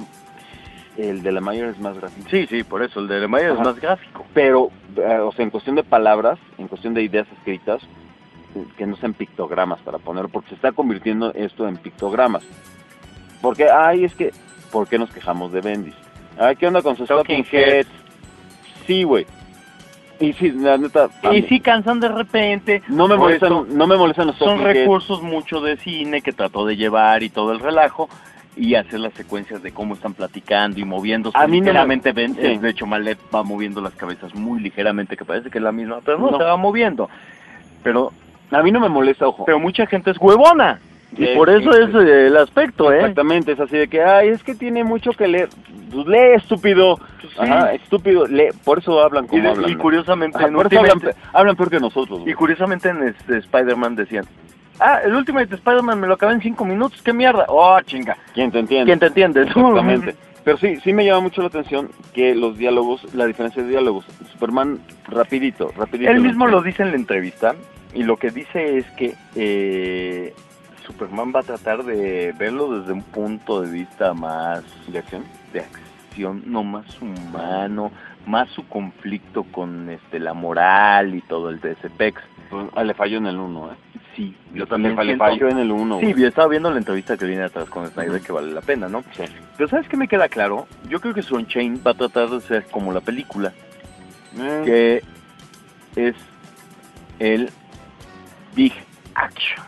El de Lemire es más gráfico. Sí, sí, por eso, el de Lemire es Ajá. más gráfico. Pero, eh, o sea, en cuestión de palabras, en cuestión de ideas escritas, eh, que no sean pictogramas para poner, porque se está convirtiendo esto en pictogramas. Porque, ay, es que, ¿por qué nos quejamos de Bendis? Ay, ¿qué onda con sus Talking Talking Heads? Sí, güey. Y sí, la neta... Y sí cansan de repente. No me por molestan, eso no me molestan los son Talking Heads. recursos mucho de cine que trató de llevar y todo el relajo. y hacer las secuencias de cómo están platicando y moviéndose A mí no ligeramente. me- Ven, sí. de hecho, Mallet va moviendo las cabezas muy ligeramente, que parece que es la misma, pero no, No. se va moviendo. Pero, A mí no me molesta, ojo. pero mucha gente es huevona. Y Sí, por eso sí, es sí. eh, el aspecto, ¿eh? Exactamente, es así de que, ay, es que tiene mucho que leer. Pues lee, estúpido. Ajá, estúpido, lee. Por eso hablan Y, como de- hablan. y ¿no? curiosamente, Ajá, en por eso hablan, Ultimate- pe- hablan peor que nosotros. y güey. curiosamente en este Spider-Man decían, ah, el Ultimate Spider-Man me lo acabé en cinco minutos, qué mierda. Oh, chinga. ¿Quién te entiende? ¿Quién te entiende? Exactamente. Pero sí, sí me llama mucho la atención que los diálogos, la diferencia de diálogos. Superman, rapidito, rapidito. Él mismo lo entiende. dice en la entrevista, y lo que dice es que eh, Superman va a tratar de verlo desde un punto de vista más ¿De acción? de acción, no más humano, más su conflicto con este la moral y todo el de ese pex. Pues, ah, le falló en el uno, ¿eh? Sí, Yo también le falló en el uno. Sí, yo estaba viendo la entrevista que viene atrás con Snyder, que vale la pena, ¿no? Sí. Pero ¿sabes qué me queda claro? Yo creo que Sunshine va a tratar de ser como la película, Eh, que es el Big Action.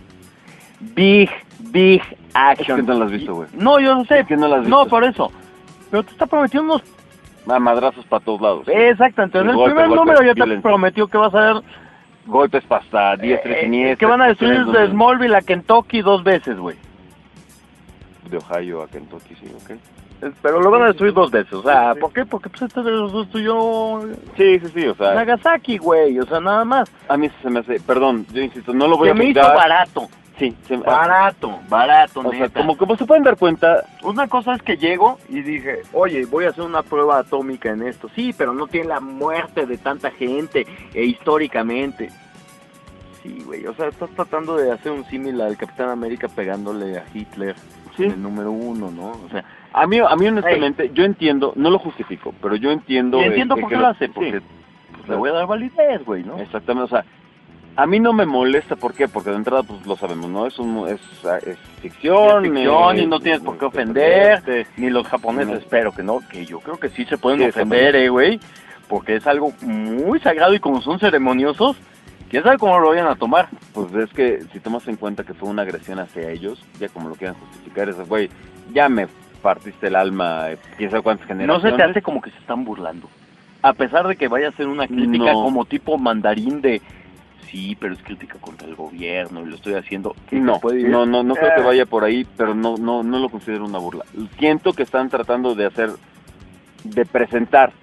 Big, Big Action. Es que no lo has visto, güey. No, yo no sé. Es que no lo has No, visto. por eso. Pero te está prometiendo unos... Ah, madrazos para todos lados. Exacto, entonces en el Golpe, primer golpe, número ya te violencia. prometió que vas a ver... Golpes para hasta diestra y eh, siniestra. que van a destruir tremendos de Smallville a Kentucky dos veces, güey. De Ohio a Kentucky, sí, ok. Pero lo van a destruir dos veces, o sea, ¿por qué? Porque pues este los destruyó Sí, sí, sí, o sea, Nagasaki, güey, o sea, nada más. a mí se me hace, perdón, yo insisto, no lo voy Se a me hizo juzgar. barato, Sí, se me, barato, barato, o sea, neta. como, como se pueden dar cuenta, Una cosa es que llego y dije, oye, voy a hacer una prueba atómica en esto. Sí, pero no tiene la muerte de tanta gente e históricamente. Sí, güey, o sea, estás tratando de hacer un símil al Capitán América pegándole a Hitler Sí. en el número uno, ¿no? O sea, a mí, a mí honestamente, yo entiendo, no lo justifico, pero yo entiendo... y eh, entiendo que- por que qué lo hace, sí, porque pues, le voy a dar validez, güey, ¿no? exactamente, o sea, a mí no me molesta, ¿por qué? Porque de entrada, pues lo sabemos, ¿no? Es un, es, es ficción... Es ficción eh, y no tienes por qué ofender, este, ni los japoneses, no. espero que no, que yo creo que sí se pueden Sí, ofender, eh, güey, porque es algo muy sagrado y como son ceremoniosos, quién sabe cómo lo vayan a tomar. Pues es que si tomas en cuenta que fue una agresión hacia ellos, ya como lo quieran justificar, es, güey, ya me partiste el alma, eh, quién sabe cuántas No generaciones. se te hace como que se están burlando, a pesar de que vaya a ser una crítica No. como tipo mandarín de, sí, pero es crítica contra el gobierno y lo estoy haciendo. ¿Qué No, se puede ir? no, no, no creo que Eh. vaya por ahí, pero no, no, no lo considero una burla. Siento que están tratando de hacer, de presentar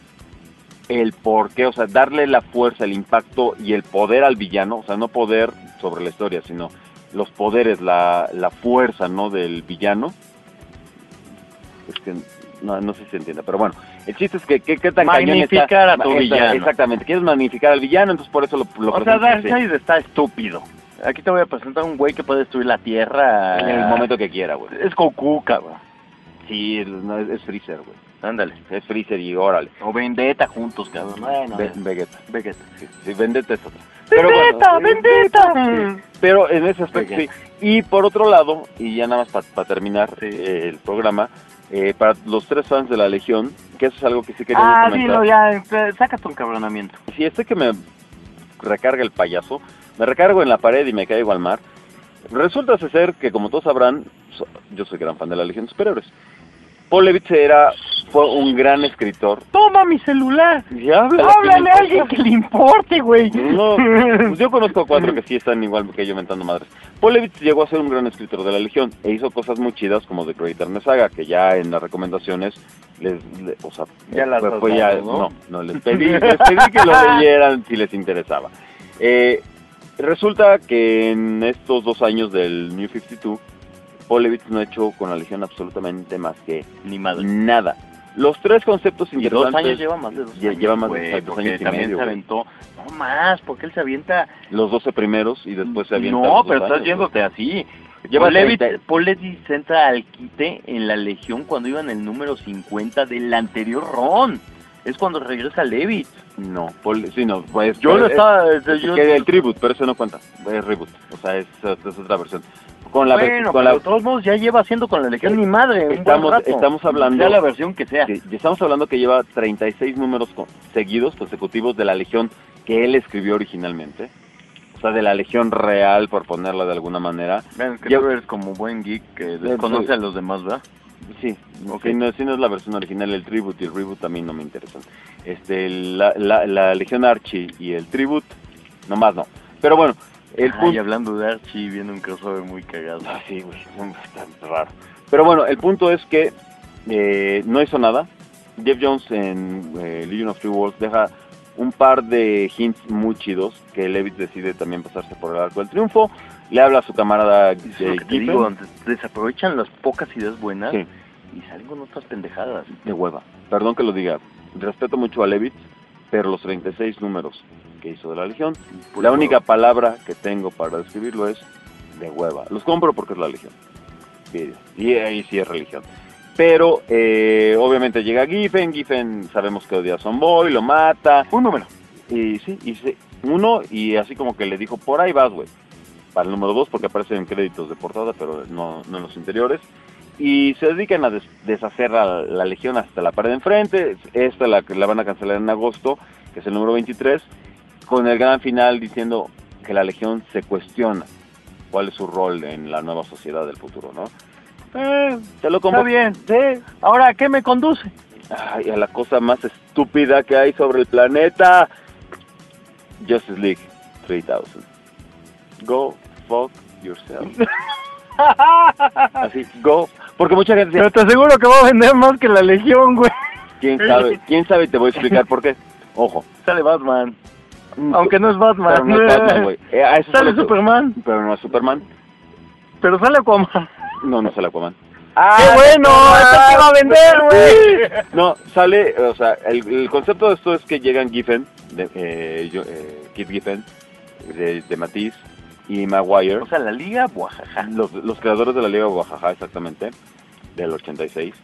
el porqué, o sea, darle la fuerza, el impacto y el poder al villano, o sea, no poder sobre la historia, sino los poderes, la, la fuerza, ¿no?, del villano. Es que no, no sé si se entiende, pero bueno, el chiste es que qué qué tan cañón está. Magnificar a tu Esa- villano. Exactamente, quieres magnificar al villano, entonces por eso lo, lo O sea, presentas así, Darkseid está estúpido. Aquí te voy a presentar un güey que puede destruir la Tierra en el momento que quiera, güey. Es Goku, cabrón. Sí, es, no, es, es Freezer, güey. Ándale. Es Freezer y órale. O Vendetta juntos, cabrón. Bueno, Ve- Vegeta. Vegeta. Sí, sí, Vendetta es otra. ¡Vendetta, bueno, Vendetta! sí, pero en ese aspecto sí. Vegeta. Y por otro lado, y ya nada más para terminar eh, el programa, eh, para los tres fans de la Legión, que eso es algo que sí quería Ah, comentar. dilo ya, eh, saca tu encabronamiento. Si este que me recarga el payaso, me recargo en la pared y me caigo al mar, resulta ser que, como todos sabrán, so- yo soy gran fan de la Legión de Superhéroes. Paul Levitz era, fue un gran escritor. Toma mi celular. Y habla, Háblale a alguien que le importe, güey. No, pues yo conozco cuatro que sí están igual que yo mentando madres. Paul Levitz llegó a ser un gran escritor de la Legión e hizo cosas muy chidas como The Great Darkness Saga, que ya en las recomendaciones les, le- o sea, Ya las fue- has fue ya- dado, ¿no? no, no, les pedí, les pedí que lo leyeran si les interesaba. Eh, resulta que en estos dos años del New cincuenta y dos, Paul Levitz no ha hecho con la Legión absolutamente más que Ni madre. nada. Los tres conceptos Y dos interesantes... años lleva más de dos Lle- años, lleva más de güey, dos porque años y también medio, se güey. aventó, no más, porque él se avienta, Los doce primeros y después se avienta no, los pero dos estás años, yéndote así. Lleva Paul Levitz, treinta. Paul Levitz entra al quite en la Legión cuando iba en el número cincuenta del anterior Ron. Es cuando regresa Levitz. güey. No, Paul, sí, no, pues... Yo pero lo es- estaba... es yo- que el tribute, pero eso no cuenta, es reboot, o sea, es, es otra versión. Con la, ver- bueno, con pero la de todos modos ya lleva haciendo con la Legión Sí. ni madre, un buen Estamos- rato. estamos hablando- Sea la versión que sea. Sí, y estamos hablando que lleva treinta y seis números con- seguidos, consecutivos de la Legión que él escribió originalmente. o sea, de la Legión real, por ponerla de alguna manera. Vean, que Yo- tú eres como buen geek que desconoce a los demás, ¿verdad? Sí, Okay. si, no, si no es la versión original, el Tribute y el Reboot a mí no me interesan. Este, la, la, la Legión Archie y el Tribute, nomás no. Pero bueno, el Ay, punto... hablando de Archie, viene un crossover muy cagado. Ah, sí, güey, está raro. Pero bueno, el punto es que eh, no hizo nada. Jeff Jones en eh, Legion of Free Worlds deja un par de hints muy chidos que Levitz decide también pasarse por el arco del triunfo. Le habla a su camarada Es lo eh, que te Giffen. digo, des- desaprovechan las pocas ideas buenas Sí. y salen con otras pendejadas. De hueva. Perdón que lo diga. Respeto mucho a Levitz, pero los treinta y seis números que hizo de la Legión, Pura la única hueva. palabra que tengo para describirlo es de hueva. Los compro porque es la Legión. Sí, y ahí sí es religión. Pero, eh, obviamente llega Giffen, Giffen sabemos que odia a Sonboy, lo mata. Un número. Y sí, y sí, uno, y así como que le dijo, por ahí vas, güey. Para el número dos, porque aparece en créditos de portada, pero no, no en los interiores. Y se dedican a des- deshacer a la Legión hasta la pared de enfrente. Esta la, la van a cancelar en agosto, que es el número veintitrés, con el gran final diciendo que la Legión se cuestiona cuál es su rol en la nueva sociedad del futuro, ¿no? Eh, se lo compro. Está bien. Sí. Ahora, ¿a qué me conduce? Ay, a la cosa más estúpida que hay sobre el planeta. Justice League tres mil. Go fuck yourself. Así, go. Porque mucha gente Pero dice, te aseguro que va a vender más que la Legión, güey. ¿quién sabe? ¿Quién sabe? Te voy a explicar por qué. Ojo. Sale Batman. Aunque no es Batman. Pero no es Batman, güey. Eh, a eso Sale solo- Superman. Pero no es Superman. Pero sale Aquaman. No, no sale Aquaman. ¡Qué bueno! ¡Esto te va a vender, güey! No, sale, o sea, el, el concepto de esto es que llegan Giffen, de, eh, yo, eh, Kid Giffen, de, de Matisse y Maguire, O sea, la Liga, Oaxaca. los, los creadores de la Liga Oaxaca, exactamente, del ochenta y seis,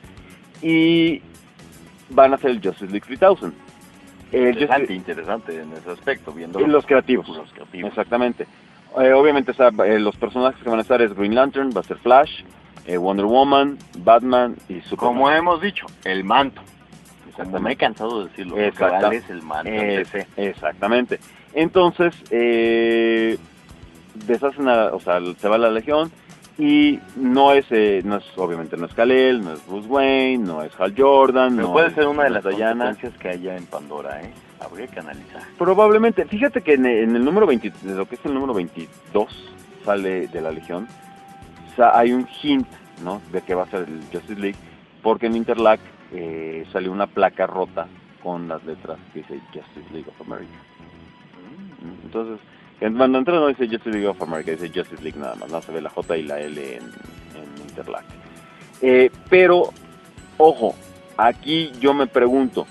y van a hacer el Justice League tres mil. El Interesante, Justice- interesante en ese aspecto, viendo y los creativos, los creativos. exactamente. Eh, obviamente está, eh, los personajes que van a estar es Green Lantern, va a ser Flash, eh, Wonder Woman, Batman y Superman. Como hemos dicho, el manto. Como Exactamente. me he cansado de decirlo, lo Exacta- que vale es el manto. en Es- D C. exactamente. Entonces, eh, deshacen a, o sea, se va la Legión y no es, eh, no es, obviamente no es Kal-El, no es Bruce Wayne, no es Hal Jordan, Pero no puede es- ser una de no las es Diana. consecuencias que haya en Pandora, ¿eh? Habría que analizar. Probablemente, fíjate que en, en el número veinte, de lo que es el número veintidós sale de la Legión, o sea, hay un hint, ¿no? De que va a ser el Justice League, porque en Interlac eh, salió una placa rota con las letras que dice Justice League of America. Entonces, en- cuando entra no dice Justice League of America, dice Justice League nada más, no se ve la J y la L en, en Interlac. Eh, pero, ojo, aquí yo me pregunto,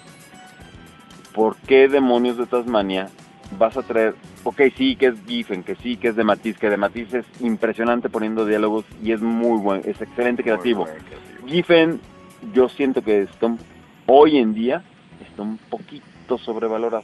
¿por qué demonios de Tasmania vas a traer? Ok, sí, que es Giffen, que sí, que es de Matisse, que de Matisse es impresionante poniendo diálogos y es muy bueno, es excelente creativo. Giffen, yo siento que está un- hoy en día está un poquito sobrevalorado.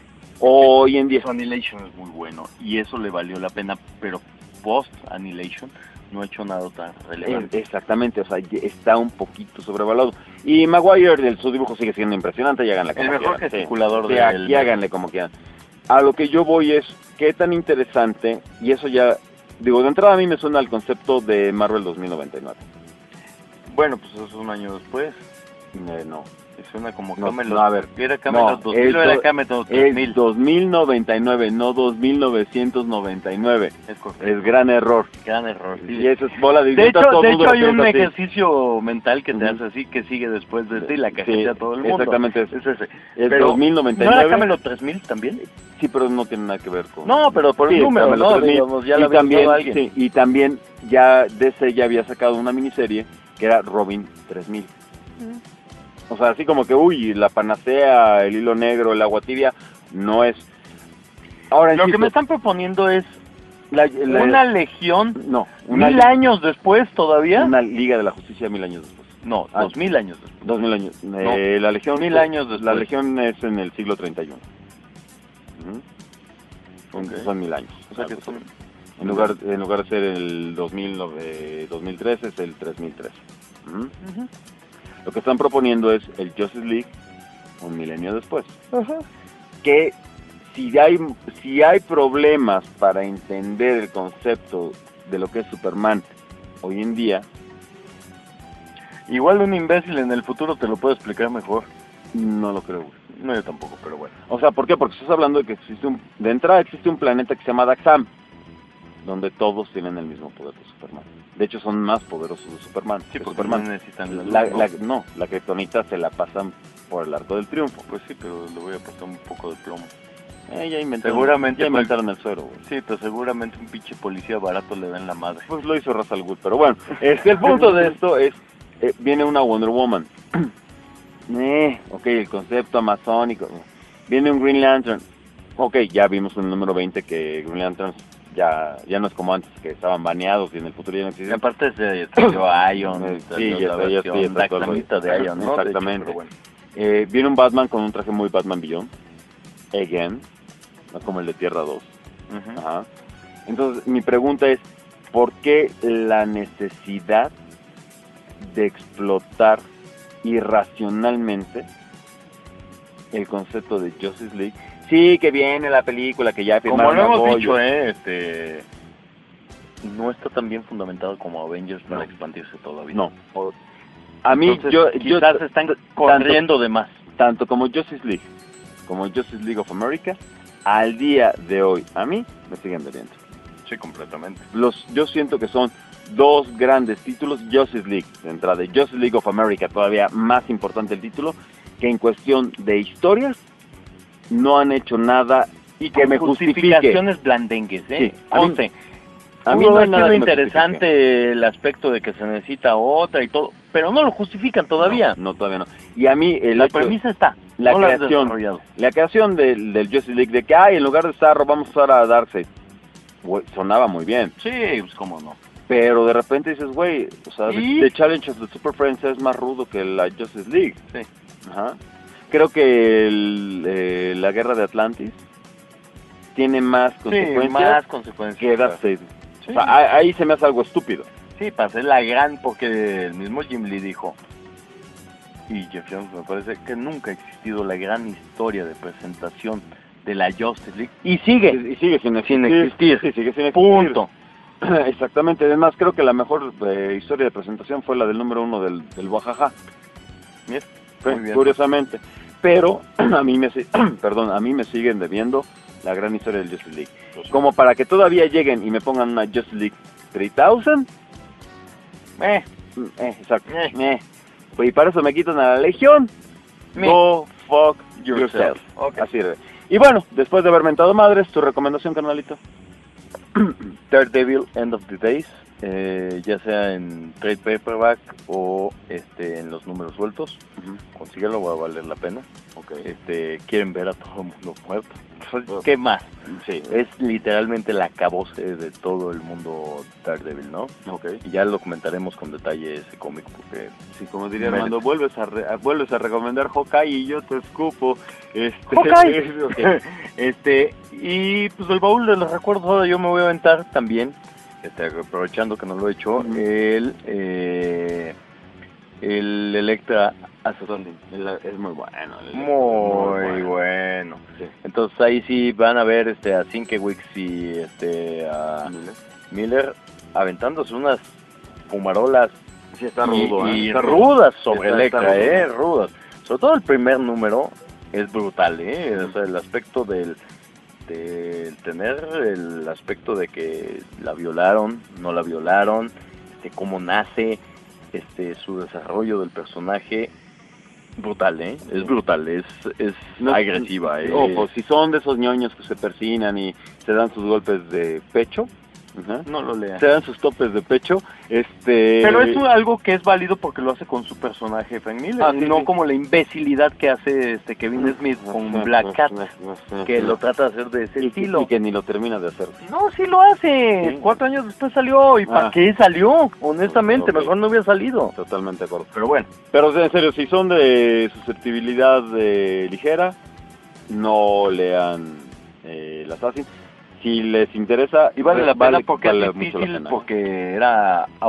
Hoy en día. Su Annihilation es muy bueno y eso le valió la pena, pero post Annihilation no ha hecho nada tan relevante. Eh, Exactamente, o sea, ya está un poquito sobrevalorado. Y Maguire, el, su dibujo sigue siendo impresionante, y háganle como El mejor quieran. gesticulador Sí, del- aquí háganle como quieran. A lo que yo voy es, qué tan interesante, y eso ya, digo, de entrada a mí me suena al concepto de Marvel dos mil noventa y nueve. Bueno, pues eso es un año después. Eh, no. Me suena como No, Camelot. no, a ver. ¿Era Camelot No, dos mil es o era do- Camelot tres mil? Es dos mil noventa y nueve, no dos mil novecientos noventa y nueve. Es correcto. Es gran error. Gran error. sí. Y eso es bola de De idiota, hecho, todo de el mundo hecho lo hay un piensa así. ejercicio mental que te Ujú. hace así, que sigue después de ti y la Sí, cajeta a todo el mundo. exactamente. Es ese. Es Pero, dos mil noventa y ¿no nueve. era Camelot tres mil también? Sí, pero no tiene nada que ver con... No, pero por el Sí, número, Camelot ¿no? tres mil. Digamos, ya y lo había también, usado alguien. sí, y también ya D C ya había sacado una miniserie que era Robin tres mil. O sea, así como que, uy, la panacea, el hilo negro, el agua tibia, no es... Ahora, Lo que insisto, me están proponiendo es la- la- una legión No, una, mil años después todavía. una Liga de la Justicia mil años después. No, Ah. dos mil años después. Dos mil años. Eh, la Legión... mil años después. La Legión es en el siglo treinta y uno. Ujú. Son, Ok. son mil años. O sea que son... En lugar, en lugar de ser el dos mil, eh, dos mil trece, es el tres mil trece. Ujú. Ujú. Lo que están proponiendo es el Justice League un milenio después. Que si hay, si hay problemas para entender el concepto de lo que es Superman hoy en día, igual un imbécil en el futuro te lo puede explicar mejor. no lo creo, güey. No, yo tampoco, pero bueno. O sea, ¿por qué? Porque estás hablando de que existe un... De entrada existe un planeta que se llama Daxam, donde todos tienen el mismo poder de Superman. De hecho, son más poderosos de Superman. Sí, que porque Superman. no necesitan La, luz, ¿no? la, no, la kriptonita se la pasan por el arco del triunfo. Pues sí, pero le voy a aportar un poco de plomo. Eh, ya inventaron, Seguramente ya inventaron el suero, güey. Sí, pero seguramente un pinche policía barato le da en la madre. Pues lo hizo Ra's al Ghul, pero bueno, este, el punto de esto es, eh, viene una Wonder Woman. eh, ok, el concepto amazónico. Viene un Green Lantern. Ok, ya vimos en el número veinte que Green Lanterns ya, ya no es como antes, que estaban baneados y en el futuro ya no Y existen. aparte se salió Ion, Eh, sí, salió ya la está, ya versión sí, está todo el Daxamita rollo. de Ion, ¿no? De hecho, Exactamente. pero bueno. Eh, viene un Batman con un traje muy Batman Beyond. Again. No como el de Tierra dos. Ujú. Ajá. Entonces, mi pregunta es, ¿por qué la necesidad de explotar irracionalmente el concepto de Justice League? Sí, que viene la película, que ya Como firmaron lo a hemos Goya. dicho, eh, este... no está tan bien fundamentado como Avengers para No. expandirse todavía. No. O- a mí, Entonces, yo, quizás yo, están tanto- corriendo de más. tanto como Justice League, como Justice League of America, al día de hoy, a mí, me siguen vendiendo. Sí, completamente. Los, yo siento que son dos grandes títulos. Justice League, de entrada, de Justice League of America, todavía más importante el título, que en cuestión de historias, no han hecho nada y que me justifique. Justificaciones blandengues, ¿eh? Sí, a mí- Conste. A mí Pudo no hay haber nada sido que me interesante el aspecto de que se necesita otra y todo, pero no lo justifican todavía. No, no, todavía no. Y a mí, el La hecho- premisa está, la no la has creación, desarrollado. la creación del, del Justice League, de que, ay, en lugar de Starro vamos a usar a Darkseid, güey, sonaba muy bien. Sí, pues cómo no. Pero de repente dices, güey, o sea, ¿Y? The, The Challenge of the Super Friends es más rudo que la Justice League. Sí. Ajá. Creo que el, eh, la guerra de Atlantis tiene más consecuencias Sí, más consecuencias. que Darkseid. Sí. O sea, a- ahí se me hace algo estúpido. Sí, para hacer la gran, porque el mismo Jim Lee dijo, y Jeff Jones me parece que nunca ha existido la gran historia de presentación de la Justice League, y sigue, Y sigue sin existir. sin existir, Sí, sigue sin existir. punto. Exactamente. Además, creo que la mejor eh, historia de presentación fue la del número uno del, del Guajaja. Bien, Fue, muy bien. curiosamente. Pero a mí me si- perdón, a mí me siguen debiendo la gran historia del Justice League. Como para que todavía lleguen y me pongan una Justice League tres mil. Eh, Mm, Eh, exacto. Eh. Eh. Pues, y para eso me quitan a la Legión. Me. Go fuck Yourself. yourself. Ok. Así es. Y bueno, después de haber mentado madres, tu recomendación, carnalito. Daredevil, End of the Days, eh, ya sea en trade paperback o este en los números sueltos, consíguelo, va a valer la pena. Okay. Este, quieren ver a todo el mundo muerto. ¿Qué más? Sí. Es literalmente la cabose de todo el mundo Daredevil, ¿no? Okay. Y ya lo comentaremos con detalle ese cómic porque Sí, como diría Me- Armando, vuelves a, re- a- vuelves a recomendar Hawkeye y yo te escupo. Este, Hawkeye. ok. este y pues el baúl de los recuerdos ahora yo me voy a aventar también, este, aprovechando que no lo he hecho, Ujú. el eh, el Electra Ascending. Es muy bueno. el- muy bueno. Sí. Entonces ahí sí van a ver este a Sienkiewicz y este a Miller. Miller aventándose unas fumarolas Sí, está y, rudo, ¿eh? y Está rudo. rudas sobre Está- está Electra, rudo. eh, rudas. Sobre todo el primer número es brutal, eh, o sea, el aspecto del de tener el aspecto de que la violaron, no la violaron, de cómo nace, este su desarrollo del personaje, brutal, eh, es brutal, es es No, agresiva, eh. Ojo, si son de esos ñoños que se persinan y se dan sus golpes de pecho, ajá, no lo lean. se dan sus topes de pecho, este... Pero es un- algo que es válido porque lo hace con su personaje Frank Miller, Ah, sí, no sí. como la imbecilidad que hace este Kevin Smith con Black Cat, que lo trata de hacer de ese y, estilo. y que ni lo termina de hacer. No, sí lo hace. Sí. Cuatro años después salió. ¿Y para Ah. qué salió? Honestamente, Ok. mejor no hubiera salido. Totalmente de acuerdo. Pero bueno. Pero en serio, si son de susceptibilidad eh, ligera, no lean eh, el Assassin. Si les interesa, Y vale la pena porque vale es mucho la difícil, pena. porque era out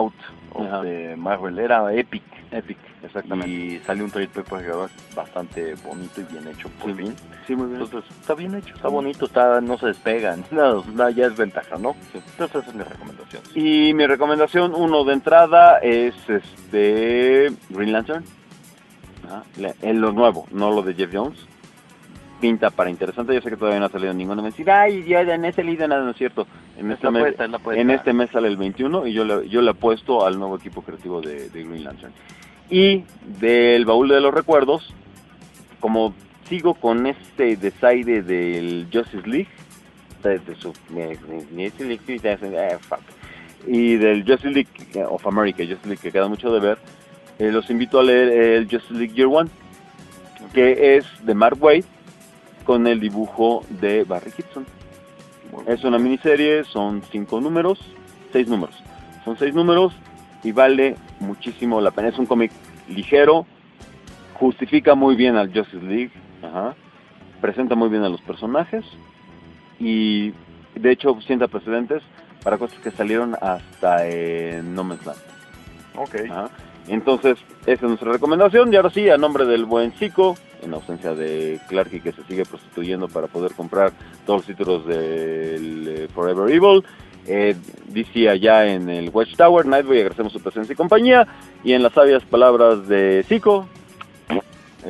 of the Marvel, era Epic. Epic, exactamente. Y salió un trade paperback bastante bonito y bien hecho, por Sí. fin. Sí, muy bien. Entonces, está bien hecho, está bonito, está no se despega, nada, nada, ya es ventaja, ¿no? Entonces, esa es mi recomendación. Y mi recomendación, uno de entrada, es este Green Lantern. Ajá, le- en lo nuevo, no lo de Jeff Jones. Pinta para interesante. Yo sé que todavía no ha salido ninguno. Me decir, ay, ya en ese leído nada, no es cierto. En Es este la mes, apuesta, es la apuesta. en este mes sale el veintiuno y yo le, yo le apuesto al nuevo equipo creativo de, de Green Lantern. Y del baúl de los recuerdos, como sigo con este desaire del Justice League, de, de su, de- de- Justice League, eh, fuck. y del Justice League of America, Justice League que queda mucho de ver, eh, los invito a leer el Justice League Year One, que es de Mark Waid con el dibujo de Barry Kitson. Es una miniserie, son cinco números, seis números, son seis números y vale muchísimo la pena. Es un cómic ligero, justifica muy bien al Justice League, ajá, presenta muy bien a los personajes y de hecho sienta precedentes para cosas que salieron hasta en No Man's Land. Ok. Ajá. Entonces, esa es nuestra recomendación. Y ahora sí, a nombre del buen Zico, en ausencia de Clarky, que se sigue prostituyendo para poder comprar todos los títulos del eh, Forever Evil, eh, D C allá en el Watchtower, Nightway, agradecemos su presencia y compañía. Y en las sabias palabras de Zico,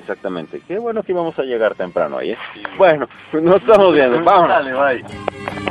exactamente, qué bueno que íbamos a llegar temprano ahí, ¿eh? Bueno, nos estamos viendo, vamos. Dale, bye.